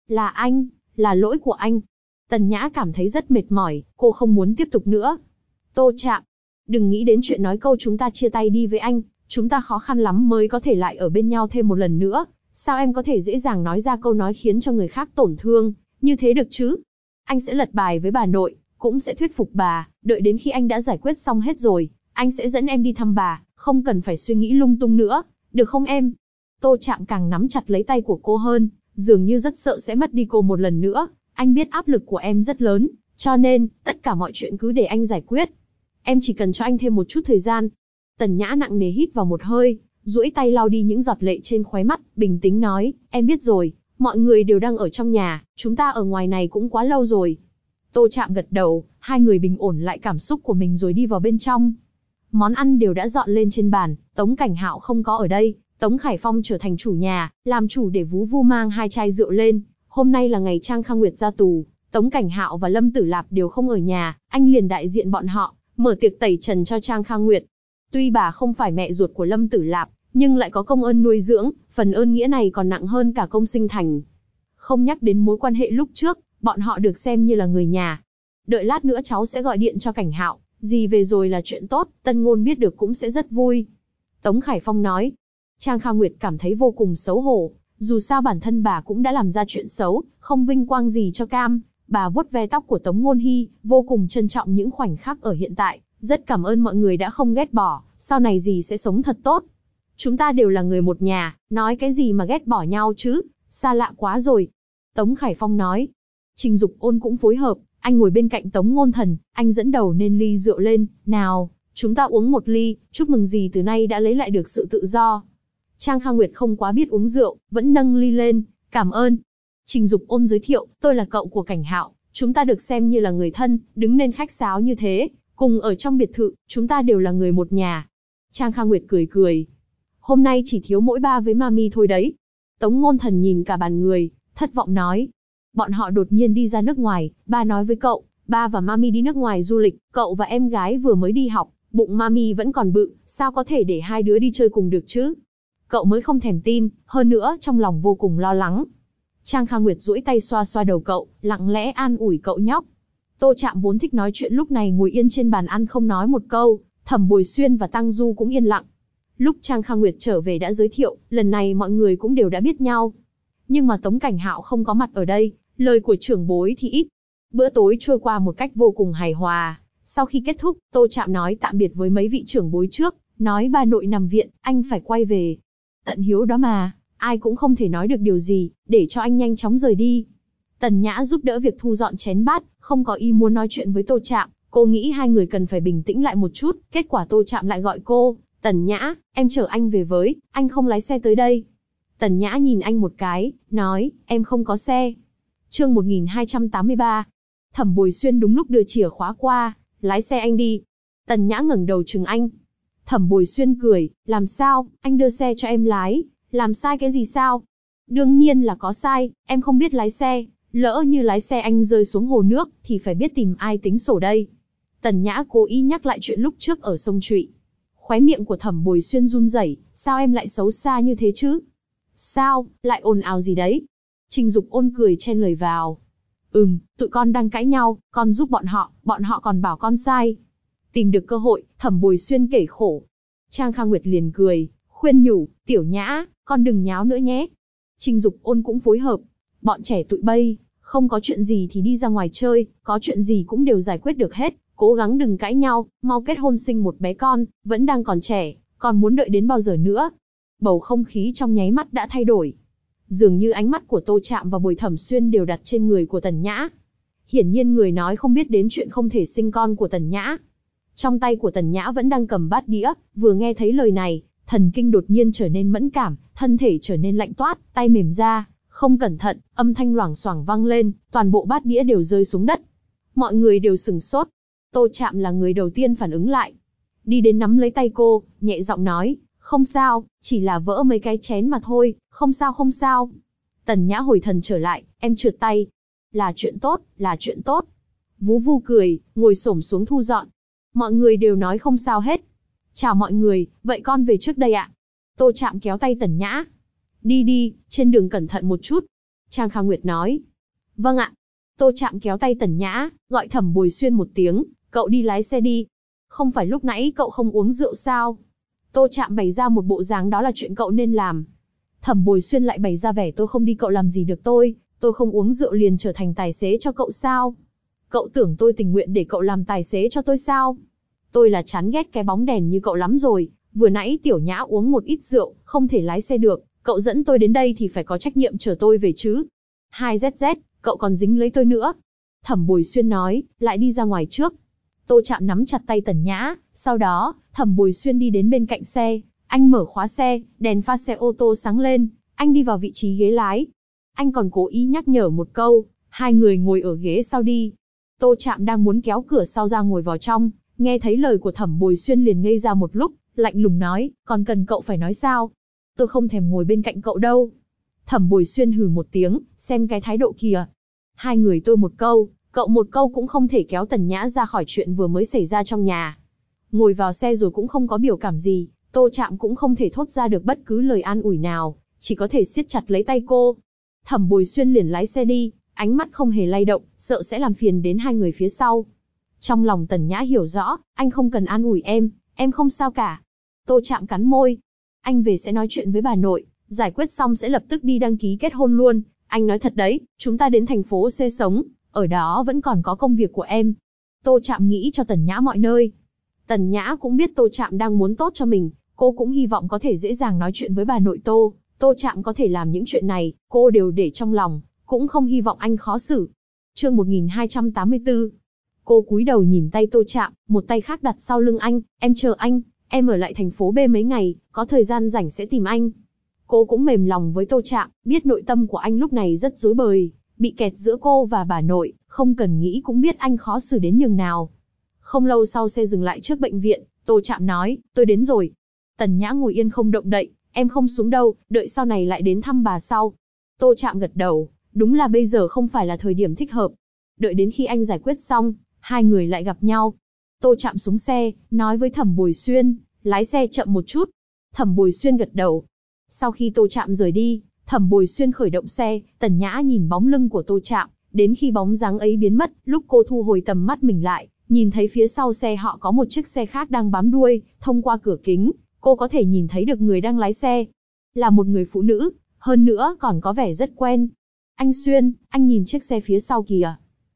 Là lỗi của anh. Tần Nhã cảm thấy rất mệt mỏi, cô không muốn tiếp tục nữa. Tô Trạm, đừng nghĩ đến chuyện nói câu chúng ta chia tay đi với anh, chúng ta khó khăn lắm mới có thể lại ở bên nhau thêm một lần nữa. Sao em có thể dễ dàng nói ra câu nói khiến cho người khác tổn thương, như thế được chứ? Anh sẽ lật bài với bà nội, cũng sẽ thuyết phục bà, đợi đến khi anh đã giải quyết xong hết rồi, anh sẽ dẫn em đi thăm bà, không cần phải suy nghĩ lung tung nữa, được không em? Tô Trạm càng nắm chặt lấy tay của cô hơn, dường như rất sợ sẽ mất đi cô một lần nữa. Anh biết áp lực của em rất lớn, cho nên, tất cả mọi chuyện cứ để anh giải quyết. Em chỉ cần cho anh thêm một chút thời gian. Tần Nhã nặng nề hít vào một hơi, duỗi tay lau đi những giọt lệ trên khóe mắt, bình tĩnh nói, em biết rồi, mọi người đều đang ở trong nhà, chúng ta ở ngoài này cũng quá lâu rồi. Tô Trạm gật đầu, hai người bình ổn lại cảm xúc của mình rồi đi vào bên trong. Món ăn đều đã dọn lên trên bàn, Tống Cảnh Hạo không có ở đây, Tống Khải Phong trở thành chủ nhà, làm chủ để Vú Vu mang hai chai rượu lên. Hôm nay là ngày Trang Khang Nguyệt ra tù, Tống Cảnh Hạo và Lâm Tử Lạp đều không ở nhà, anh liền đại diện bọn họ, mở tiệc tẩy trần cho Trang Khang Nguyệt. Tuy bà không phải mẹ ruột của Lâm Tử Lạp, nhưng lại có công ơn nuôi dưỡng, phần ơn nghĩa này còn nặng hơn cả công sinh thành. Không nhắc đến mối quan hệ lúc trước, bọn họ được xem như là người nhà. Đợi lát nữa cháu sẽ gọi điện cho Cảnh Hạo, dì về rồi là chuyện tốt, Tân Ngôn biết được cũng sẽ rất vui. Tống Khải Phong nói. Trang Khang Nguyệt cảm thấy vô cùng xấu hổ, dù sao bản thân bà cũng đã làm ra chuyện xấu, không vinh quang gì cho cam. Bà vuốt ve tóc của Tống Ngôn Hi, vô cùng trân trọng những khoảnh khắc ở hiện tại, rất cảm ơn mọi người đã không ghét bỏ, sau này dì sẽ sống thật tốt. Chúng ta đều là người một nhà, nói cái gì mà ghét bỏ nhau chứ, xa lạ quá rồi. Tống Khải Phong nói. Trình Dục Ôn cũng phối hợp, anh ngồi bên cạnh Tống Ngôn Thần, anh dẫn đầu nên ly rượu lên, nào, chúng ta uống một ly, chúc mừng dì từ nay đã lấy lại được sự tự do. Trang Khang Nguyệt không quá biết uống rượu, vẫn nâng ly lên, cảm ơn. Trình Dục Ôn giới thiệu, tôi là cậu của Cảnh Hạo, chúng ta được xem như là người thân, đứng nên khách sáo như thế, cùng ở trong biệt thự, chúng ta đều là người một nhà. Trang Khang Nguyệt cười cười. Hôm nay chỉ thiếu mỗi ba với Mami thôi đấy. Tống Ngôn Thần nhìn cả bàn người, thất vọng nói. Bọn họ đột nhiên đi ra nước ngoài, ba nói với cậu, ba và Mami đi nước ngoài du lịch, cậu và em gái vừa mới đi học, bụng Mami vẫn còn bự, sao có thể để hai đứa đi chơi cùng được chứ? Cậu mới không thèm tin, hơn nữa trong lòng vô cùng lo lắng. Trang Khang Nguyệt duỗi tay xoa xoa đầu cậu, lặng lẽ an ủi cậu nhóc. Tô Trạm vốn thích nói chuyện lúc này ngồi yên trên bàn ăn không nói một câu, Thẩm Bồi Xuyên và Tăng Du cũng yên lặng. Lúc Trang Khang Nguyệt trở về đã giới thiệu, lần này mọi người cũng đều đã biết nhau. Nhưng mà Tống Cảnh Hạo không có mặt ở đây, lời của trưởng bối thì ít. Bữa tối trôi qua một cách vô cùng hài hòa. Sau khi kết thúc, Tô Trạm nói tạm biệt với mấy vị trưởng bối trước, nói bà nội nằm viện, anh phải quay về. Tận hiếu đó mà, ai cũng không thể nói được điều gì, để cho anh nhanh chóng rời đi. Tần Nhã giúp đỡ việc thu dọn chén bát, không có ý muốn nói chuyện với Tô Trạm, cô nghĩ hai người cần phải bình tĩnh lại một chút, kết quả Tô Trạm lại gọi cô, Tần Nhã, em chở anh về với, anh không lái xe tới đây. Tần Nhã nhìn anh một cái, nói, em không có xe. Chương 1283. Thẩm Bồi Xuyên đúng lúc đưa chìa khóa qua, lái xe anh đi. Tần Nhã ngẩng đầu trừng anh. Thẩm Bồi Xuyên cười, làm sao, anh đưa xe cho em lái, làm sai cái gì sao? Đương nhiên là có sai, em không biết lái xe, lỡ như lái xe anh rơi xuống hồ nước, thì phải biết tìm ai tính sổ đây. Tần Nhã cố ý nhắc lại chuyện lúc trước ở sông Trụy. Khóe miệng của Thẩm Bồi Xuyên run rẩy, sao em lại xấu xa như thế chứ? Sao, lại ồn ào gì đấy? Trình Dục Ôn cười chen lời vào. Tụi con đang cãi nhau, con giúp bọn họ còn bảo con sai. Tìm được cơ hội, Thẩm Bồi Xuyên kể khổ. Trang Khang Nguyệt liền cười, khuyên nhủ, Tiểu Nhã, con đừng nháo nữa nhé. Trình Dục Ôn cũng phối hợp. Bọn trẻ tụi bay, không có chuyện gì thì đi ra ngoài chơi, có chuyện gì cũng đều giải quyết được hết, cố gắng đừng cãi nhau, mau kết hôn sinh một bé con, vẫn đang còn trẻ, còn muốn đợi đến bao giờ nữa. Bầu không khí trong nháy mắt đã thay đổi. Dường như ánh mắt của Tô Trạm và Bùi Thẩm Xuyên đều đặt trên người của Tần Nhã. Hiển nhiên người nói không biết đến chuyện không thể sinh con của Tần Nhã. Trong tay của Tần Nhã vẫn đang cầm bát đĩa, vừa nghe thấy lời này, thần kinh đột nhiên trở nên mẫn cảm, thân thể trở nên lạnh toát, tay mềm ra, không cẩn thận, âm thanh loảng xoảng vang lên, toàn bộ bát đĩa đều rơi xuống đất. Mọi người đều sửng sốt. Tô Trạm là người đầu tiên phản ứng lại. Đi đến nắm lấy tay cô, nhẹ giọng nói, không sao, chỉ là vỡ mấy cái chén mà thôi, không sao không sao. Tần Nhã hồi thần trở lại, em trượt tay. Là chuyện tốt, là chuyện tốt. Vú Vu cười, ngồi xổm xuống thu dọn. Mọi người đều nói không sao hết. Chào mọi người, vậy con về trước đây ạ. Tô Trạm kéo tay Tần Nhã. Đi đi, trên đường cẩn thận một chút. Trang Kha Nguyệt nói. Vâng ạ. Tô Trạm kéo tay Tần Nhã, gọi Thẩm Bồi Xuyên một tiếng, cậu đi lái xe đi. Không phải lúc nãy cậu không uống rượu sao? Tô Trạm bày ra một bộ dáng đó là chuyện cậu nên làm. Thẩm Bồi Xuyên lại bày ra vẻ tôi không đi cậu làm gì được tôi không uống rượu liền trở thành tài xế cho cậu sao? Cậu tưởng tôi tình nguyện để cậu làm tài xế cho tôi sao? Tôi là chán ghét cái bóng đèn như cậu lắm rồi, vừa nãy Tiểu Nhã uống một ít rượu, không thể lái xe được, cậu dẫn tôi đến đây thì phải có trách nhiệm chở tôi về chứ. 2ZZ, cậu còn dính lấy tôi nữa. Thẩm Bồi Xuyên nói, lại đi ra ngoài trước. Tô Trạm nắm chặt tay Tần Nhã, sau đó, Thẩm Bồi Xuyên đi đến bên cạnh xe, anh mở khóa xe, đèn pha xe ô tô sáng lên, anh đi vào vị trí ghế lái. Anh còn cố ý nhắc nhở một câu, hai người ngồi ở ghế sau đi. Tô Trạm đang muốn kéo cửa sau ra ngồi vào trong, nghe thấy lời của Thẩm Bồi Xuyên liền ngây ra một lúc, lạnh lùng nói, còn cần cậu phải nói sao? Tôi không thèm ngồi bên cạnh cậu đâu. Thẩm Bồi Xuyên hừ một tiếng, xem cái thái độ kìa. Hai người tôi một câu, cậu một câu cũng không thể kéo Tần Nhã ra khỏi chuyện vừa mới xảy ra trong nhà. Ngồi vào xe rồi cũng không có biểu cảm gì, Tô Trạm cũng không thể thốt ra được bất cứ lời an ủi nào, chỉ có thể siết chặt lấy tay cô. Thẩm Bồi Xuyên liền lái xe đi, ánh mắt không hề lay động, sợ sẽ làm phiền đến hai người phía sau. Trong lòng Tần Nhã hiểu rõ, anh không cần an ủi em không sao cả. Tô Trạm cắn môi. Anh về sẽ nói chuyện với bà nội, giải quyết xong sẽ lập tức đi đăng ký kết hôn luôn. Anh nói thật đấy, chúng ta đến thành phố C sống, ở đó vẫn còn có công việc của em. Tô Trạm nghĩ cho Tần Nhã mọi nơi. Tần Nhã cũng biết Tô Trạm đang muốn tốt cho mình, cô cũng hy vọng có thể dễ dàng nói chuyện với bà nội Tô. Tô Trạm có thể làm những chuyện này, cô đều để trong lòng, cũng không hy vọng anh khó xử. Chương 1284. Cô cúi đầu nhìn tay Tô Trạm, một tay khác đặt sau lưng anh, em chờ anh, em ở lại thành phố B mấy ngày, có thời gian rảnh sẽ tìm anh. Cô cũng mềm lòng với Tô Trạm, biết nội tâm của anh lúc này rất rối bời, bị kẹt giữa cô và bà nội, không cần nghĩ cũng biết anh khó xử đến nhường nào. Không lâu sau xe dừng lại trước bệnh viện, Tô Trạm nói, tôi đến rồi. Tần Nhã ngồi yên không động đậy, em không xuống đâu, đợi sau này lại đến thăm bà sau. Tô Trạm gật đầu, đúng là bây giờ không phải là thời điểm thích hợp. Đợi đến khi anh giải quyết xong, hai người lại gặp nhau. Tô Trạm xuống xe, nói với Thẩm Bồi Xuyên, lái xe chậm một chút. Thẩm Bồi Xuyên gật đầu. Sau khi Tô Trạm rời đi, Thẩm Bồi Xuyên khởi động xe, Tần Nhã nhìn bóng lưng của Tô Trạm, đến khi bóng dáng ấy biến mất, lúc cô thu hồi tầm mắt mình lại, nhìn thấy phía sau xe họ có một chiếc xe khác đang bám đuôi, thông qua cửa kính, cô có thể nhìn thấy được người đang lái xe. Là một người phụ nữ, hơn nữa còn có vẻ rất quen. Anh Xuyên, anh nhìn chiếc xe phía sau kìa.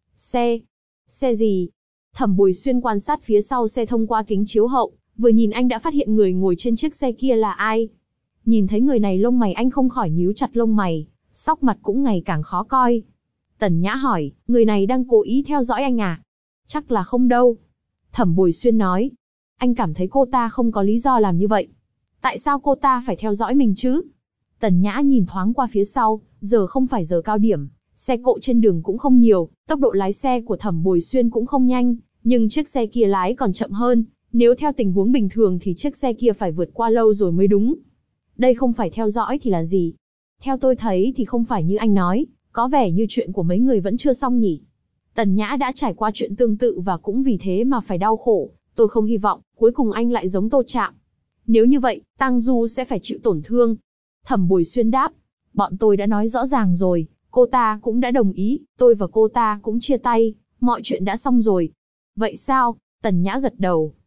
Xe gì? Thẩm Bồi Xuyên quan sát phía sau xe thông qua kính chiếu hậu, vừa nhìn anh đã phát hiện người ngồi trên chiếc xe kia là ai. Nhìn thấy người này lông mày anh không khỏi nhíu chặt lông mày, sóc mặt cũng ngày càng khó coi. Tần Nhã hỏi, người này đang cố ý theo dõi anh à? Chắc là không đâu. Thẩm Bồi Xuyên nói, anh cảm thấy cô ta không có lý do làm như vậy. Tại sao cô ta phải theo dõi mình chứ? Tần Nhã nhìn thoáng qua phía sau, giờ không phải giờ cao điểm, xe cộ trên đường cũng không nhiều, tốc độ lái xe của Thẩm Bồi Xuyên cũng không nhanh, nhưng chiếc xe kia lái còn chậm hơn, nếu theo tình huống bình thường thì chiếc xe kia phải vượt qua lâu rồi mới đúng. Đây không phải theo dõi thì là gì? Theo tôi thấy thì không phải như anh nói, có vẻ như chuyện của mấy người vẫn chưa xong nhỉ. Tần Nhã đã trải qua chuyện tương tự và cũng vì thế mà phải đau khổ, tôi không hy vọng cuối cùng anh lại giống Tô Trạm. Nếu như vậy, Tang Du sẽ phải chịu tổn thương. Thẩm Bồi Xuyên đáp, bọn tôi đã nói rõ ràng rồi, cô ta cũng đã đồng ý, tôi và cô ta cũng chia tay, mọi chuyện đã xong rồi. Vậy sao? Tần Nhã gật đầu.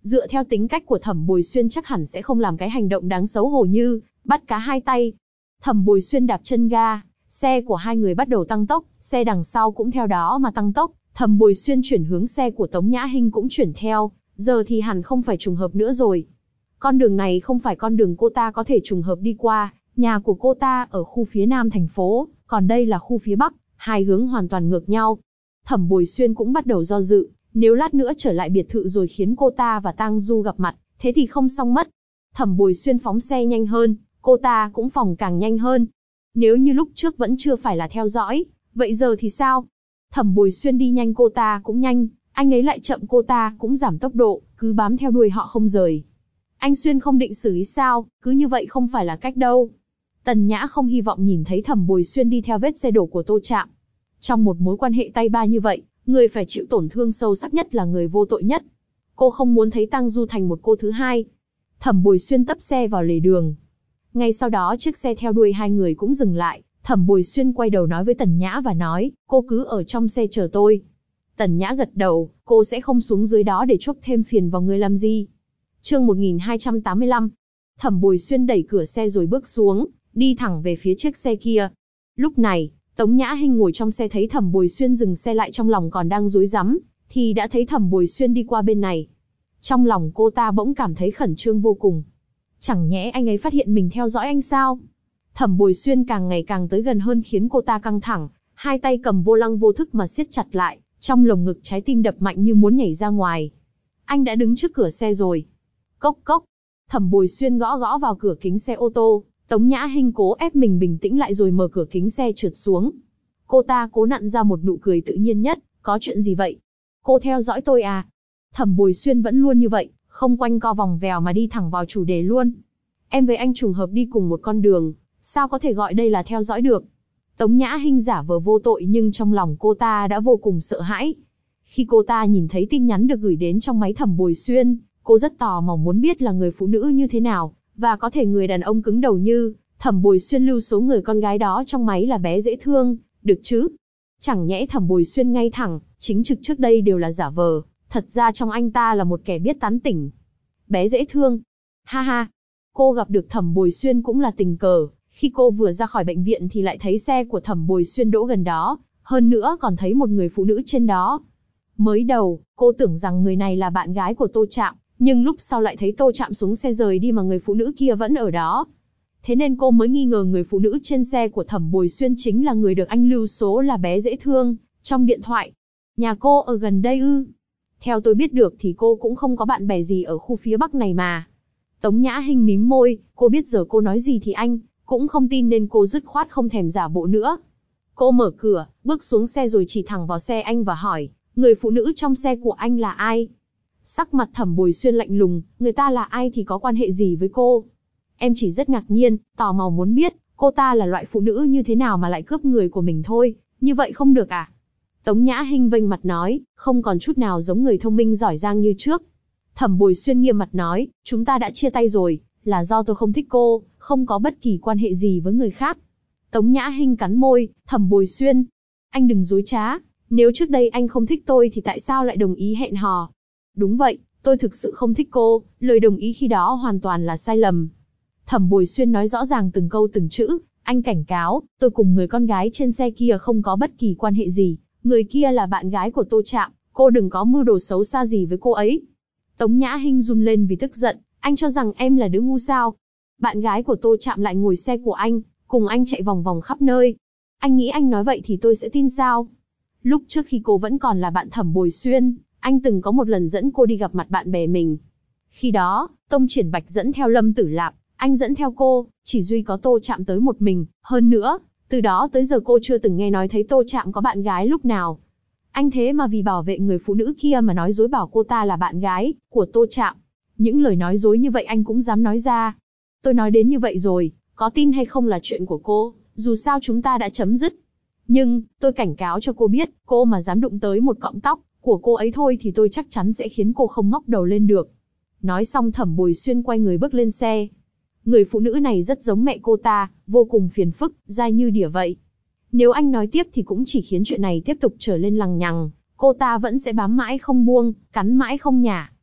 Dựa theo tính cách của Thẩm Bồi Xuyên chắc hẳn sẽ không làm cái hành động đáng xấu hổ như bắt cá hai tay. Thẩm Bồi Xuyên đạp chân ga, xe của hai người bắt đầu tăng tốc, xe đằng sau cũng theo đó mà tăng tốc. Thẩm Bồi Xuyên chuyển hướng, xe của Tống Nhã Hinh cũng chuyển theo, giờ thì hẳn không phải trùng hợp nữa rồi. Con đường này không phải con đường cô ta có thể trùng hợp đi qua, nhà của cô ta ở khu phía nam thành phố, còn đây là khu phía bắc, hai hướng hoàn toàn ngược nhau. Thẩm Bồi Xuyên cũng bắt đầu do dự, nếu lát nữa trở lại biệt thự rồi khiến cô ta và Tang Du gặp mặt, thế thì không xong mất. Thẩm Bồi Xuyên phóng xe nhanh hơn, cô ta cũng phóng càng nhanh hơn. Nếu như lúc trước vẫn chưa phải là theo dõi, vậy giờ thì sao? Thẩm Bồi Xuyên đi nhanh cô ta cũng nhanh, anh ấy lại chậm cô ta cũng giảm tốc độ, cứ bám theo đuôi họ không rời. Anh Xuyên không định xử lý sao, cứ như vậy không phải là cách đâu. Tần Nhã không hy vọng nhìn thấy Thẩm Bồi Xuyên đi theo vết xe đổ của Tô Trạm. Trong một mối quan hệ tay ba như vậy, người phải chịu tổn thương sâu sắc nhất là người vô tội nhất. Cô không muốn thấy Tang Du thành một cô thứ hai. Thẩm Bồi Xuyên tấp xe vào lề đường. Ngay sau đó chiếc xe theo đuôi hai người cũng dừng lại. Thẩm Bồi Xuyên quay đầu nói với Tần Nhã và nói, cô cứ ở trong xe chờ tôi. Tần Nhã gật đầu, cô sẽ không xuống dưới đó để chuốc thêm phiền vào người làm gì. Chương 1285. Thẩm Bồi Xuyên đẩy cửa xe rồi bước xuống, đi thẳng về phía chiếc xe kia. Lúc này, Tống Nhã Hinh ngồi trong xe thấy Thẩm Bồi Xuyên dừng xe lại, trong lòng còn đang rối rắm, thì đã thấy Thẩm Bồi Xuyên đi qua bên này. Trong lòng cô ta bỗng cảm thấy khẩn trương vô cùng. Chẳng nhẽ anh ấy phát hiện mình theo dõi anh sao? Thẩm Bồi Xuyên càng ngày càng tới gần hơn khiến cô ta căng thẳng, hai tay cầm vô lăng vô thức mà siết chặt lại, trong lồng ngực trái tim đập mạnh như muốn nhảy ra ngoài. Anh đã đứng trước cửa xe rồi. Cốc cốc. Thẩm Bồi Xuyên gõ gõ vào cửa kính xe ô tô. Tống Nhã Hinh cố ép mình bình tĩnh lại rồi mở cửa kính xe trượt xuống. Cô ta cố nặn ra một nụ cười tự nhiên nhất. Có chuyện gì vậy? Cô theo dõi tôi à? Thẩm Bồi Xuyên vẫn luôn như vậy, không quanh co vòng vèo mà đi thẳng vào chủ đề luôn. Em với anh trùng hợp đi cùng một con đường, sao có thể gọi đây là theo dõi được? Tống Nhã Hinh giả vờ vô tội nhưng trong lòng cô ta đã vô cùng sợ hãi. Khi cô ta nhìn thấy tin nhắn được gửi đến trong máy Thẩm Bồi Xuyên, cô rất tò mò muốn biết là người phụ nữ như thế nào, và có thể người đàn ông cứng đầu như Thẩm Bồi Xuyên lưu số người con gái đó trong máy là bé dễ thương, được chứ? Chẳng nhẽ Thẩm Bồi Xuyên ngay thẳng, chính trực trước đây đều là giả vờ, thật ra trong anh ta là một kẻ biết tán tỉnh. Bé dễ thương. Ha ha. Cô gặp được Thẩm Bồi Xuyên cũng là tình cờ, khi cô vừa ra khỏi bệnh viện thì lại thấy xe của Thẩm Bồi Xuyên đỗ gần đó, hơn nữa còn thấy một người phụ nữ trên đó. Mới đầu, cô tưởng rằng người này là bạn gái của Tô Trạm, nhưng lúc sau lại thấy Tô Trạm xuống xe rời đi mà người phụ nữ kia vẫn ở đó. Thế nên cô mới nghi ngờ người phụ nữ trên xe của Thẩm Bồi Xuyên chính là người được anh lưu số là bé dễ thương trong điện thoại. Nhà cô ở gần đây ư? Theo tôi biết được thì cô cũng không có bạn bè gì ở khu phía Bắc này mà. Tống Nhã Hinh mím môi, cô biết giờ cô nói gì thì anh cũng không tin nên cô dứt khoát không thèm giả bộ nữa. Cô mở cửa, bước xuống xe rồi chỉ thẳng vào xe anh và hỏi, người phụ nữ trong xe của anh là ai? Sắc mặt Thẩm Bồi Xuyên lạnh lùng, người ta là ai thì có quan hệ gì với cô? Em chỉ rất ngạc nhiên, tò mò muốn biết, cô ta là loại phụ nữ như thế nào mà lại cướp người của mình thôi, như vậy không được à? Tống Nhã Hinh vênh mặt nói, không còn chút nào giống người thông minh giỏi giang như trước. Thẩm Bồi Xuyên nghiêm mặt nói, chúng ta đã chia tay rồi, là do tôi không thích cô, không có bất kỳ quan hệ gì với người khác. Tống Nhã Hinh cắn môi, Thẩm Bồi Xuyên, anh đừng dối trá, nếu trước đây anh không thích tôi thì tại sao lại đồng ý hẹn hò? Đúng vậy, tôi thực sự không thích cô, lời đồng ý khi đó hoàn toàn là sai lầm. Thẩm Bồi Xuyên nói rõ ràng từng câu từng chữ, anh cảnh cáo, tôi cùng người con gái trên xe kia không có bất kỳ quan hệ gì, người kia là bạn gái của Tô Trạm, cô đừng có mưu đồ xấu xa gì với cô ấy. Tống Nhã Hinh run lên vì tức giận, anh cho rằng em là đứa ngu sao? Bạn gái của Tô Trạm lại ngồi xe của anh, cùng anh chạy vòng vòng khắp nơi. Anh nghĩ anh nói vậy thì tôi sẽ tin sao? Lúc trước khi cô vẫn còn là bạn Thẩm Bồi Xuyên, anh từng có một lần dẫn cô đi gặp mặt bạn bè mình. Khi đó, Tông Triển Bạch dẫn theo Lâm Tử Lạp, anh dẫn theo cô, chỉ duy có Tô Trạm tới một mình. Hơn nữa, từ đó tới giờ cô chưa từng nghe nói thấy Tô Trạm có bạn gái lúc nào. Anh thế mà vì bảo vệ người phụ nữ kia mà nói dối bảo cô ta là bạn gái của Tô Trạm. Những lời nói dối như vậy anh cũng dám nói ra. Tôi nói đến như vậy rồi, có tin hay không là chuyện của cô, dù sao chúng ta đã chấm dứt. Nhưng, tôi cảnh cáo cho cô biết, cô mà dám đụng tới một cọng tóc của cô ấy thôi thì tôi chắc chắn sẽ khiến cô không ngóc đầu lên được. Nói xong Thẩm Bồi Xuyên quay người bước lên xe. Người phụ nữ này rất giống mẹ cô ta, vô cùng phiền phức, dai như đỉa vậy. Nếu anh nói tiếp thì cũng chỉ khiến chuyện này tiếp tục trở lên lằng nhằng, cô ta vẫn sẽ bám mãi không buông, cắn mãi không nhả.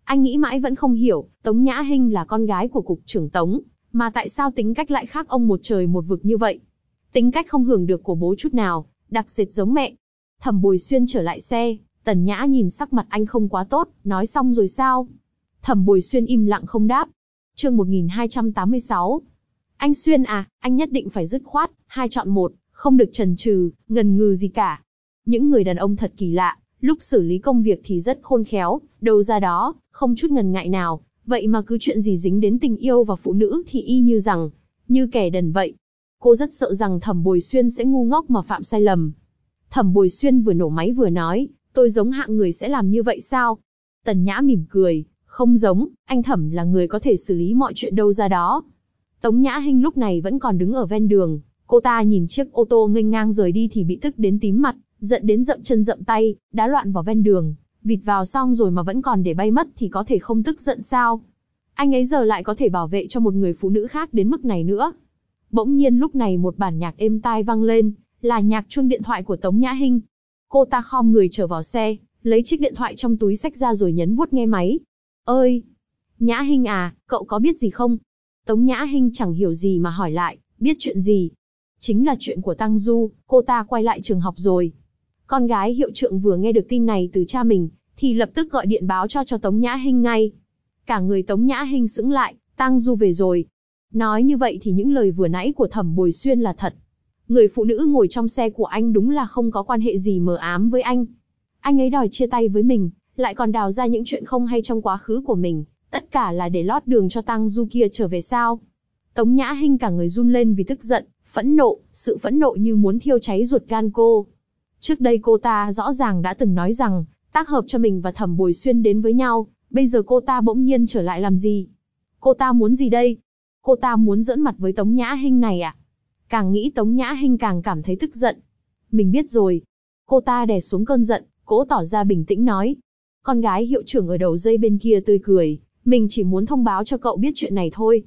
Anh nghĩ mãi vẫn không hiểu, Tống Nhã Hinh là con gái của cục trưởng Tống, mà tại sao tính cách lại khác ông một trời một vực như vậy? Tính cách không hưởng được của bố chút nào, đặc sệt giống mẹ. Thẩm Bồi Xuyên trở lại xe, Tần Nhã nhìn sắc mặt anh không quá tốt, nói xong rồi sao? Thẩm Bồi Xuyên im lặng không đáp. Chương 1286. Anh Xuyên à, anh nhất định phải dứt khoát, hai chọn một, không được chần chừ, ngần ngừ gì cả. Những người đàn ông thật kỳ lạ, lúc xử lý công việc thì rất khôn khéo, đâu ra đó, không chút ngần ngại nào, vậy mà cứ chuyện gì dính đến tình yêu và phụ nữ thì y như rằng, như kẻ đần vậy. Cô rất sợ rằng Thẩm Bồi Xuyên sẽ ngu ngốc mà phạm sai lầm. Thẩm Bồi Xuyên vừa nổ máy vừa nói, tôi giống hạng người sẽ làm như vậy sao? Tần Nhã mỉm cười, không giống, anh Thẩm là người có thể xử lý mọi chuyện đâu ra đó. Tống Nhã Hinh lúc này vẫn còn đứng ở ven đường, cô ta nhìn chiếc ô tô nghênh ngang rời đi thì bị tức đến tím mặt, giận đến dậm chân dậm tay, đá loạn vào ven đường, vịt vào xong rồi mà vẫn còn để bay mất thì có thể không tức giận sao? Anh ấy giờ lại có thể bảo vệ cho một người phụ nữ khác đến mức này nữa. Bỗng nhiên lúc này một bản nhạc êm tai vang lên, là nhạc chuông điện thoại của Tống Nhã Hinh. Cô ta khom người trở vào xe, lấy chiếc điện thoại trong túi xách ra rồi nhấn vuốt nghe máy. Ơi! Nhã Hinh à, cậu có biết gì không? Tống Nhã Hinh chẳng hiểu gì mà hỏi lại, biết chuyện gì? Chính là chuyện của Tăng Du, cô ta quay lại trường học rồi. Con gái hiệu trưởng vừa nghe được tin này từ cha mình, thì lập tức gọi điện báo cho Tống Nhã Hinh ngay. Cả người Tống Nhã Hinh sững lại, Tăng Du về rồi. Nói như vậy thì những lời vừa nãy của Thẩm Bồi Xuyên là thật. Người phụ nữ ngồi trong xe của anh đúng là không có quan hệ gì mờ ám với anh. Anh ấy đòi chia tay với mình, lại còn đào ra những chuyện không hay trong quá khứ của mình, tất cả là để lót đường cho Tăng Du kia trở về sao? Tống Nhã Hinh cả người run lên vì tức giận, phẫn nộ, sự phẫn nộ như muốn thiêu cháy ruột gan cô. Trước đây cô ta rõ ràng đã từng nói rằng, tác hợp cho mình và Thẩm Bồi Xuyên đến với nhau, bây giờ cô ta bỗng nhiên trở lại làm gì? Cô ta muốn gì đây? Cô ta muốn giỡn mặt với Tống Nhã Hinh này à? Càng nghĩ Tống Nhã Hinh càng cảm thấy tức giận. Mình biết rồi. Cô ta đè xuống cơn giận, cố tỏ ra bình tĩnh nói. Con gái hiệu trưởng ở đầu dây bên kia tươi cười, mình chỉ muốn thông báo cho cậu biết chuyện này thôi.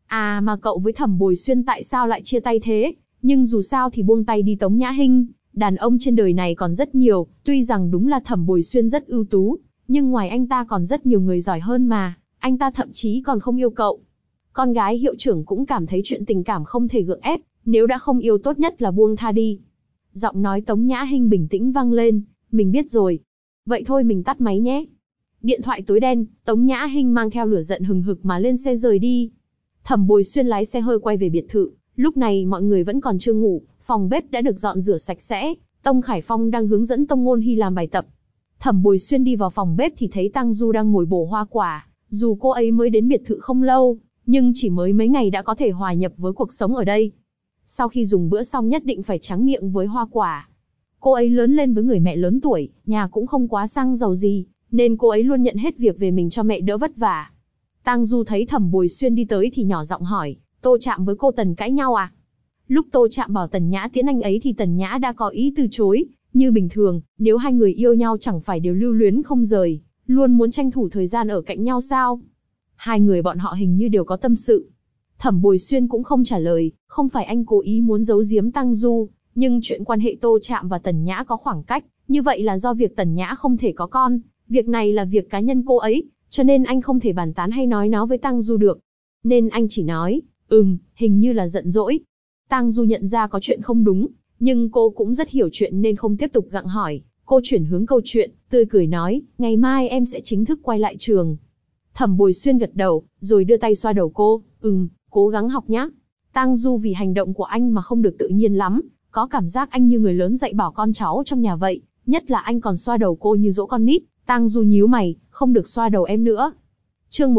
À mà cậu với Thẩm Bồi Xuyên tại sao lại chia tay thế? Nhưng dù sao thì buông tay đi Tống Nhã Hinh. Đàn ông trên đời này còn rất nhiều, tuy rằng đúng là Thẩm Bồi Xuyên rất ưu tú, nhưng ngoài anh ta còn rất nhiều người giỏi hơn mà, anh ta thậm chí còn không yêu cậu. Con gái hiệu trưởng cũng cảm thấy chuyện tình cảm không thể gượng ép, nếu đã không yêu tốt nhất là buông tha đi. Giọng nói Tống Nhã Hinh bình tĩnh vang lên, mình biết rồi. Vậy thôi mình tắt máy nhé. Điện thoại tối đen, Tống Nhã Hinh mang theo lửa giận hừng hực mà lên xe rời đi. Thẩm Bồi Xuyên lái xe hơi quay về biệt thự, lúc này mọi người vẫn còn chưa ngủ, phòng bếp đã được dọn rửa sạch sẽ, Tông Khải Phong đang hướng dẫn Tông Ngôn Hy làm bài tập. Thẩm Bồi Xuyên đi vào phòng bếp thì thấy Tăng Du đang ngồi bổ hoa quả, dù cô ấy mới đến biệt thự không lâu, nhưng chỉ mới mấy ngày đã có thể hòa nhập với cuộc sống ở đây. Sau khi dùng bữa xong nhất định phải tráng miệng với hoa quả. Cô ấy lớn lên với người mẹ lớn tuổi, nhà cũng không quá sang giàu gì, nên cô ấy luôn nhận hết việc về mình cho mẹ đỡ vất vả. Tang Du thấy Thẩm Bồi Xuyên đi tới thì nhỏ giọng hỏi, Tô Trạm với cô Tần cãi nhau à? Lúc Tô Trạm bảo Tần Nhã tiễn anh ấy thì Tần Nhã đã có ý từ chối, như bình thường, nếu hai người yêu nhau chẳng phải đều lưu luyến không rời, luôn muốn tranh thủ thời gian ở cạnh nhau sao? Hai người bọn họ hình như đều có tâm sự. Thẩm Bồi Xuyên cũng không trả lời, không phải anh cố ý muốn giấu giếm Tang Du, nhưng chuyện quan hệ Tô Trạm và Tần Nhã có khoảng cách, như vậy là do việc Tần Nhã không thể có con, việc này là việc cá nhân cô ấy, cho nên anh không thể bàn tán hay nói nó với Tang Du được. Nên anh chỉ nói, hình như là giận dỗi. Tang Du nhận ra có chuyện không đúng, nhưng cô cũng rất hiểu chuyện nên không tiếp tục gặng hỏi, cô chuyển hướng câu chuyện, tươi cười nói, ngày mai em sẽ chính thức quay lại trường. Thẩm Bồi Xuyên gật đầu, rồi đưa tay xoa đầu cô, cố gắng học nhá. Tang Du vì hành động của anh mà không được tự nhiên lắm, có cảm giác anh như người lớn dạy bảo con cháu trong nhà vậy, nhất là anh còn xoa đầu cô như dỗ con nít. Tang Du nhíu mày, không được xoa đầu em nữa. Chương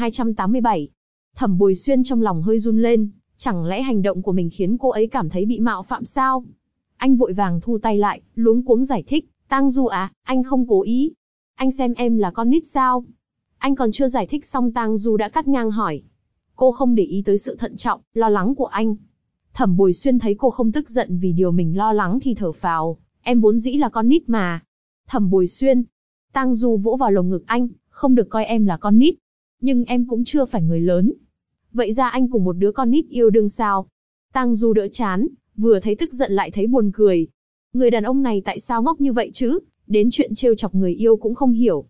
1287. Thẩm Bồi Xuyên trong lòng hơi run lên, chẳng lẽ hành động của mình khiến cô ấy cảm thấy bị mạo phạm sao? Anh vội vàng thu tay lại, luống cuống giải thích, Tang Du à, anh không cố ý. Anh xem em là con nít sao? Anh còn chưa giải thích xong Tang Du đã cắt ngang hỏi. Cô không để ý tới sự thận trọng, lo lắng của anh. Thẩm Bồi Xuyên thấy cô không tức giận vì điều mình lo lắng thì thở phào, em vốn dĩ là con nít mà. Thẩm Bồi Xuyên. Tang Du vỗ vào lồng ngực anh, không được coi em là con nít. Nhưng em cũng chưa phải người lớn. Vậy ra anh cùng một đứa con nít yêu đương sao? Tang Du đỡ chán, vừa thấy tức giận lại thấy buồn cười. Người đàn ông này tại sao ngốc như vậy chứ, đến chuyện trêu chọc người yêu cũng không hiểu.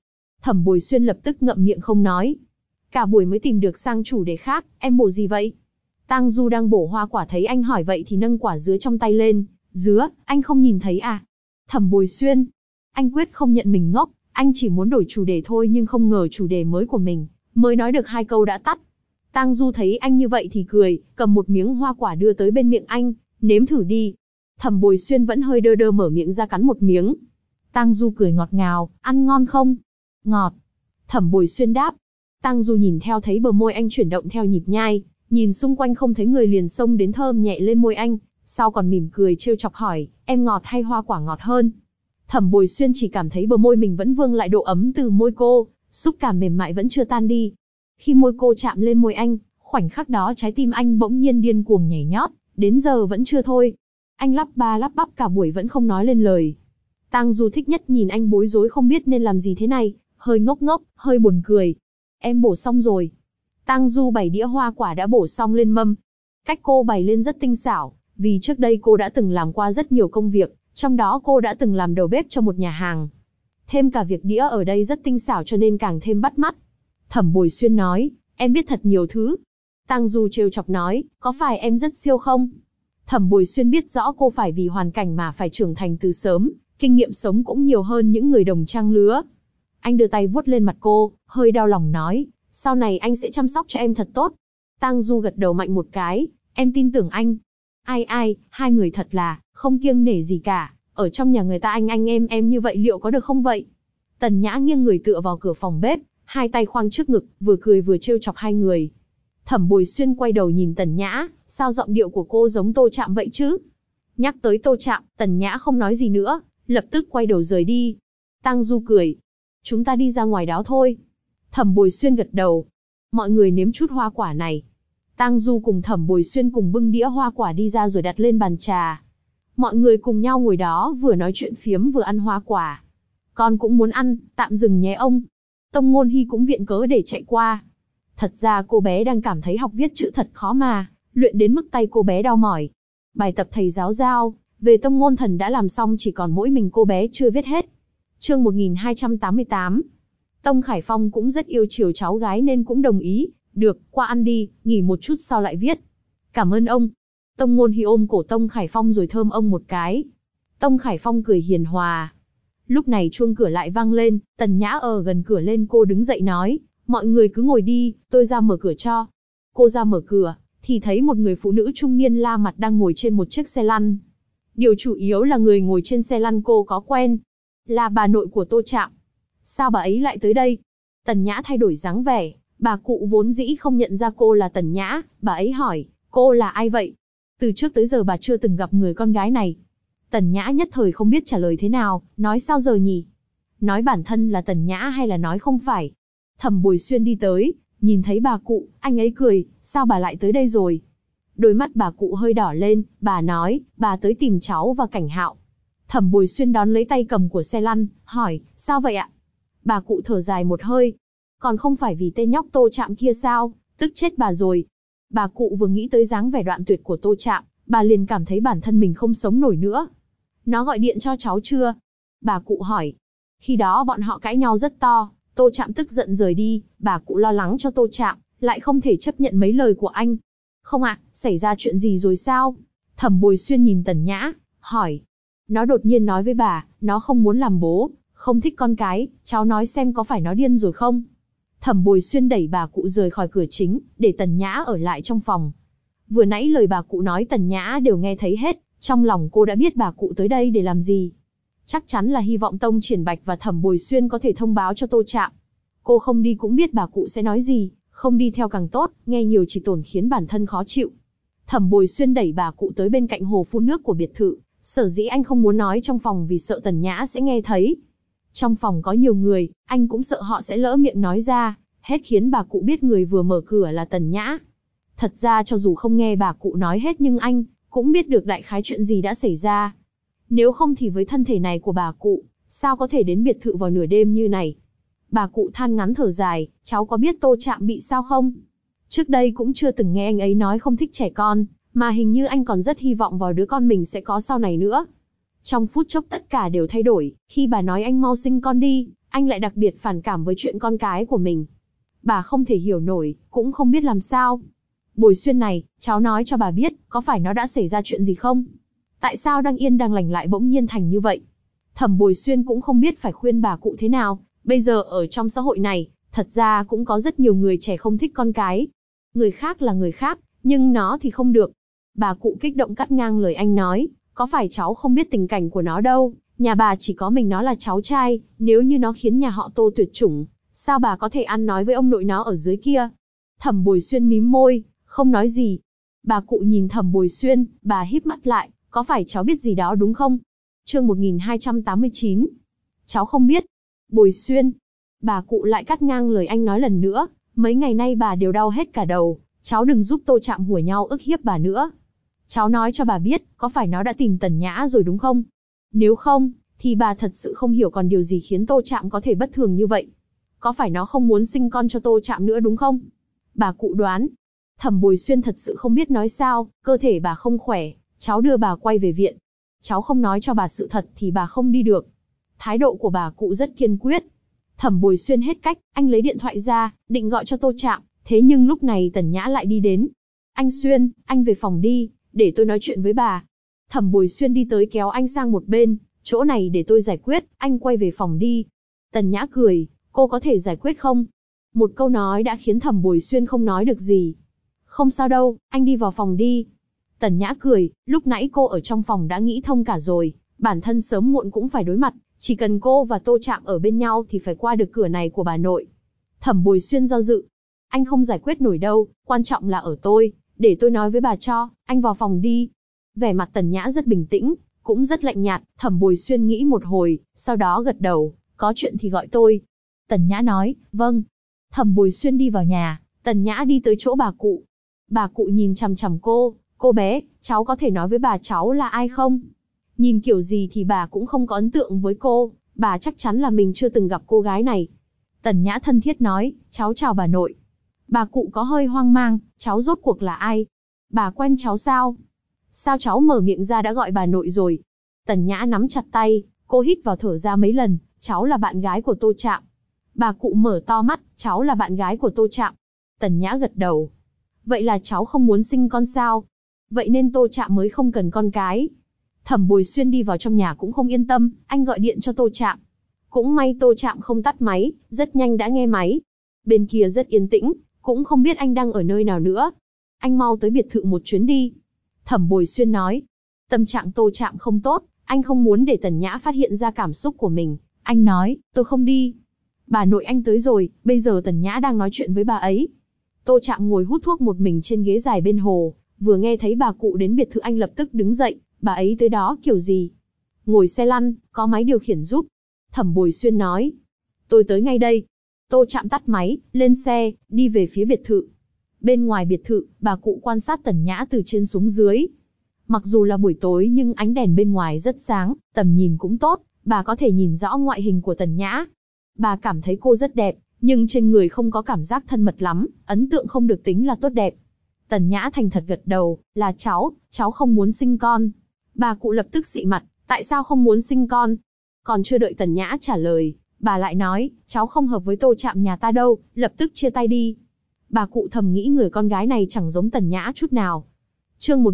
Thẩm Bồi Xuyên lập tức ngậm miệng không nói. Cả buổi mới tìm được sang chủ đề khác, em bổ gì vậy? Tang Du đang bổ hoa quả thấy anh hỏi vậy thì nâng quả dứa trong tay lên. Dứa, anh không nhìn thấy à? Thẩm Bồi Xuyên. Anh quyết không nhận mình ngốc, anh chỉ muốn đổi chủ đề thôi nhưng không ngờ chủ đề mới của mình, mới nói được 2 câu đã tắt. Tang Du thấy anh như vậy thì cười, cầm một miếng hoa quả đưa tới bên miệng anh, nếm thử đi. Thẩm Bồi Xuyên vẫn hơi đơ đơ mở miệng ra cắn một miếng. Tang Du cười ngọt ngào, ăn ngon không? Ngọt. Thẩm Bồi Xuyên đáp. Tang Du nhìn theo thấy bờ môi anh chuyển động theo nhịp nhai, nhìn xung quanh không thấy người liền xông đến thơm nhẹ lên môi anh, sau còn mỉm cười trêu chọc hỏi, em ngọt hay hoa quả ngọt hơn? Thẩm Bồi Xuyên chỉ cảm thấy bờ môi mình vẫn vương lại độ ấm từ môi cô, xúc cảm mềm mại vẫn chưa tan đi. Khi môi cô chạm lên môi anh, khoảnh khắc đó trái tim anh bỗng nhiên điên cuồng nhảy nhót, đến giờ vẫn chưa thôi. Anh lắp ba lắp bắp cả buổi vẫn không nói lên lời. Tang Du thích nhất nhìn anh bối rối không biết nên làm gì thế này, hơi ngốc ngốc, hơi buồn cười. Em bổ xong rồi. Tang Du bày đĩa hoa quả đã bổ xong lên mâm. Cách cô bày lên rất tinh xảo, vì trước đây cô đã từng làm qua rất nhiều công việc, trong đó cô đã từng làm đầu bếp cho một nhà hàng. Thêm cả việc đĩa ở đây rất tinh xảo cho nên càng thêm bắt mắt. Thẩm Bồi Xuyên nói, em biết thật nhiều thứ. Tang Du trêu chọc nói, có phải em rất siêu không? Thẩm Bồi Xuyên biết rõ cô phải vì hoàn cảnh mà phải trưởng thành từ sớm, kinh nghiệm sống cũng nhiều hơn những người đồng trang lứa. Anh đưa tay vuốt lên mặt cô, hơi đau lòng nói, sau này anh sẽ chăm sóc cho em thật tốt. Tang Du gật đầu mạnh một cái, em tin tưởng anh. Ai, hai người thật là, không kiêng nể gì cả, ở trong nhà người ta anh em như vậy liệu có được không vậy? Tần Nhã nghiêng người tựa vào cửa phòng bếp, hai tay khoang trước ngực, vừa cười vừa trêu chọc hai người. Thẩm Bồi Xuyên quay đầu nhìn Tần Nhã, sao giọng điệu của cô giống Tô Trạm vậy chứ? Nhắc tới Tô Trạm, Tần Nhã không nói gì nữa, lập tức quay đầu rời đi. Tang Du cười, chúng ta đi ra ngoài đó thôi. Thẩm Bồi Xuyên gật đầu, mọi người nếm chút hoa quả này. Tang Du cùng Thẩm Bồi Xuyên cùng bưng đĩa hoa quả đi ra rồi đặt lên bàn trà. Mọi người cùng nhau ngồi đó vừa nói chuyện phiếm vừa ăn hoa quả. Con cũng muốn ăn, tạm dừng nhé ông. Tông Ngôn Hi cũng viện cớ để chạy qua. Thật ra cô bé đang cảm thấy học viết chữ thật khó mà, luyện đến mức tay cô bé đau mỏi. Bài tập thầy giáo giao, về Tông Ngôn Thần đã làm xong chỉ còn mỗi mình cô bé chưa viết hết. Chương 1288. Tông Khải Phong cũng rất yêu chiều cháu gái nên cũng đồng ý, được, qua ăn đi, nghỉ một chút sau lại viết. Cảm ơn ông. Tông Ngôn Hi ôm cổ Tông Khải Phong rồi thơm ông một cái. Tông Khải Phong cười hiền hòa. Lúc này chuông cửa lại vang lên, Tần Nhã ở gần cửa lên cô đứng dậy nói, mọi người cứ ngồi đi, tôi ra mở cửa cho. Cô ra mở cửa, thì thấy một người phụ nữ trung niên la mặt đang ngồi trên một chiếc xe lăn. Điều chủ yếu là người ngồi trên xe lăn cô có quen. Là bà nội của Tô Trạm. Sao bà ấy lại tới đây? Tần Nhã thay đổi dáng vẻ, bà cụ vốn dĩ không nhận ra cô là Tần Nhã, bà ấy hỏi, cô là ai vậy? Từ trước tới giờ bà chưa từng gặp người con gái này. Tần Nhã nhất thời không biết trả lời thế nào, nói sao giờ nhỉ? Nói bản thân là Tần Nhã hay là nói không phải? Thẩm Bồi Xuyên đi tới, nhìn thấy bà cụ, anh ấy cười, sao bà lại tới đây rồi? Đôi mắt bà cụ hơi đỏ lên, bà nói, bà tới tìm cháu và Cảnh Hạo. Thẩm Bồi Xuyên đón lấy tay cầm của xe lăn, hỏi, sao vậy ạ? Bà cụ thở dài một hơi. Còn không phải vì tên nhóc Tô Trạm kia sao, tức chết bà rồi. Bà cụ vừa nghĩ tới dáng vẻ đoạn tuyệt của Tô Trạm, bà liền cảm thấy bản thân mình không sống nổi nữa. Nó gọi điện cho cháu chưa? Bà cụ hỏi. Khi đó bọn họ cãi nhau rất to, Tô Trạm tức giận rời đi, bà cụ lo lắng cho Tô Trạm, lại không thể chấp nhận mấy lời của anh. Không ạ, xảy ra chuyện gì rồi sao? Thẩm Bồi Xuyên nhìn Tần Nhã, hỏi. Nó đột nhiên nói với bà, nó không muốn làm bố, không thích con cái, cháu nói xem có phải nó điên rồi không? Thẩm Bồi Xuyên đẩy bà cụ rời khỏi cửa chính, để Tần Nhã ở lại trong phòng. Vừa nãy lời bà cụ nói Tần Nhã đều nghe thấy hết, trong lòng cô đã biết bà cụ tới đây để làm gì. Chắc chắn là hy vọng Tông Triển Bạch và Thẩm Bồi Xuyên có thể thông báo cho Tô Trạm. Cô không đi cũng biết bà cụ sẽ nói gì, không đi theo càng tốt, nghe nhiều chỉ tổn khiến bản thân khó chịu. Thẩm Bồi Xuyên đẩy bà cụ tới bên cạnh hồ phun nước của biệt thự, sở dĩ anh không muốn nói trong phòng vì sợ Tần Nhã sẽ nghe thấy. Trong phòng có nhiều người, anh cũng sợ họ sẽ lỡ miệng nói ra, hết khiến bà cụ biết người vừa mở cửa là Tần Nhã. Thật ra cho dù không nghe bà cụ nói hết nhưng anh cũng biết được đại khái chuyện gì đã xảy ra. Nếu không thì với thân thể này của bà cụ, sao có thể đến biệt thự vào nửa đêm như này? Bà cụ than ngắn thở dài, cháu có biết Tô Trạm bị sao không? Trước đây cũng chưa từng nghe anh ấy nói không thích trẻ con, mà hình như anh còn rất hy vọng vào đứa con mình sẽ có sau này nữa. Trong phút chốc tất cả đều thay đổi, khi bà nói anh mau sinh con đi, anh lại đặc biệt phản cảm với chuyện con cái của mình. Bà không thể hiểu nổi, cũng không biết làm sao. Bồi Xuyên này, cháu nói cho bà biết, có phải nó đã xảy ra chuyện gì không? Tại sao đang yên đang lành lại bỗng nhiên thành như vậy? Thẩm Bồi Xuyên cũng không biết phải khuyên bà cụ thế nào. Bây giờ ở trong xã hội này, thật ra cũng có rất nhiều người trẻ không thích con cái. Người khác là người khác, nhưng nó thì không được. Bà cụ kích động cắt ngang lời anh nói, có phải cháu không biết tình cảnh của nó đâu, nhà bà chỉ có mình nó là cháu trai, nếu như nó khiến nhà họ Tô tuyệt chủng, sao bà có thể ăn nói với ông nội nó ở dưới kia? Thẩm Bồi Xuyên mím môi, không nói gì. Bà cụ nhìn Thẩm Bồi Xuyên, bà híp mắt lại, có phải cháu biết gì đó đúng không? Chương 1289. Cháu không biết. Bồi Xuyên. Bà cụ lại cắt ngang lời anh nói lần nữa, mấy ngày nay bà đều đau hết cả đầu, cháu đừng giúp Tô Trạm hùa nhau ức hiếp bà nữa. Cháu nói cho bà biết, có phải nó đã tìm Tần Nhã rồi đúng không? Nếu không, thì bà thật sự không hiểu còn điều gì khiến Tô Trạm có thể bất thường như vậy. Có phải nó không muốn sinh con cho Tô Trạm nữa đúng không? Bà cụ đoán. Thẩm Bồi Xuyên thật sự không biết nói sao, cơ thể bà không khỏe, cháu đưa bà quay về viện. Cháu không nói cho bà sự thật thì bà không đi được. Thái độ của bà cụ rất kiên quyết. Thẩm Bồi Xuyên hết cách, anh lấy điện thoại ra, định gọi cho Tô Trạm, thế nhưng lúc này Tần Nhã lại đi đến. Anh Xuyên, anh về phòng đi, để tôi nói chuyện với bà. Thẩm Bồi Xuyên đi tới kéo anh sang một bên, chỗ này để tôi giải quyết, anh quay về phòng đi. Tần Nhã cười, cô có thể giải quyết không? Một câu nói đã khiến Thẩm Bồi Xuyên không nói được gì. Không sao đâu, anh đi vào phòng đi. Tần Nhã cười, lúc nãy cô ở trong phòng đã nghĩ thông cả rồi, bản thân sớm muộn cũng phải đối mặt, chỉ cần cô và Tô Trạm ở bên nhau thì phải qua được cửa này của bà nội. Thẩm Bồi Xuyên do dự. Anh không giải quyết nổi đâu, quan trọng là ở tôi, để tôi nói với bà cho, anh vào phòng đi. Vẻ mặt Tần Nhã rất bình tĩnh, cũng rất lạnh nhạt, Thẩm Bồi Xuyên nghĩ một hồi, sau đó gật đầu, có chuyện thì gọi tôi. Tần Nhã nói, vâng. Thẩm Bồi Xuyên đi vào nhà, Tần Nhã đi tới chỗ bà cụ. Bà cụ nhìn chằm chằm cô bé, cháu có thể nói với bà cháu là ai không? Nhìn kiểu gì thì bà cũng không có ấn tượng với cô, bà chắc chắn là mình chưa từng gặp cô gái này. Tần Nhã thân thiết nói, cháu chào bà nội. Bà cụ có hơi hoang mang, cháu rốt cuộc là ai? Bà quen cháu sao? Sao cháu mở miệng ra đã gọi bà nội rồi? Tần Nhã nắm chặt tay, cô hít vào thở ra mấy lần, cháu là bạn gái của Tô Trạm. Bà cụ mở to mắt, cháu là bạn gái của Tô Trạm. Tần Nhã gật đầu. Vậy là cháu không muốn sinh con sao? Vậy nên Tô Trạm mới không cần con cái. Thẩm Bồi Xuyên đi vào trong nhà cũng không yên tâm, anh gọi điện cho Tô Trạm. Cũng may Tô Trạm không tắt máy, rất nhanh đã nghe máy. Bên kia rất yên tĩnh, cũng không biết anh đang ở nơi nào nữa. Anh mau tới biệt thự một chuyến đi. Thẩm Bồi Xuyên nói. Tâm trạng Tô Trạm không tốt, anh không muốn để Tần Nhã phát hiện ra cảm xúc của mình. Anh nói, tôi không đi. Bà nội anh tới rồi, bây giờ Tần Nhã đang nói chuyện với bà ấy. Tô Trạm ngồi hút thuốc một mình trên ghế dài bên hồ, vừa nghe thấy bà cụ đến biệt thự anh lập tức đứng dậy, bà ấy tới đó kiểu gì? Ngồi xe lăn, có máy điều khiển giúp. Thẩm Bồi Xuyên nói. Tôi tới ngay đây. Tô Trạm tắt máy, lên xe, đi về phía biệt thự. Bên ngoài biệt thự, bà cụ quan sát Tần Nhã từ trên xuống dưới. Mặc dù là buổi tối nhưng ánh đèn bên ngoài rất sáng, tầm nhìn cũng tốt, bà có thể nhìn rõ ngoại hình của Tần Nhã. Bà cảm thấy cô rất đẹp, nhưng trên người không có cảm giác thân mật lắm, ấn tượng không được tính là tốt đẹp. Tần Nhã thành thật gật đầu, là cháu không muốn sinh con. Bà cụ lập tức xị mặt, tại sao không muốn sinh con? Còn chưa đợi Tần Nhã trả lời, bà lại nói, cháu không hợp với Tô Trạm nhà ta đâu, lập tức chia tay đi. Bà cụ thầm nghĩ người con gái này chẳng giống Tần Nhã chút nào. Chương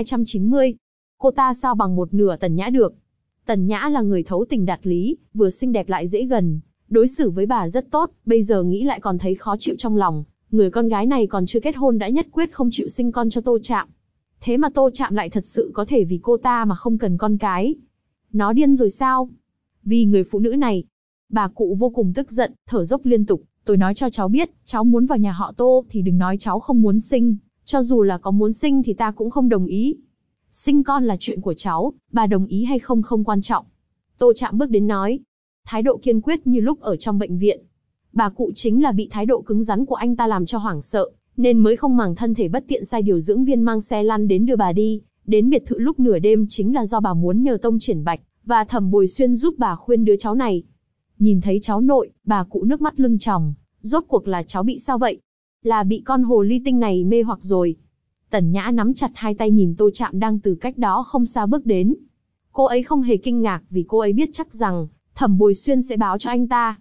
1290. Cô ta sao bằng một nửa Tần Nhã được? Tần Nhã là người thấu tình đạt lý, vừa xinh đẹp lại dễ gần, đối xử với bà rất tốt, bây giờ nghĩ lại còn thấy khó chịu trong lòng. Người con gái này còn chưa kết hôn đã nhất quyết không chịu sinh con cho Tô Trạm. Thế mà Tô Trạm lại thật sự có thể vì cô ta mà không cần con cái. Nó điên rồi sao? Vì người phụ nữ này. Bà cụ vô cùng tức giận, thở dốc liên tục. Tôi nói cho cháu biết, cháu muốn vào nhà họ Tô thì đừng nói cháu không muốn sinh. Cho dù là có muốn sinh thì ta cũng không đồng ý. Sinh con là chuyện của cháu, bà đồng ý hay không không quan trọng. Tô Trạm bước đến nói. Thái độ kiên quyết như lúc ở trong bệnh viện. Bà cụ chính là bị thái độ cứng rắn của anh ta làm cho hoảng sợ, nên mới không màng thân thể bất tiện sai điều dưỡng viên mang xe lăn đến đưa bà đi. Đến biệt thự lúc nửa đêm chính là do bà muốn nhờ Tông Triển Bạch và Thẩm Bồi Xuyên giúp bà khuyên đứa cháu này. Nhìn thấy cháu nội, bà cụ nước mắt lưng tròng. Rốt cuộc là cháu bị sao vậy? Là bị con hồ ly tinh này mê hoặc rồi. Tần Nhã nắm chặt hai tay nhìn Tô Trạm đang từ cách đó không xa bước đến. Cô ấy không hề kinh ngạc vì cô ấy biết chắc rằng Thẩm Bồi Xuyên sẽ báo cho anh ta.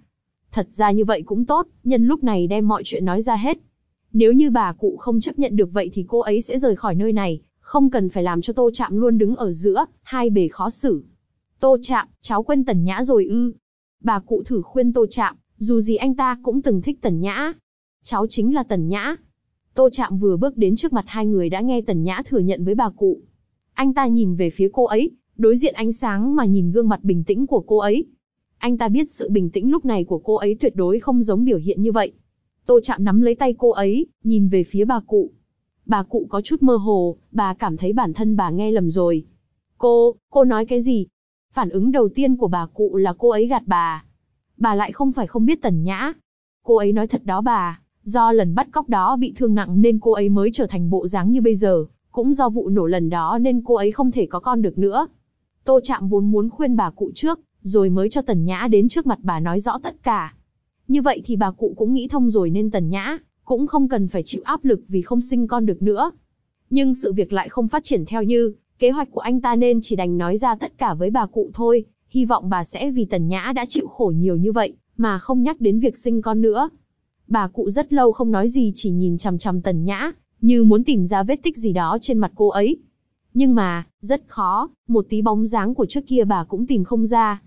Thật ra như vậy cũng tốt, nhân lúc này đem mọi chuyện nói ra hết. Nếu như bà cụ không chấp nhận được vậy thì cô ấy sẽ rời khỏi nơi này, không cần phải làm cho Tô Trạm luôn đứng ở giữa, hai bề khó xử. Tô Trạm, cháu quên Tần Nhã rồi ư? Bà cụ thử khuyên Tô Trạm, dù gì anh ta cũng từng thích Tần Nhã. Cháu chính là Tần Nhã. Tô Trạm vừa bước đến trước mặt hai người đã nghe Tần Nhã thừa nhận với bà cụ. Anh ta nhìn về phía cô ấy, đối diện ánh sáng mà nhìn gương mặt bình tĩnh của cô ấy. Anh ta biết sự bình tĩnh lúc này của cô ấy tuyệt đối không giống biểu hiện như vậy. Tô Trạm nắm lấy tay cô ấy, nhìn về phía bà cụ. Bà cụ có chút mơ hồ, bà cảm thấy bản thân bà nghe lầm rồi. Cô nói cái gì? Phản ứng đầu tiên của bà cụ là cô ấy gạt bà. Bà lại không phải không biết Tần Nhã. Cô ấy nói thật đó bà, do lần bắt cóc đó bị thương nặng nên cô ấy mới trở thành bộ dáng như bây giờ, cũng do vụ nổ lần đó nên cô ấy không thể có con được nữa. Tô Trạm vốn muốn khuyên bà cụ trước, rồi mới cho Tần Nhã đến trước mặt bà nói rõ tất cả. Như vậy thì bà cụ cũng nghĩ thông rồi nên Tần Nhã cũng không cần phải chịu áp lực vì không sinh con được nữa. Nhưng sự việc lại không phát triển theo như kế hoạch của anh ta nên chỉ đành nói ra tất cả với bà cụ thôi, hy vọng bà sẽ vì Tần Nhã đã chịu khổ nhiều như vậy, mà không nhắc đến việc sinh con nữa. Bà cụ rất lâu không nói gì chỉ nhìn chằm chằm Tần Nhã, như muốn tìm ra vết tích gì đó trên mặt cô ấy. Nhưng mà, rất khó, một tí bóng dáng của trước kia bà cũng tìm không ra.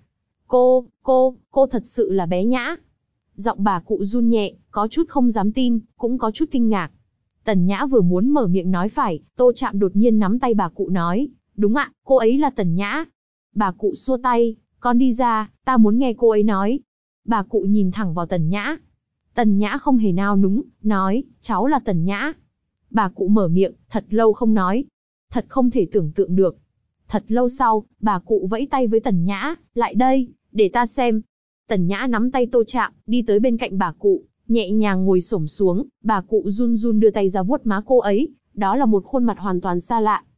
Cô thật sự là bé Nhã. Giọng bà cụ run nhẹ, có chút không dám tin, cũng có chút kinh ngạc. Tần Nhã vừa muốn mở miệng nói phải, Tô Trạm đột nhiên nắm tay bà cụ nói, đúng ạ, cô ấy là Tần Nhã. Bà cụ xua tay, con đi ra, ta muốn nghe cô ấy nói. Bà cụ nhìn thẳng vào Tần Nhã. Tần Nhã không hề nao núng, nói, cháu là Tần Nhã. Bà cụ mở miệng, thật lâu không nói. Thật không thể tưởng tượng được. Thật lâu sau, bà cụ vẫy tay với Tần Nhã, lại đây, để ta xem. Tần Nhã nắm tay Tô Trạm, đi tới bên cạnh bà cụ, nhẹ nhàng ngồi xổm xuống, bà cụ run run đưa tay ra vuốt má cô ấy, đó là một khuôn mặt hoàn toàn xa lạ,